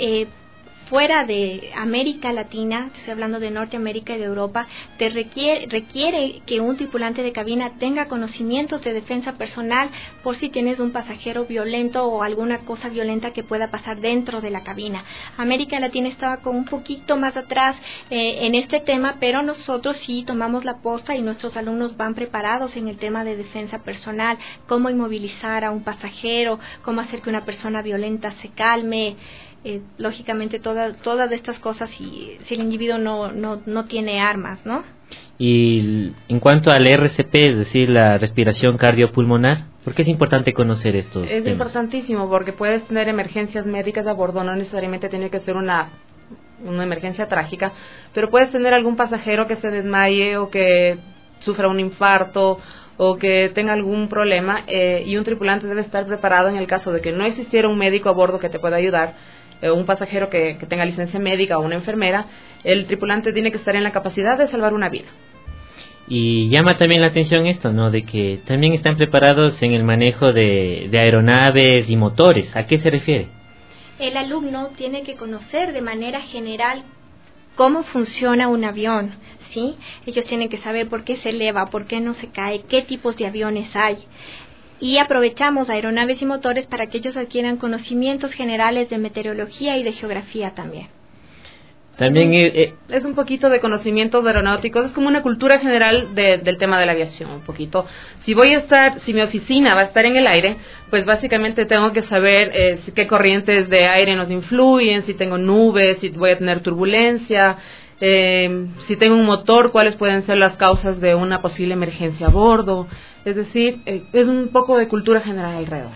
fuera de América Latina, estoy hablando de Norteamérica y de Europa, te requiere que un tripulante de cabina tenga conocimientos de defensa personal por si tienes un pasajero violento o alguna cosa violenta que pueda pasar dentro de la cabina. América Latina estaba con un poquito más atrás en este tema, pero nosotros sí tomamos la posta y nuestros alumnos van preparados en el tema de defensa personal, cómo inmovilizar a un pasajero, cómo hacer que una persona violenta se calme. Lógicamente todas estas cosas si el individuo no tiene armas, ¿no? Y en cuanto al RCP, es decir, la respiración cardiopulmonar, ¿por qué es importante conocer estos temas? Es importantísimo porque puedes tener emergencias médicas a bordo, no necesariamente tiene que ser una emergencia trágica, pero puedes tener algún pasajero que se desmaye o que sufra un infarto o que tenga algún problema, y un tripulante debe estar preparado en el caso de que no existiera un médico a bordo que te pueda ayudar, un pasajero que tenga licencia médica o una enfermera, el tripulante tiene que estar en la capacidad de salvar una vida. Y llama también la atención esto, ¿no?, de que también están preparados en el manejo de aeronaves y motores. ¿A qué se refiere? El alumno tiene que conocer de manera general cómo funciona un avión, ¿sí? Ellos tienen que saber por qué se eleva, por qué no se cae, qué tipos de aviones hay. Y aprovechamos aeronaves y motores para que ellos adquieran conocimientos generales de meteorología y de geografía también. También es un poquito de conocimientos aeronáuticos, es como una cultura general del tema de la aviación, un poquito. Si mi oficina va a estar en el aire, pues básicamente tengo que saber qué corrientes de aire nos influyen, si tengo nubes, si voy a tener turbulencia, si tengo un motor, cuáles pueden ser las causas de una posible emergencia a bordo. Es decir, es un poco de cultura general alrededor.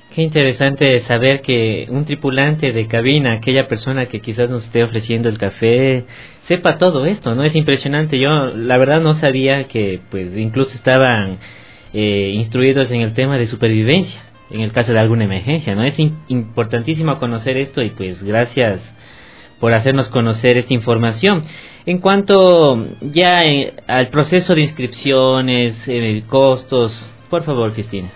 Qué interesante saber que un tripulante de cabina, aquella persona que quizás nos esté ofreciendo el café, sepa todo esto, ¿no? Es impresionante. Yo, la verdad, no sabía que, pues, incluso estaban instruidos en el tema de supervivencia, en el caso de alguna emergencia, ¿no? Es importantísimo conocer esto y, pues, gracias por hacernos conocer esta información. En cuanto ya al proceso de inscripciones, costos, por favor, Cristina.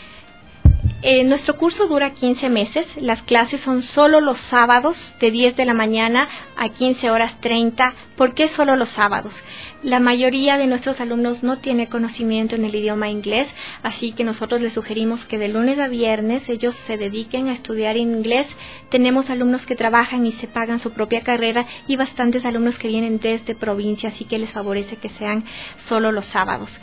Nuestro curso dura 15 meses, las clases son solo los sábados de 10 de la mañana a 15:30. ¿Por qué solo los sábados? La mayoría de nuestros alumnos no tiene conocimiento en el idioma inglés, así que nosotros les sugerimos que de lunes a viernes ellos se dediquen a estudiar inglés. Tenemos alumnos que trabajan y se pagan su propia carrera y bastantes alumnos que vienen desde provincia, así que les favorece que sean solo los sábados.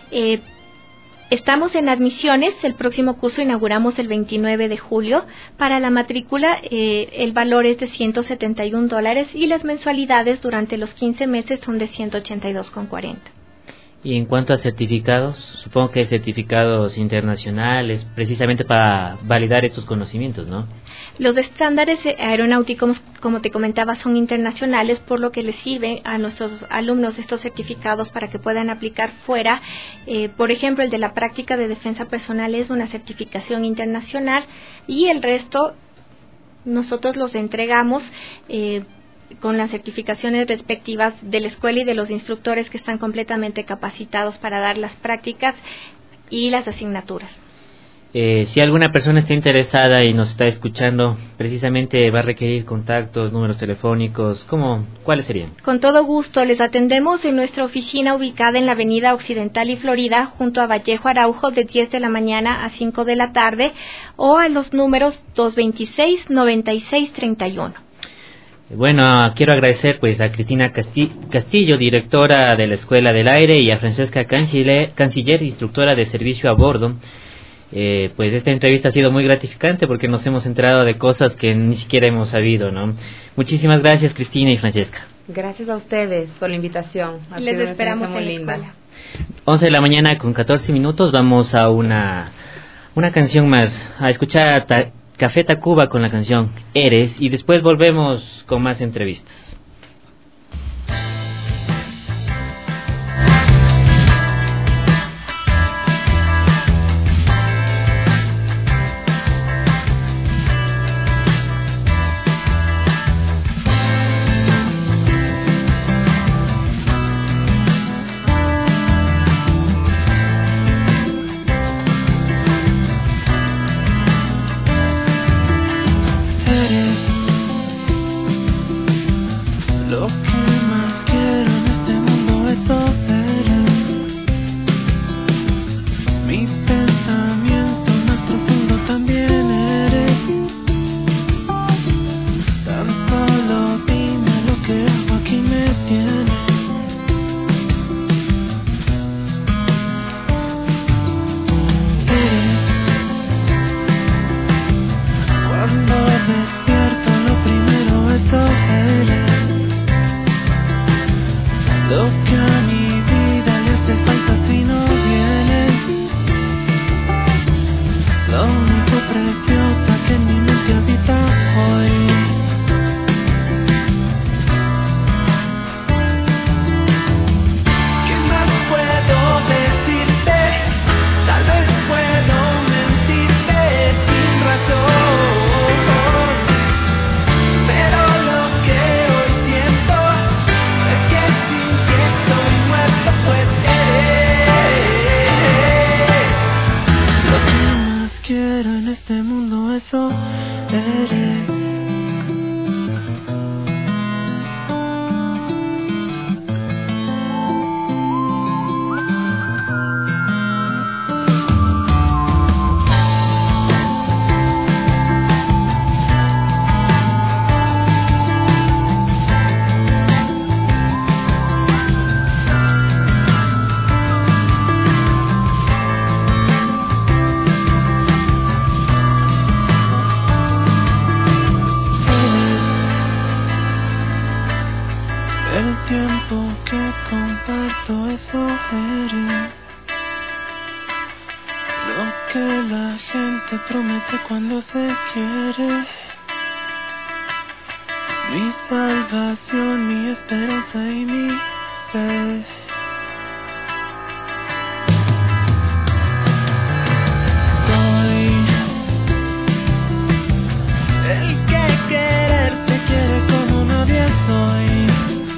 Estamos en admisiones, el próximo curso inauguramos el 29 de julio. Para la matrícula el valor es de $171 y las mensualidades durante los 15 meses son de $182,40. Y en cuanto a certificados, supongo que hay certificados internacionales precisamente para validar estos conocimientos, ¿no? Los estándares aeronáuticos, como te comentaba, son internacionales, por lo que les sirve a nuestros alumnos estos certificados para que puedan aplicar fuera. Por ejemplo, el de la práctica de defensa personal es una certificación internacional y el resto nosotros los entregamos con las certificaciones respectivas de la escuela y de los instructores que están completamente capacitados para dar las prácticas y las asignaturas. Si alguna persona está interesada y nos está escuchando, precisamente va a requerir contactos, números telefónicos, ¿cuáles serían? Con todo gusto, les atendemos en nuestra oficina ubicada en la Avenida Occidental y Florida, junto a Vallejo Araujo, de 10 de la mañana a 5 de la tarde, o a los números 226-9631. Bueno, quiero agradecer pues a Cristina Castillo, directora de la Escuela del Aire, y a Francesca Canciller, instructora de servicio a bordo. Pues esta entrevista ha sido muy gratificante porque nos hemos enterado de cosas que ni siquiera hemos sabido, ¿no? Muchísimas gracias, Cristina y Francesca. Gracias a ustedes por la invitación. Les esperamos en la escuela. 11 de la mañana con 14 minutos, vamos a una canción más, a escuchar Café Tacuba con la canción Eres, y después volvemos con más entrevistas. se promete cuando se quiere. Mi salvación, mi esperanza y mi fe. Soy el que quererte quiere como nadie soy.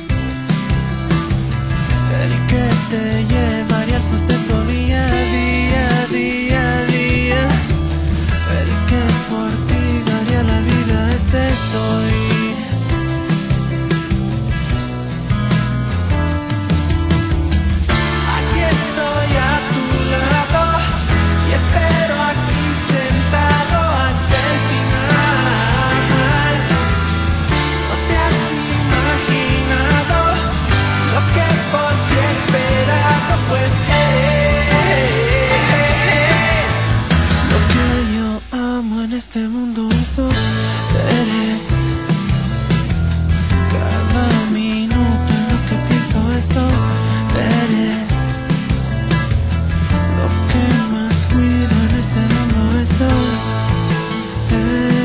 El que te llevaría al sustento día a día, día a día. El que por ti daría la vida, este soy. Este mundo eso eres. Cada minuto en lo que pienso eso eres. Lo que más cuido en este mundo eso eres.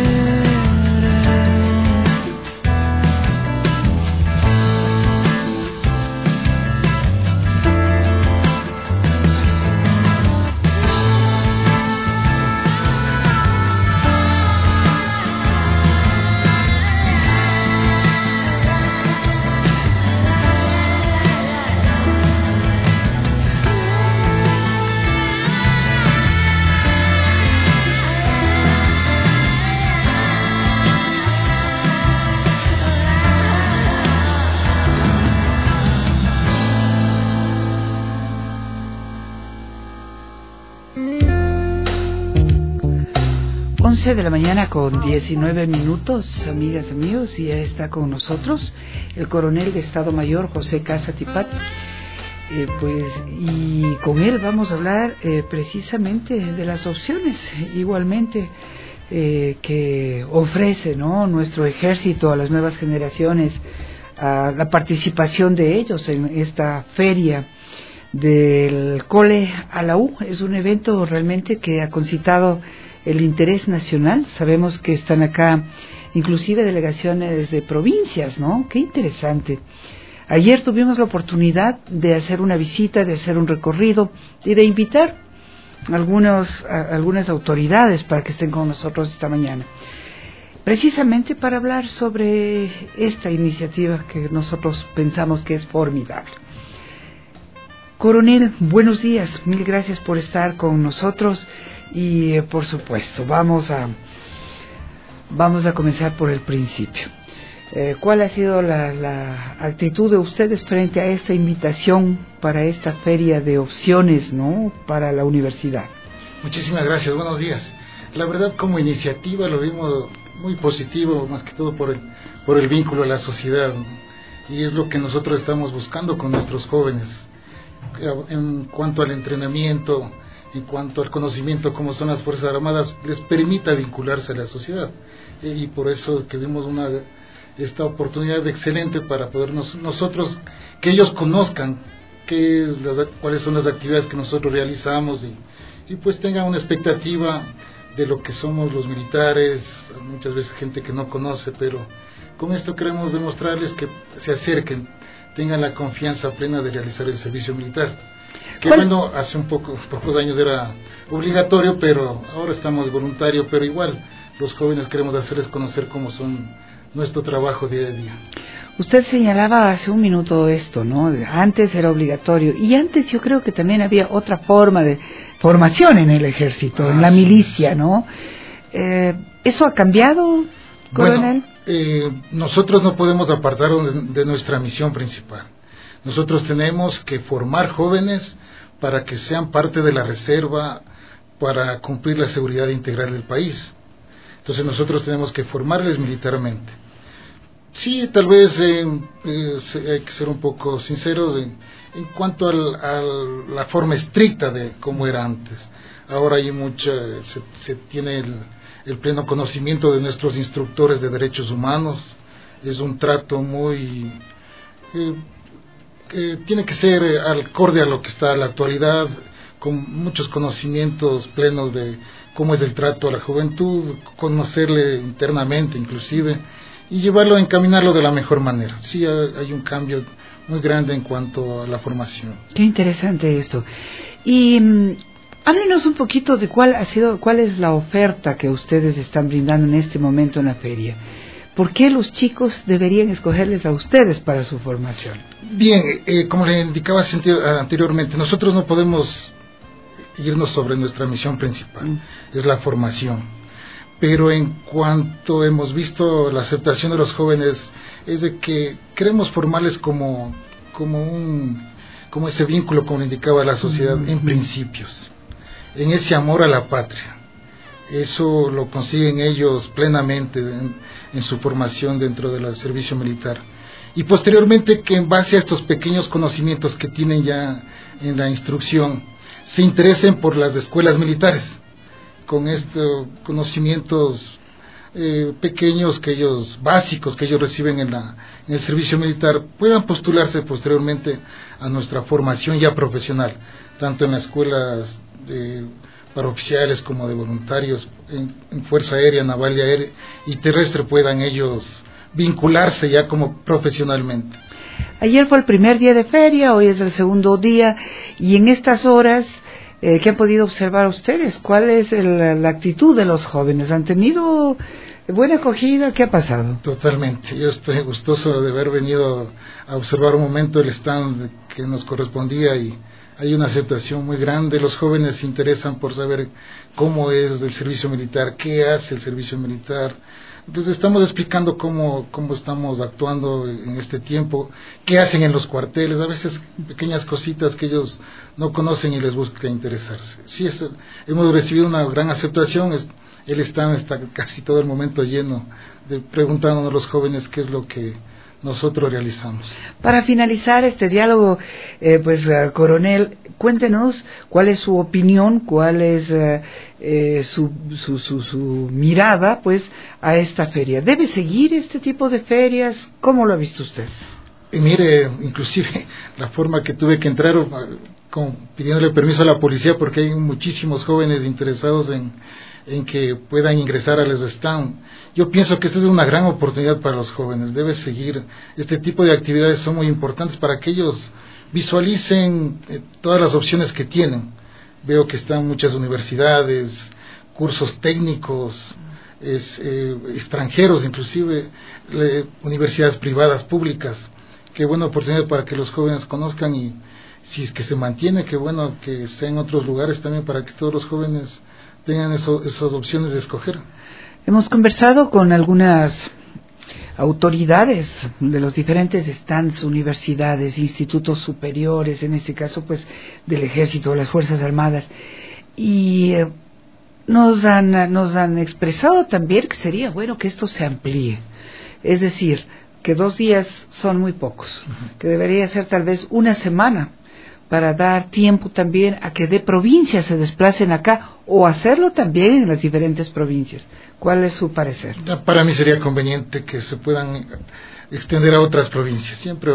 De la mañana con 19 minutos, amigas y amigos, y ya está con nosotros el coronel de Estado Mayor José Casa Tipat, y con él vamos a hablar precisamente de las opciones igualmente que ofrece, ¿no?, nuestro ejército a las nuevas generaciones, a la participación de ellos en esta feria del cole a la U. Es un evento realmente que ha concitado el interés nacional. Sabemos que están acá inclusive delegaciones de provincias, ¿no? Qué interesante. Ayer tuvimos la oportunidad de hacer una visita, de hacer un recorrido y de invitar algunas autoridades para que estén con nosotros esta mañana, precisamente para hablar sobre esta iniciativa que nosotros pensamos que es formidable. Coronel, buenos días, mil gracias por estar con nosotros. Y por supuesto, vamos a comenzar por el principio. ¿Cuál ha sido la actitud de ustedes frente a esta invitación para esta feria de opciones, ¿no?, para la universidad? Muchísimas gracias, buenos días. La verdad, como iniciativa lo vimos muy positivo, más que todo por el vínculo a la sociedad, ¿no? Y es lo que nosotros estamos buscando con nuestros jóvenes en cuanto al entrenamiento, en cuanto al conocimiento como son las Fuerzas Armadas, les permita vincularse a la sociedad. Y por eso que vimos esta oportunidad excelente para poder nosotros, que ellos conozcan cuáles son las actividades que nosotros realizamos y pues tengan una expectativa de lo que somos los militares. Muchas veces gente que no conoce, pero con esto queremos demostrarles que se acerquen, tengan la confianza plena de realizar el servicio militar. Que bueno, hace pocos años era obligatorio, pero ahora estamos voluntario, pero igual los jóvenes queremos hacerles conocer cómo son nuestro trabajo día a día. Usted señalaba hace un minuto esto, ¿no? Antes era obligatorio, y antes yo creo que también había otra forma de formación en el ejército, en la milicia, ¿no? ¿Eso ha cambiado, coronel? Bueno, nosotros no podemos apartarnos de nuestra misión principal. Nosotros tenemos que formar jóvenes para que sean parte de la reserva para cumplir la seguridad integral del país. Entonces nosotros tenemos que formarles militarmente. Sí, tal vez hay que ser un poco sinceros en cuanto a la forma estricta de cómo era antes. Ahora hay se tiene el pleno conocimiento de nuestros instructores de derechos humanos. Es un trato muy... tiene que ser acorde a lo que está en la actualidad, con muchos conocimientos plenos de cómo es el trato a la juventud, conocerle internamente inclusive, y llevarlo, encaminarlo de la mejor manera. Sí, hay un cambio muy grande en cuanto a la formación. Qué interesante esto. Y háblenos un poquito de cuál es la oferta que ustedes están brindando en este momento en la feria. ¿Por qué los chicos deberían escogerles a ustedes para su formación? Bien, como le indicaba anteriormente, nosotros no podemos irnos sobre nuestra misión principal, es la formación. Pero en cuanto hemos visto la aceptación de los jóvenes, es de que queremos formarles como ese vínculo, como le indicaba la sociedad, en principios, en ese amor a la patria. Eso lo consiguen ellos plenamente en su formación dentro del servicio militar. Y posteriormente, que en base a estos pequeños conocimientos que tienen ya en la instrucción, se interesen por las escuelas militares, con estos conocimientos pequeños básicos que ellos reciben en el servicio militar, puedan postularse posteriormente a nuestra formación ya profesional, tanto en las escuelas para oficiales como de voluntarios, en Fuerza Aérea, Naval y Terrestre, puedan ellos vincularse ya como profesionalmente. Ayer fue el primer día de feria, hoy es el segundo día, y en estas horas, ¿qué han podido observar ustedes? ¿Cuál es la actitud de los jóvenes? ¿Han tenido buena acogida? ¿Qué ha pasado? Totalmente, yo estoy gustoso de haber venido a observar un momento el stand que nos correspondía, y hay una aceptación muy grande. Los jóvenes se interesan por saber cómo es el servicio militar, qué hace el servicio militar. Entonces estamos explicando cómo estamos actuando en este tiempo, qué hacen en los cuarteles, a veces pequeñas cositas que ellos no conocen y les busca interesarse. Sí, hemos recibido una gran aceptación, el stand está casi todo el momento lleno, preguntándonos a los jóvenes qué es lo que nosotros realizamos. Para finalizar este diálogo, coronel, cuéntenos cuál es su opinión, cuál es su mirada, pues, a esta feria. ¿Debe seguir este tipo de ferias? ¿Cómo lo ha visto usted? Y mire, inclusive la forma que tuve que entrar, pidiéndole permiso a la policía, porque hay muchísimos jóvenes interesados en que puedan ingresar al stand. Yo pienso que esta es una gran oportunidad para los jóvenes, debe seguir. Este tipo de actividades son muy importantes para que ellos visualicen todas las opciones que tienen. Veo que están muchas universidades, cursos técnicos, extranjeros inclusive, universidades privadas, públicas. Qué buena oportunidad para que los jóvenes conozcan, y si es que se mantiene, qué bueno que sea en otros lugares también, para que todos los jóvenes tengan esas opciones de escoger. Hemos conversado con algunas autoridades de los diferentes stands, universidades, institutos superiores, en este caso pues del Ejército, de las Fuerzas Armadas, y nos han expresado también que sería bueno que esto se amplíe, es decir, que 2 días son muy pocos, que debería ser tal vez una semana, para dar tiempo también a que de provincias se desplacen acá, o hacerlo también en las diferentes provincias. ¿Cuál es su parecer? Para mí sería conveniente que se puedan extender a otras provincias. Siempre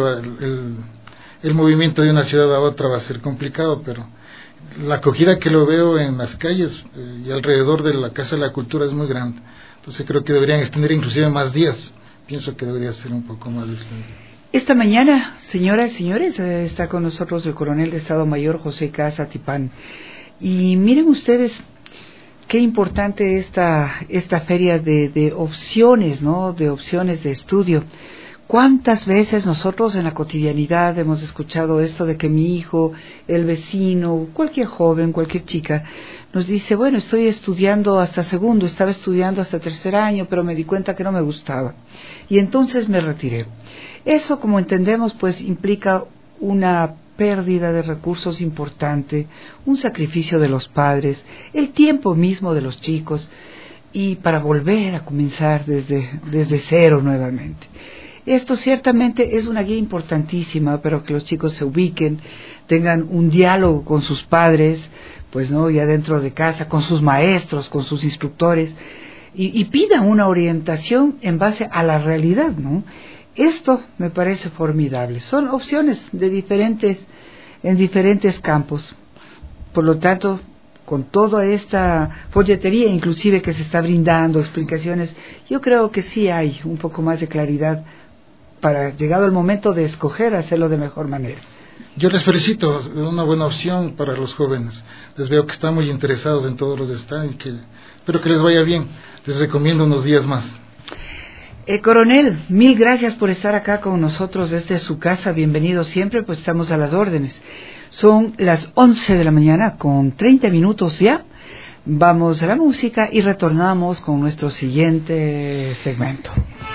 el movimiento de una ciudad a otra va a ser complicado, pero la acogida que lo veo en las calles y alrededor de la Casa de la Cultura es muy grande. Entonces creo que deberían extender inclusive más días. Pienso que debería ser un poco más extendido. Esta mañana, señoras y señores, está con nosotros el coronel de Estado Mayor José Casa Tipán. Y miren ustedes qué importante esta feria de opciones, ¿no? De opciones de estudio. ¿Cuántas veces nosotros en la cotidianidad hemos escuchado esto de que mi hijo, el vecino, cualquier joven, cualquier chica, nos dice, bueno, estoy estudiando hasta segundo, estaba estudiando hasta 3er año, pero me di cuenta que no me gustaba, y entonces me retiré? Eso, como entendemos, pues implica una pérdida de recursos importante, un sacrificio de los padres, el tiempo mismo de los chicos, y para volver a comenzar desde cero nuevamente. Esto ciertamente es una guía importantísima, pero que los chicos se ubiquen, tengan un diálogo con sus padres, pues no, ya dentro de casa, con sus maestros, con sus instructores, y pidan una orientación en base a la realidad, ¿no? Esto me parece formidable. Son opciones en diferentes campos. Por lo tanto, con toda esta folletería inclusive que se está brindando, explicaciones, yo creo que sí hay un poco más de claridad para, llegado el momento de escoger, hacerlo de mejor manera. Yo les felicito, es una buena opción para los jóvenes. Les veo que están muy interesados en todos los detalles y que espero que les vaya bien. Les recomiendo unos días más. Coronel, mil gracias por estar acá con nosotros desde su casa. Bienvenido siempre, pues estamos a las órdenes. Son las 11 de la mañana con 30 minutos ya. Vamos a la música y retornamos con nuestro siguiente segmento.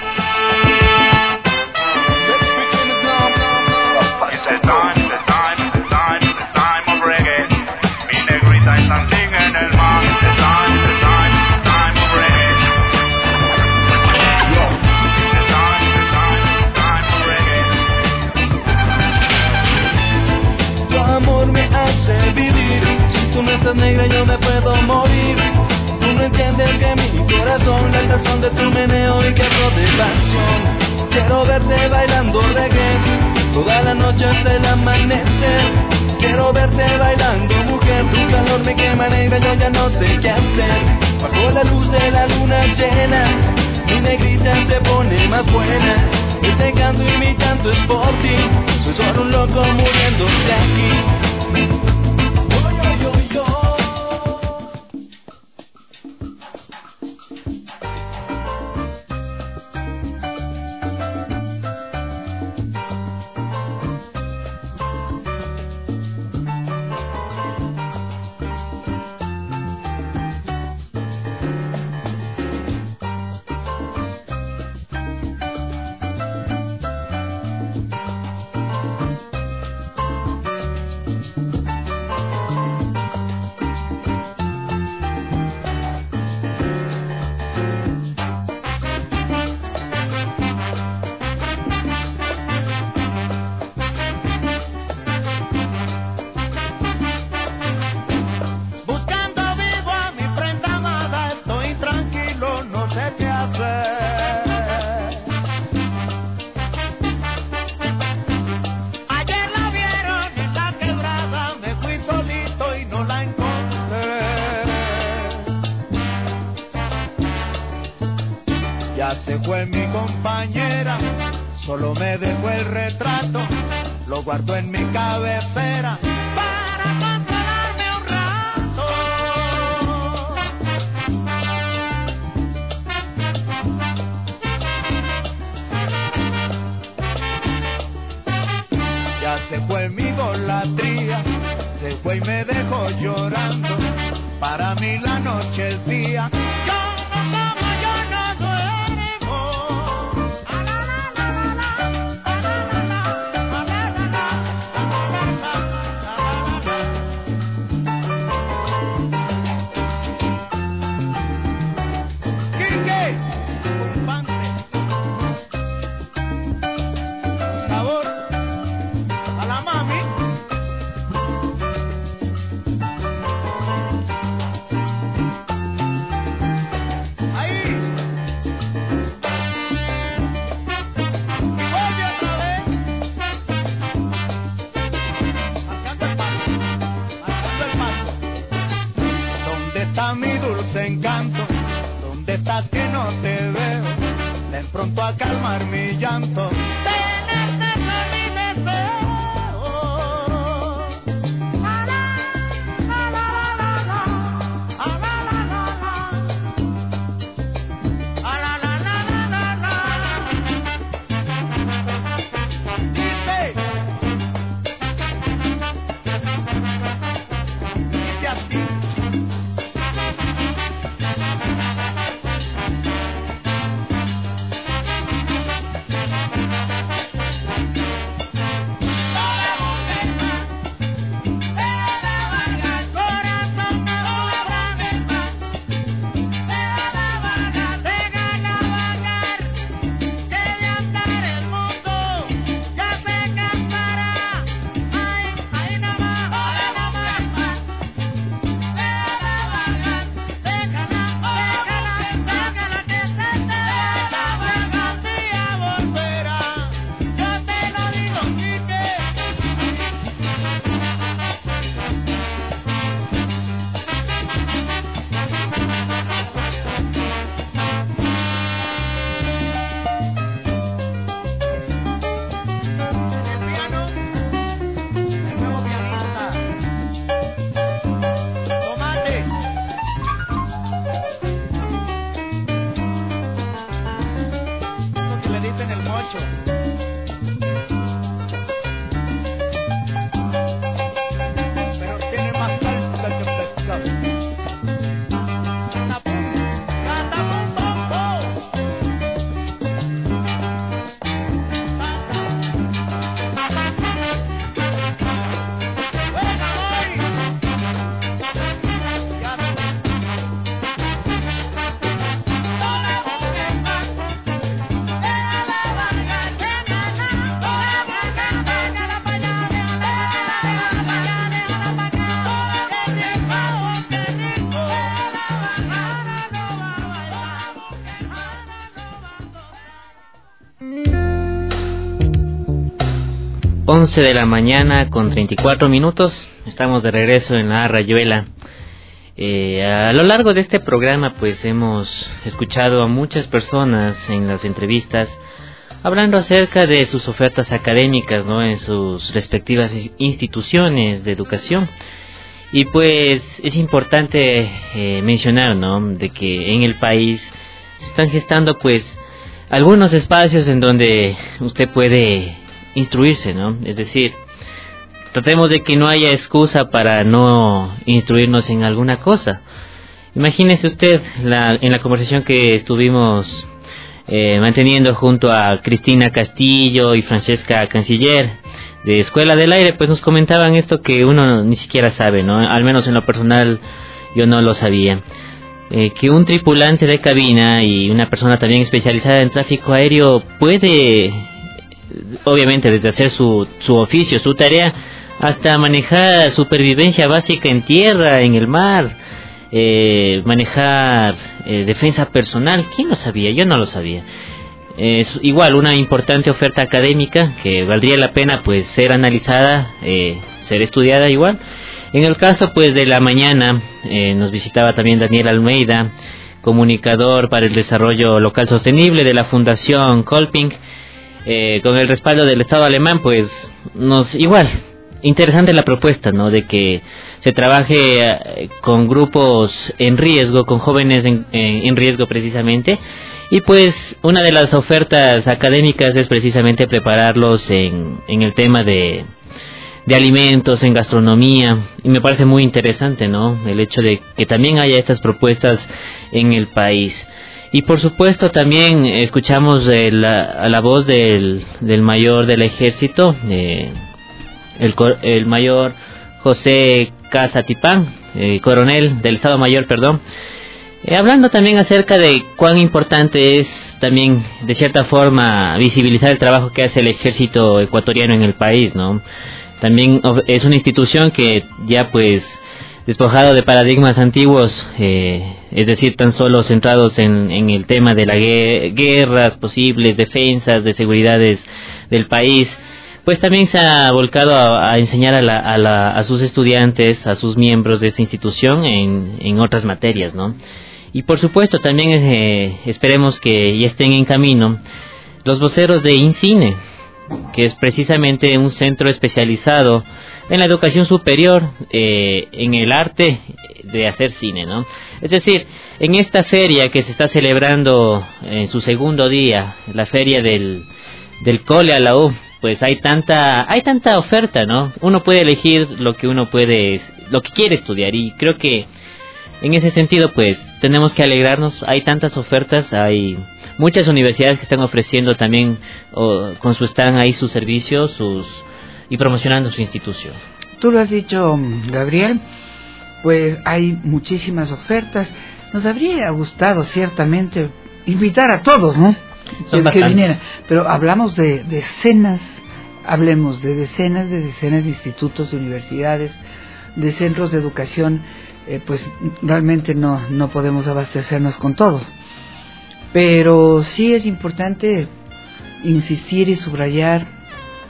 Tú no estás negra, yo me puedo morir. Tú no entiendes que mi corazón la canción de tu meneo y que de pasión. Quiero verte bailando reggae toda la noche hasta el amanecer. Quiero verte bailando, mujer. Tu calor me quema, negra, yo ya no sé qué hacer. Bajo la luz de la luna llena, mi negrita se pone más buena. Y te canto y mi canto es por ti. Soy solo un loco muriéndose aquí. Se fue mi compañera, solo me dejó el retrato, lo guardo en mi cabecera para consolarme un rato. Ya se fue mi idolatría, se fue y me dejó llorando, para mí la noche es día. Encanto, ¿dónde estás que no te veo? Ven pronto a calmar mi llanto. Tenerte con mi deseo. La la la la la la, la la la la, la la la la. Dice, dice así. muchacho. Pero tiene más salsa que pescado. De la mañana con 34 minutos, estamos de regreso en la Rayuela. A lo largo de este programa pues hemos escuchado a muchas personas en las entrevistas hablando acerca de sus ofertas académicas, ¿no?, en sus respectivas instituciones de educación. Y pues es importante mencionar, ¿no?, de que en el país se están gestando pues algunos espacios en donde usted puede instruirse, ¿no? Es decir, tratemos de que no haya excusa para no instruirnos en alguna cosa. Imagínese usted en la conversación que estuvimos manteniendo junto a Cristina Castillo y Francesca Canciller de Escuela del Aire, pues nos comentaban esto que uno ni siquiera sabe, ¿no? Al menos en lo personal yo no lo sabía. Que un tripulante de cabina y una persona también especializada en tráfico aéreo puede, obviamente, desde hacer su oficio, su tarea, hasta manejar supervivencia básica en tierra, en el mar, manejar defensa personal. ¿Quién lo sabía? Yo no lo sabía. Es igual una importante oferta académica que valdría la pena pues ser analizada, ser estudiada igual. En el caso pues de la mañana nos visitaba también Daniel Almeida, comunicador para el desarrollo local sostenible de la Fundación Kolping. Con el respaldo del Estado alemán, pues igual, interesante la propuesta, ¿no?, de que se trabaje con grupos en riesgo, con jóvenes en riesgo precisamente, y pues una de las ofertas académicas es precisamente prepararlos en el tema de alimentos, en gastronomía, y me parece muy interesante, ¿no?, el hecho de que también haya estas propuestas en el país. Y por supuesto también escuchamos a la voz del mayor del ejército, el mayor José Casatipán, coronel del Estado Mayor, hablando también acerca de cuán importante es también, de cierta forma, visibilizar el trabajo que hace el ejército ecuatoriano en el país, ¿no? También es una institución que ya pues despojado de paradigmas antiguos, es decir, tan solo centrados en el tema de las guerras posibles, defensas, de seguridades del país, pues también se ha volcado a enseñar a sus estudiantes, a sus miembros de esta institución en otras materias, ¿no? Y por supuesto también esperemos que ya estén en camino los voceros de INCINE, que es precisamente un centro especializado en la educación superior, en el arte de hacer cine, ¿no? Es decir, en esta feria que se está celebrando en su segundo día, la feria del cole a la U, pues hay tanta oferta, ¿no? Uno puede elegir lo que quiere estudiar, y creo que en ese sentido pues tenemos que alegrarnos. Hay tantas ofertas, hay muchas universidades que están ofreciendo también con su stand ahí sus servicios, y promocionando su institución. Tú lo has dicho, Gabriel, pues hay muchísimas ofertas. Nos habría gustado ciertamente invitar a todos, ¿no?, que vinieran, pero hablamos de decenas, hablemos de decenas de institutos, de universidades, de centros de educación, pues realmente no podemos abastecernos con todo. Pero sí es importante insistir y subrayar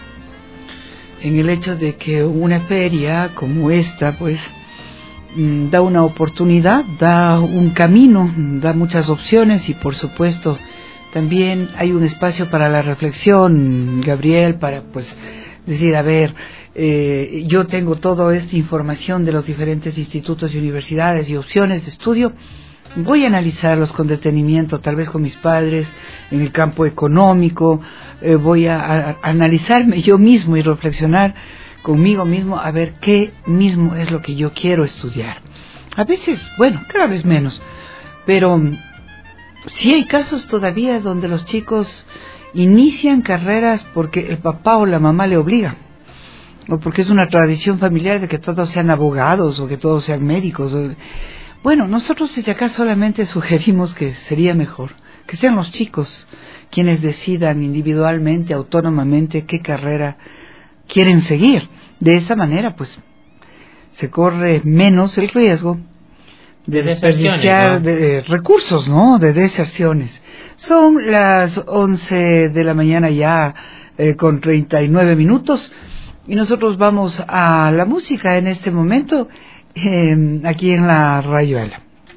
en el hecho de que una feria como esta pues da una oportunidad, da un camino, da muchas opciones, y por supuesto también hay un espacio para la reflexión, Gabriel, para pues decir, a ver, yo tengo toda esta información de los diferentes institutos y universidades y opciones de estudio, voy a analizarlos con detenimiento, tal vez con mis padres, en el campo económico, voy a analizarme yo mismo y reflexionar conmigo mismo a ver qué mismo es lo que yo quiero estudiar. A veces, bueno, cada vez menos, pero sí hay casos todavía donde los chicos inician carreras porque el papá o la mamá le obligan, o porque es una tradición familiar de que todos sean abogados o que todos sean médicos. Bueno, nosotros desde acá solamente sugerimos que sería mejor que sean los chicos quienes decidan individualmente, autónomamente, qué carrera quieren seguir. De esa manera, pues, se corre menos el riesgo de desperdiciar, ¿no?, de recursos, ¿no?, de deserciones. Son las 11 de la mañana ya, con 39 minutos, y nosotros vamos a la música en este momento, aquí en la Rayuela.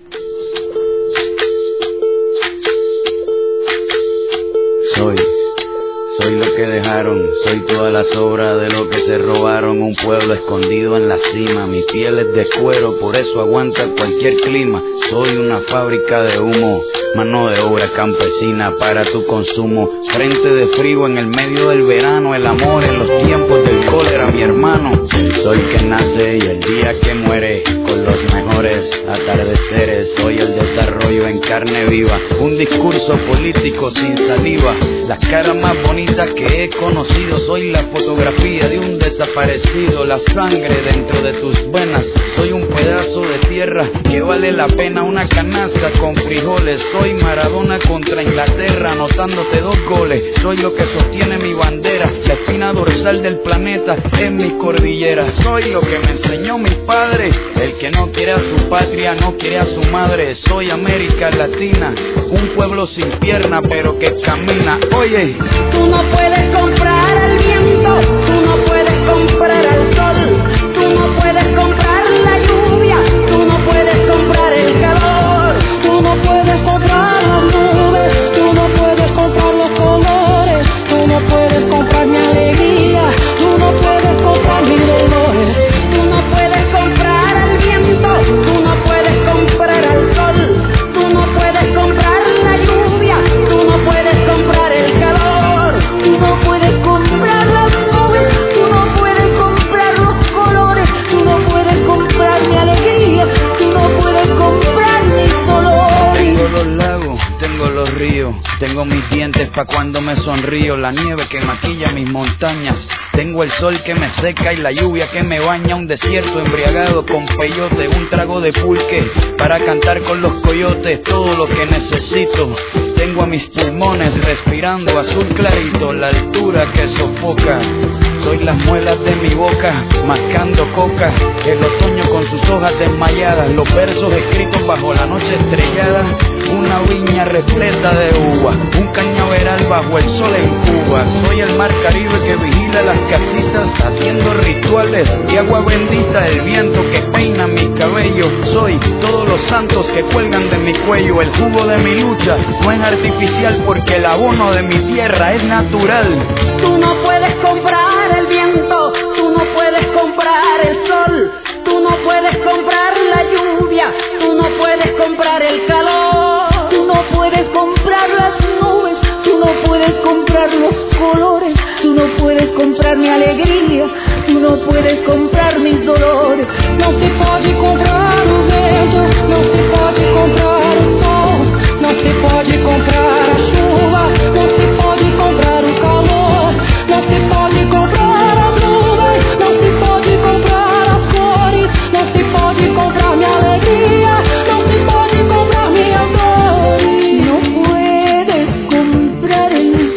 Soy lo que dejaron, soy toda la sobra de lo que se robaron, un pueblo escondido en la cima, mi piel es de cuero, por eso aguanta cualquier clima, soy una fábrica de humo, mano de obra campesina para tu consumo, frente de frío en el medio del verano, el amor en los tiempos del cólera, mi hermano, el sol que nace y el día que muere, con los mejores atardeceres, soy el desarrollo en carne viva, un discurso político sin saliva, las caras más bonitas que he conocido, soy la fotografía de un desaparecido, la sangre dentro de tus venas, soy un pedazo de tierra que vale la pena una canasta con frijoles, soy Maradona contra Inglaterra anotándote 2 goles, soy lo que sostiene mi bandera, la espina dorsal del planeta en mis cordilleras, soy lo que me enseñó mi padre, el que no quiere a su patria no quiere a su madre, soy América Latina, un pueblo sin pierna pero que camina, oye, tú no puedes comprar al viento, tú no puedes comprar al sol, tú no puedes comprar la lluvia, tú no puedes comprar el calor, tú no puedes comprar las nubes, tú no puedes comprar los colores, tú no puedes comprar mi alegría, tú no puedes comprar mis dolores, tú no puedes comprar al viento, tú no puedes comprar al sol, tú no puedes comprar la lluvia, tú no puedes comprar el calor, tú no puedes comprar las nubes, tú no puedes comprar los colores, tú no puedes comprar mi alegría, tú no puedes comprar mis dolores. Tengo los lagos, tengo los ríos, tengo mis dientes pa' cuando me sonrío, la nieve que maquilla mis montañas, tengo el sol que me seca y la lluvia que me baña, un desierto embriagado con peyote, un trago de pulque para cantar con los coyotes, todo lo que necesito, tengo a mis pulmones respirando azul clarito, la altura que sofoca, soy las muelas de mi boca, mascando coca, el otoño con sus hojas desmayadas, los versos escritos bajo la noche estrellada, una viña repleta de uva, un cañaveral bajo el sol en Cuba, soy el mar Caribe que vigila las casitas, haciendo rituales de agua bendita, el viento que peina mi cabello, soy todos los santos que cuelgan de mi cuello, el jugo de mi lucha no es artificial porque el abono de mi tierra es natural. Tú no puedes comprar el viento, tú no puedes comprar el sol, tú no puedes comprar la lluvia, tú no puedes comprar el calor, tú no puedes comprar las nubes, tú no puedes comprar los colores, tú no puedes comprar mi alegría, tú no puedes comprar mis dolores, no se puede comprar o vento, no se puede comprar o sol, no se puede comprar a chuva, no se puede comprar o calor, no se puede comprar as nuvens, no se puede comprar as cores, no se puede comprar mi alegría, no se puede comprar mi amor, no puedes comprar el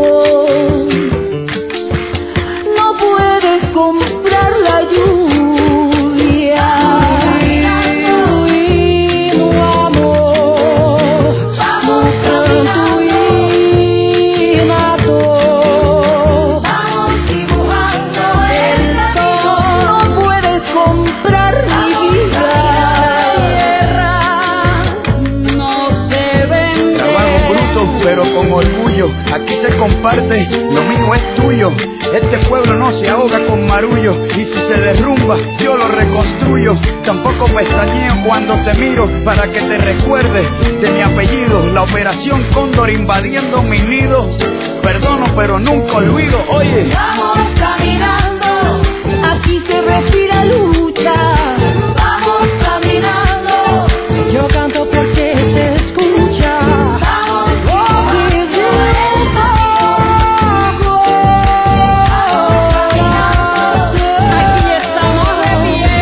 sol, no puedes comprar la lluvia. pero con orgullo. Aquí se comparte, lo mío es tuyo. Este pueblo no se ahoga con marullo, y si se derrumba, yo lo reconstruyo. Tampoco pestañeo cuando te miro, para que te recuerdes de mi apellido. La operación Cóndor invadiendo mi nido. Perdono, pero nunca olvido. Oye, vamos caminando, aquí se respira lucha. Vamos caminando, yo canto porque se escucha. Vamos desde el fuego. Aquí estamos de pie.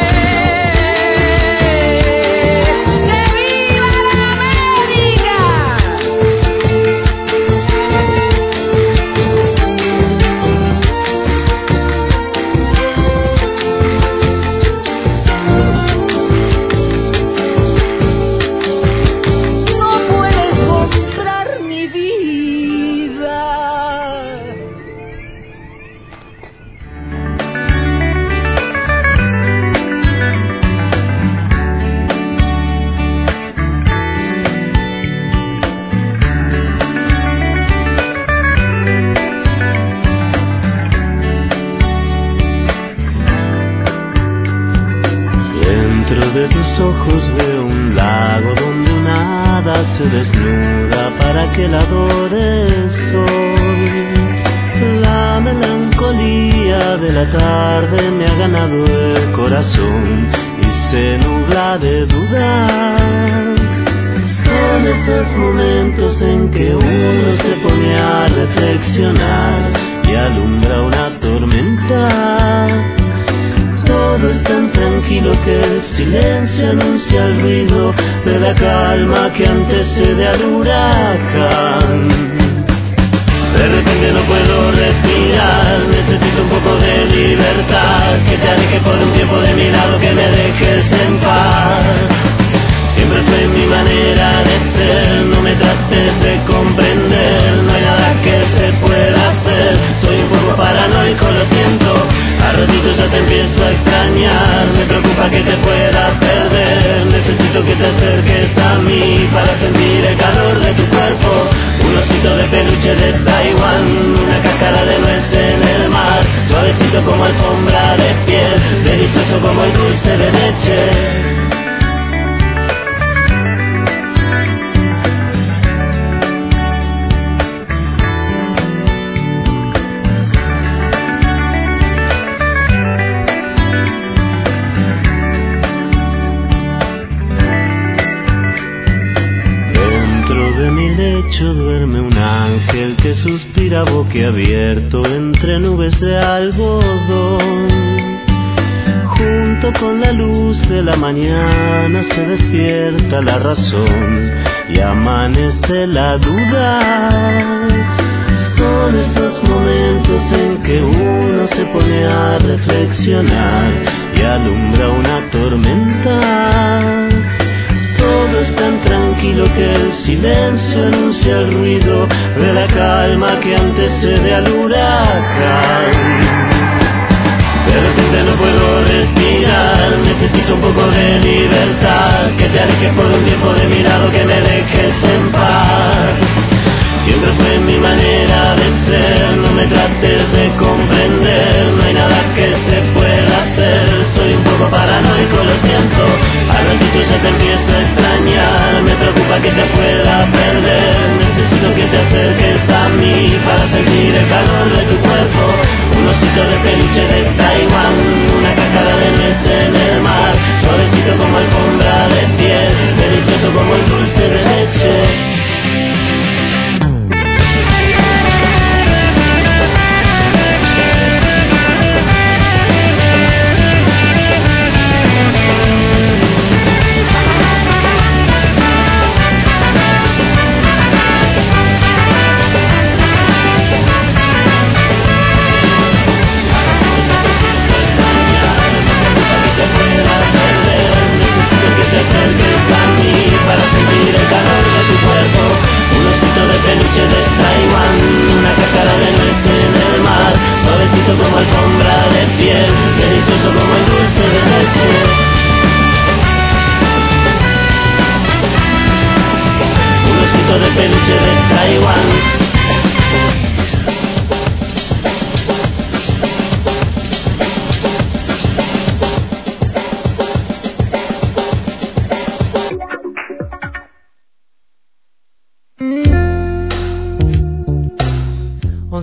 ¡Que viva la América! De tus ojos veo un lago donde una hada se desnuda para que la adores hoy. La melancolía de la tarde me ha ganado el corazón y se nubla de dudar. Son esos momentos en que uno se pone a reflexionar y alumbra una tormenta. Todo es tan tranquilo que el silencio anuncia el ruido de la calma que antecede al huracán. De repente no puedo respirar, necesito un poco de libertad, que te aleje por un tiempo de mi lado, que me dejes en paz. Siempre fue mi manera de ser, no me trates de comprender, no hay nada que se pueda hacer, soy un poco paranoico, lo siento. A ratitos ya te empiezo a extrañar, me preocupa que te pueda perder. Necesito que te acerques a mí para sentir el calor de tu cuerpo. Un osito de peluche de Taiwán, una cáscara de nuez en el mar. Suavecito como alfombra de piel, delicioso como el dulce de leche. Duerme un ángel que suspira boquiabierto entre nubes de algodón. Junto con la luz de la mañana se despierta la razón y amanece la duda. Son esos momentos en que uno se pone a reflexionar y alumbra una tormenta. Todo es tan tranquilo que el silencio anuncia el ruido de la calma que antecede al huracán. De repente no puedo respirar, necesito un poco de libertad, que te alejes por un tiempo de mi lado, que me dejes en paz. Siempre fue mi manera de ser, no me trates de comprender, no hay nada que se pueda hacer, soy un poco paranoico, lo siento. Al ratito ya te empiezo a extrañar, me preocupa que te pueda perder. Necesito que te acerques a mí para sentir el calor de tu cuerpo. Un osito de peluche de Taiwán, una cáscara de nuez en el mar. Suavecito como alfombra de piel, delicioso como el dulce de leche.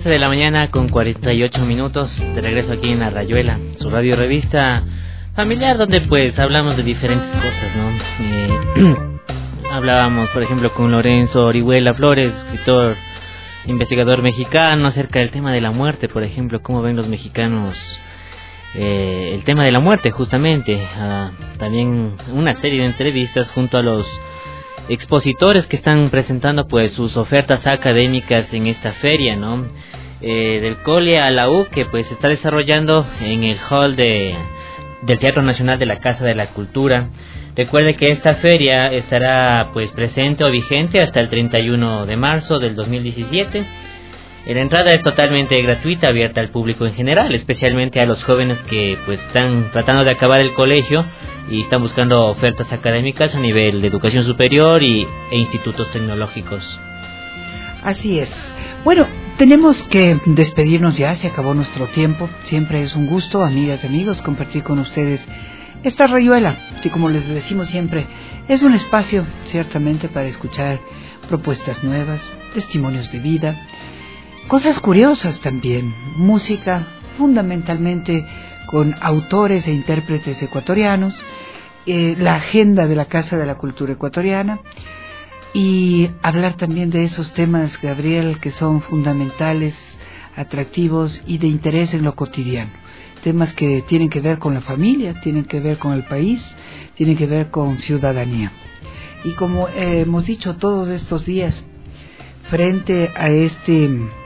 11 de la mañana con 48 minutos, de regreso aquí en La Rayuela, su radio revista familiar, donde pues hablamos de diferentes cosas, ¿no? Hablábamos, por ejemplo, con Lorenzo Orihuela Flores, escritor, investigador mexicano, acerca del tema de la muerte, por ejemplo, cómo ven los mexicanos el tema de la muerte, justamente. También una serie de entrevistas junto a los expositores que están presentando pues sus ofertas académicas en esta feria, ¿no? Del Cole a la U, que pues se está desarrollando en el hall del Teatro Nacional de la Casa de la Cultura. Recuerde que esta feria estará pues presente o vigente hasta el 31 de marzo del 2017. La entrada es totalmente gratuita, abierta al público en general, especialmente a los jóvenes que pues están tratando de acabar el colegio y están buscando ofertas académicas a nivel de educación superior e institutos tecnológicos. Así es. Bueno, tenemos que despedirnos ya, se acabó nuestro tiempo. Siempre es un gusto, amigas y amigos, compartir con ustedes esta rayuela, que como les decimos siempre, es un espacio ciertamente para escuchar propuestas nuevas, testimonios de vida, cosas curiosas también, música fundamentalmente con autores e intérpretes ecuatorianos, la agenda de la Casa de la Cultura Ecuatoriana, y hablar también de esos temas, Gabriel, que son fundamentales, atractivos y de interés en lo cotidiano. Temas que tienen que ver con la familia, tienen que ver con el país, tienen que ver con ciudadanía. Y como hemos dicho todos estos días, frente a este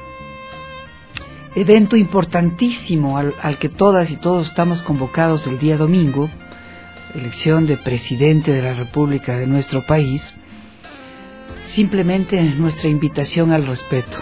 evento importantísimo al que todas y todos estamos convocados el día domingo, elección de presidente de la República de nuestro país, simplemente nuestra invitación al respeto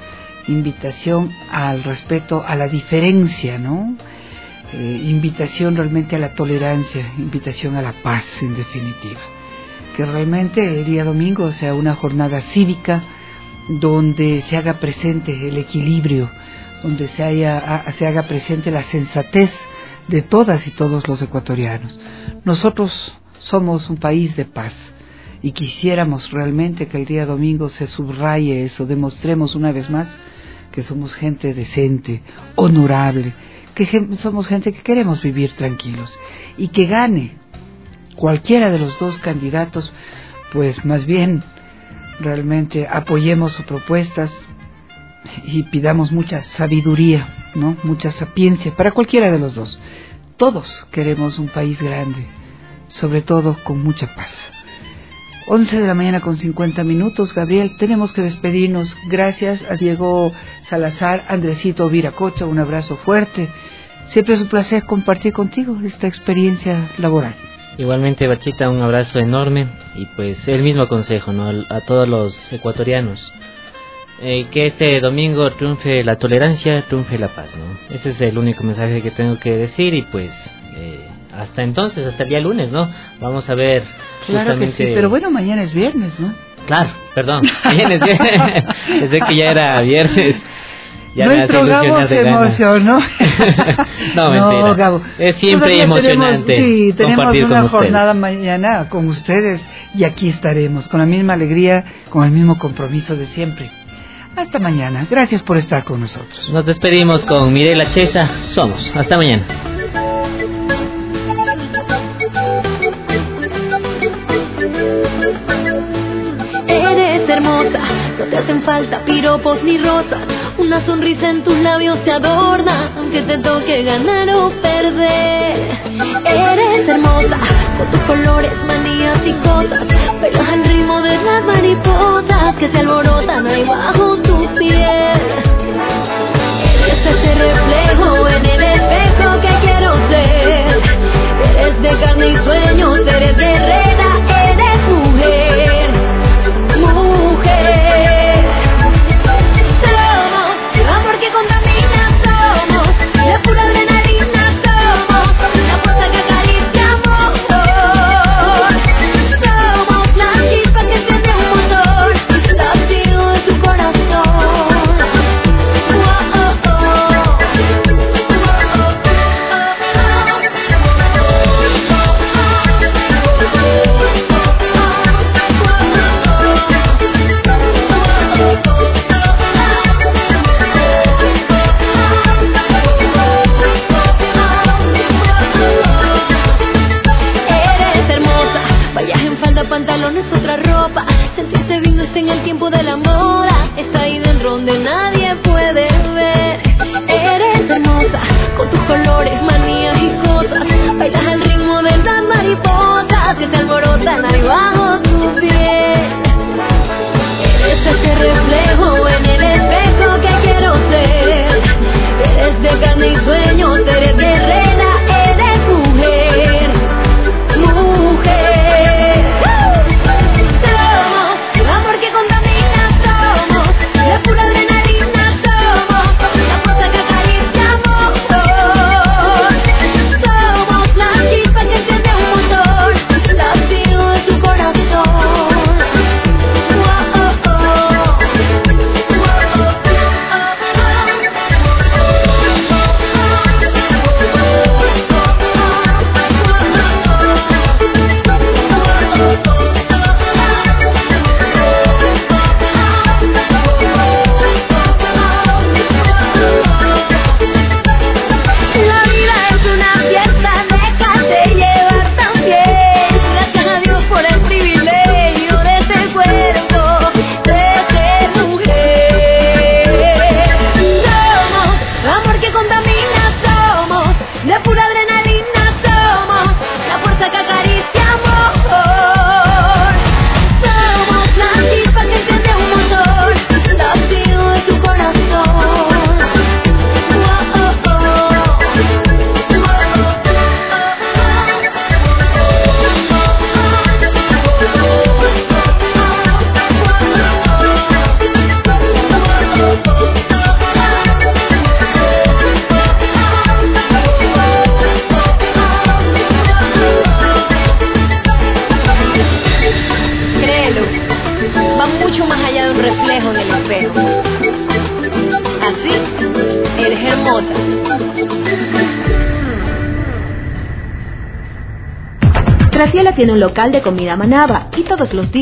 a la diferencia, ¿no? Invitación realmente a la tolerancia, invitación a la paz, en definitiva. Que realmente el día domingo sea una jornada cívica donde se haga presente el equilibrio, donde se haga presente la sensatez de todas y todos los ecuatorianos. Nosotros somos un país de paz y quisiéramos realmente que el día domingo se subraye eso, demostremos una vez más que somos gente decente, honorable, que somos gente que queremos vivir tranquilos, y que gane cualquiera de los dos candidatos, pues más bien realmente apoyemos sus propuestas y pidamos mucha sabiduría, ¿no? Mucha sapiencia para cualquiera de los dos. Todos queremos un país grande, sobre todo con mucha paz. 11 de la mañana con 50 minutos, Gabriel, tenemos que despedirnos. Gracias a Diego Salazar, Andresito Viracocha, un abrazo fuerte. Siempre es un placer compartir contigo esta experiencia laboral. Igualmente, Bachita, un abrazo enorme y pues el mismo consejo, ¿no? A todos los ecuatorianos. Que este domingo triunfe la tolerancia, triunfe la paz, ¿no? Ese es el único mensaje que tengo que decir y pues hasta entonces, hasta el día lunes, ¿no? Vamos a ver. Claro que sí, pero bueno, mañana es viernes, ¿no? Claro, perdón, mañana es viernes. Pensé que ya era viernes. Ya nuestro Gabo se emocionó. No, mentira. Gabo, es siempre emocionante. Tenemos una jornada mañana con ustedes y aquí estaremos con la misma alegría, con el mismo compromiso de siempre. Hasta mañana. Gracias por estar con nosotros. Nos despedimos con Mirela Chesa. Somos. Hasta mañana. Eres hermosa, no te hacen falta piropos ni rosas. Una sonrisa en tus labios te adorna, aunque te toque ganar o perder. Eres hermosa, con tus colores, manías y cosas, pero al ritmo de las mariposas que se alborotan ahí bajo tu piel. Eres ese reflejo en el espejo que quiero ser. Eres de carne y sueños, eres guerrera, eres mujer, mujer. Somos el amor que contamina, somos la pura adrenalina, somos la fuerza que acaricia amor. Somos la chispa que enciende un motor, la la moda está ido en donde nadie puede ver. Eres hermosa con tus colores, manías y cosas. Bailas al ritmo de las mariposas que se alborotan ahí bajo tu piel. Eres ese reflejo en el espejo que quiero ser. Eres de carne y sueños, eres guerrera, eres mujer, mujer. Somos amor que contamina, somos la pura adrenalina, somos la fuerza que acaricia amor. Somos la chispa que enciende un motor, latido de tu corazón. Tiene un local de comida manaba y todos los días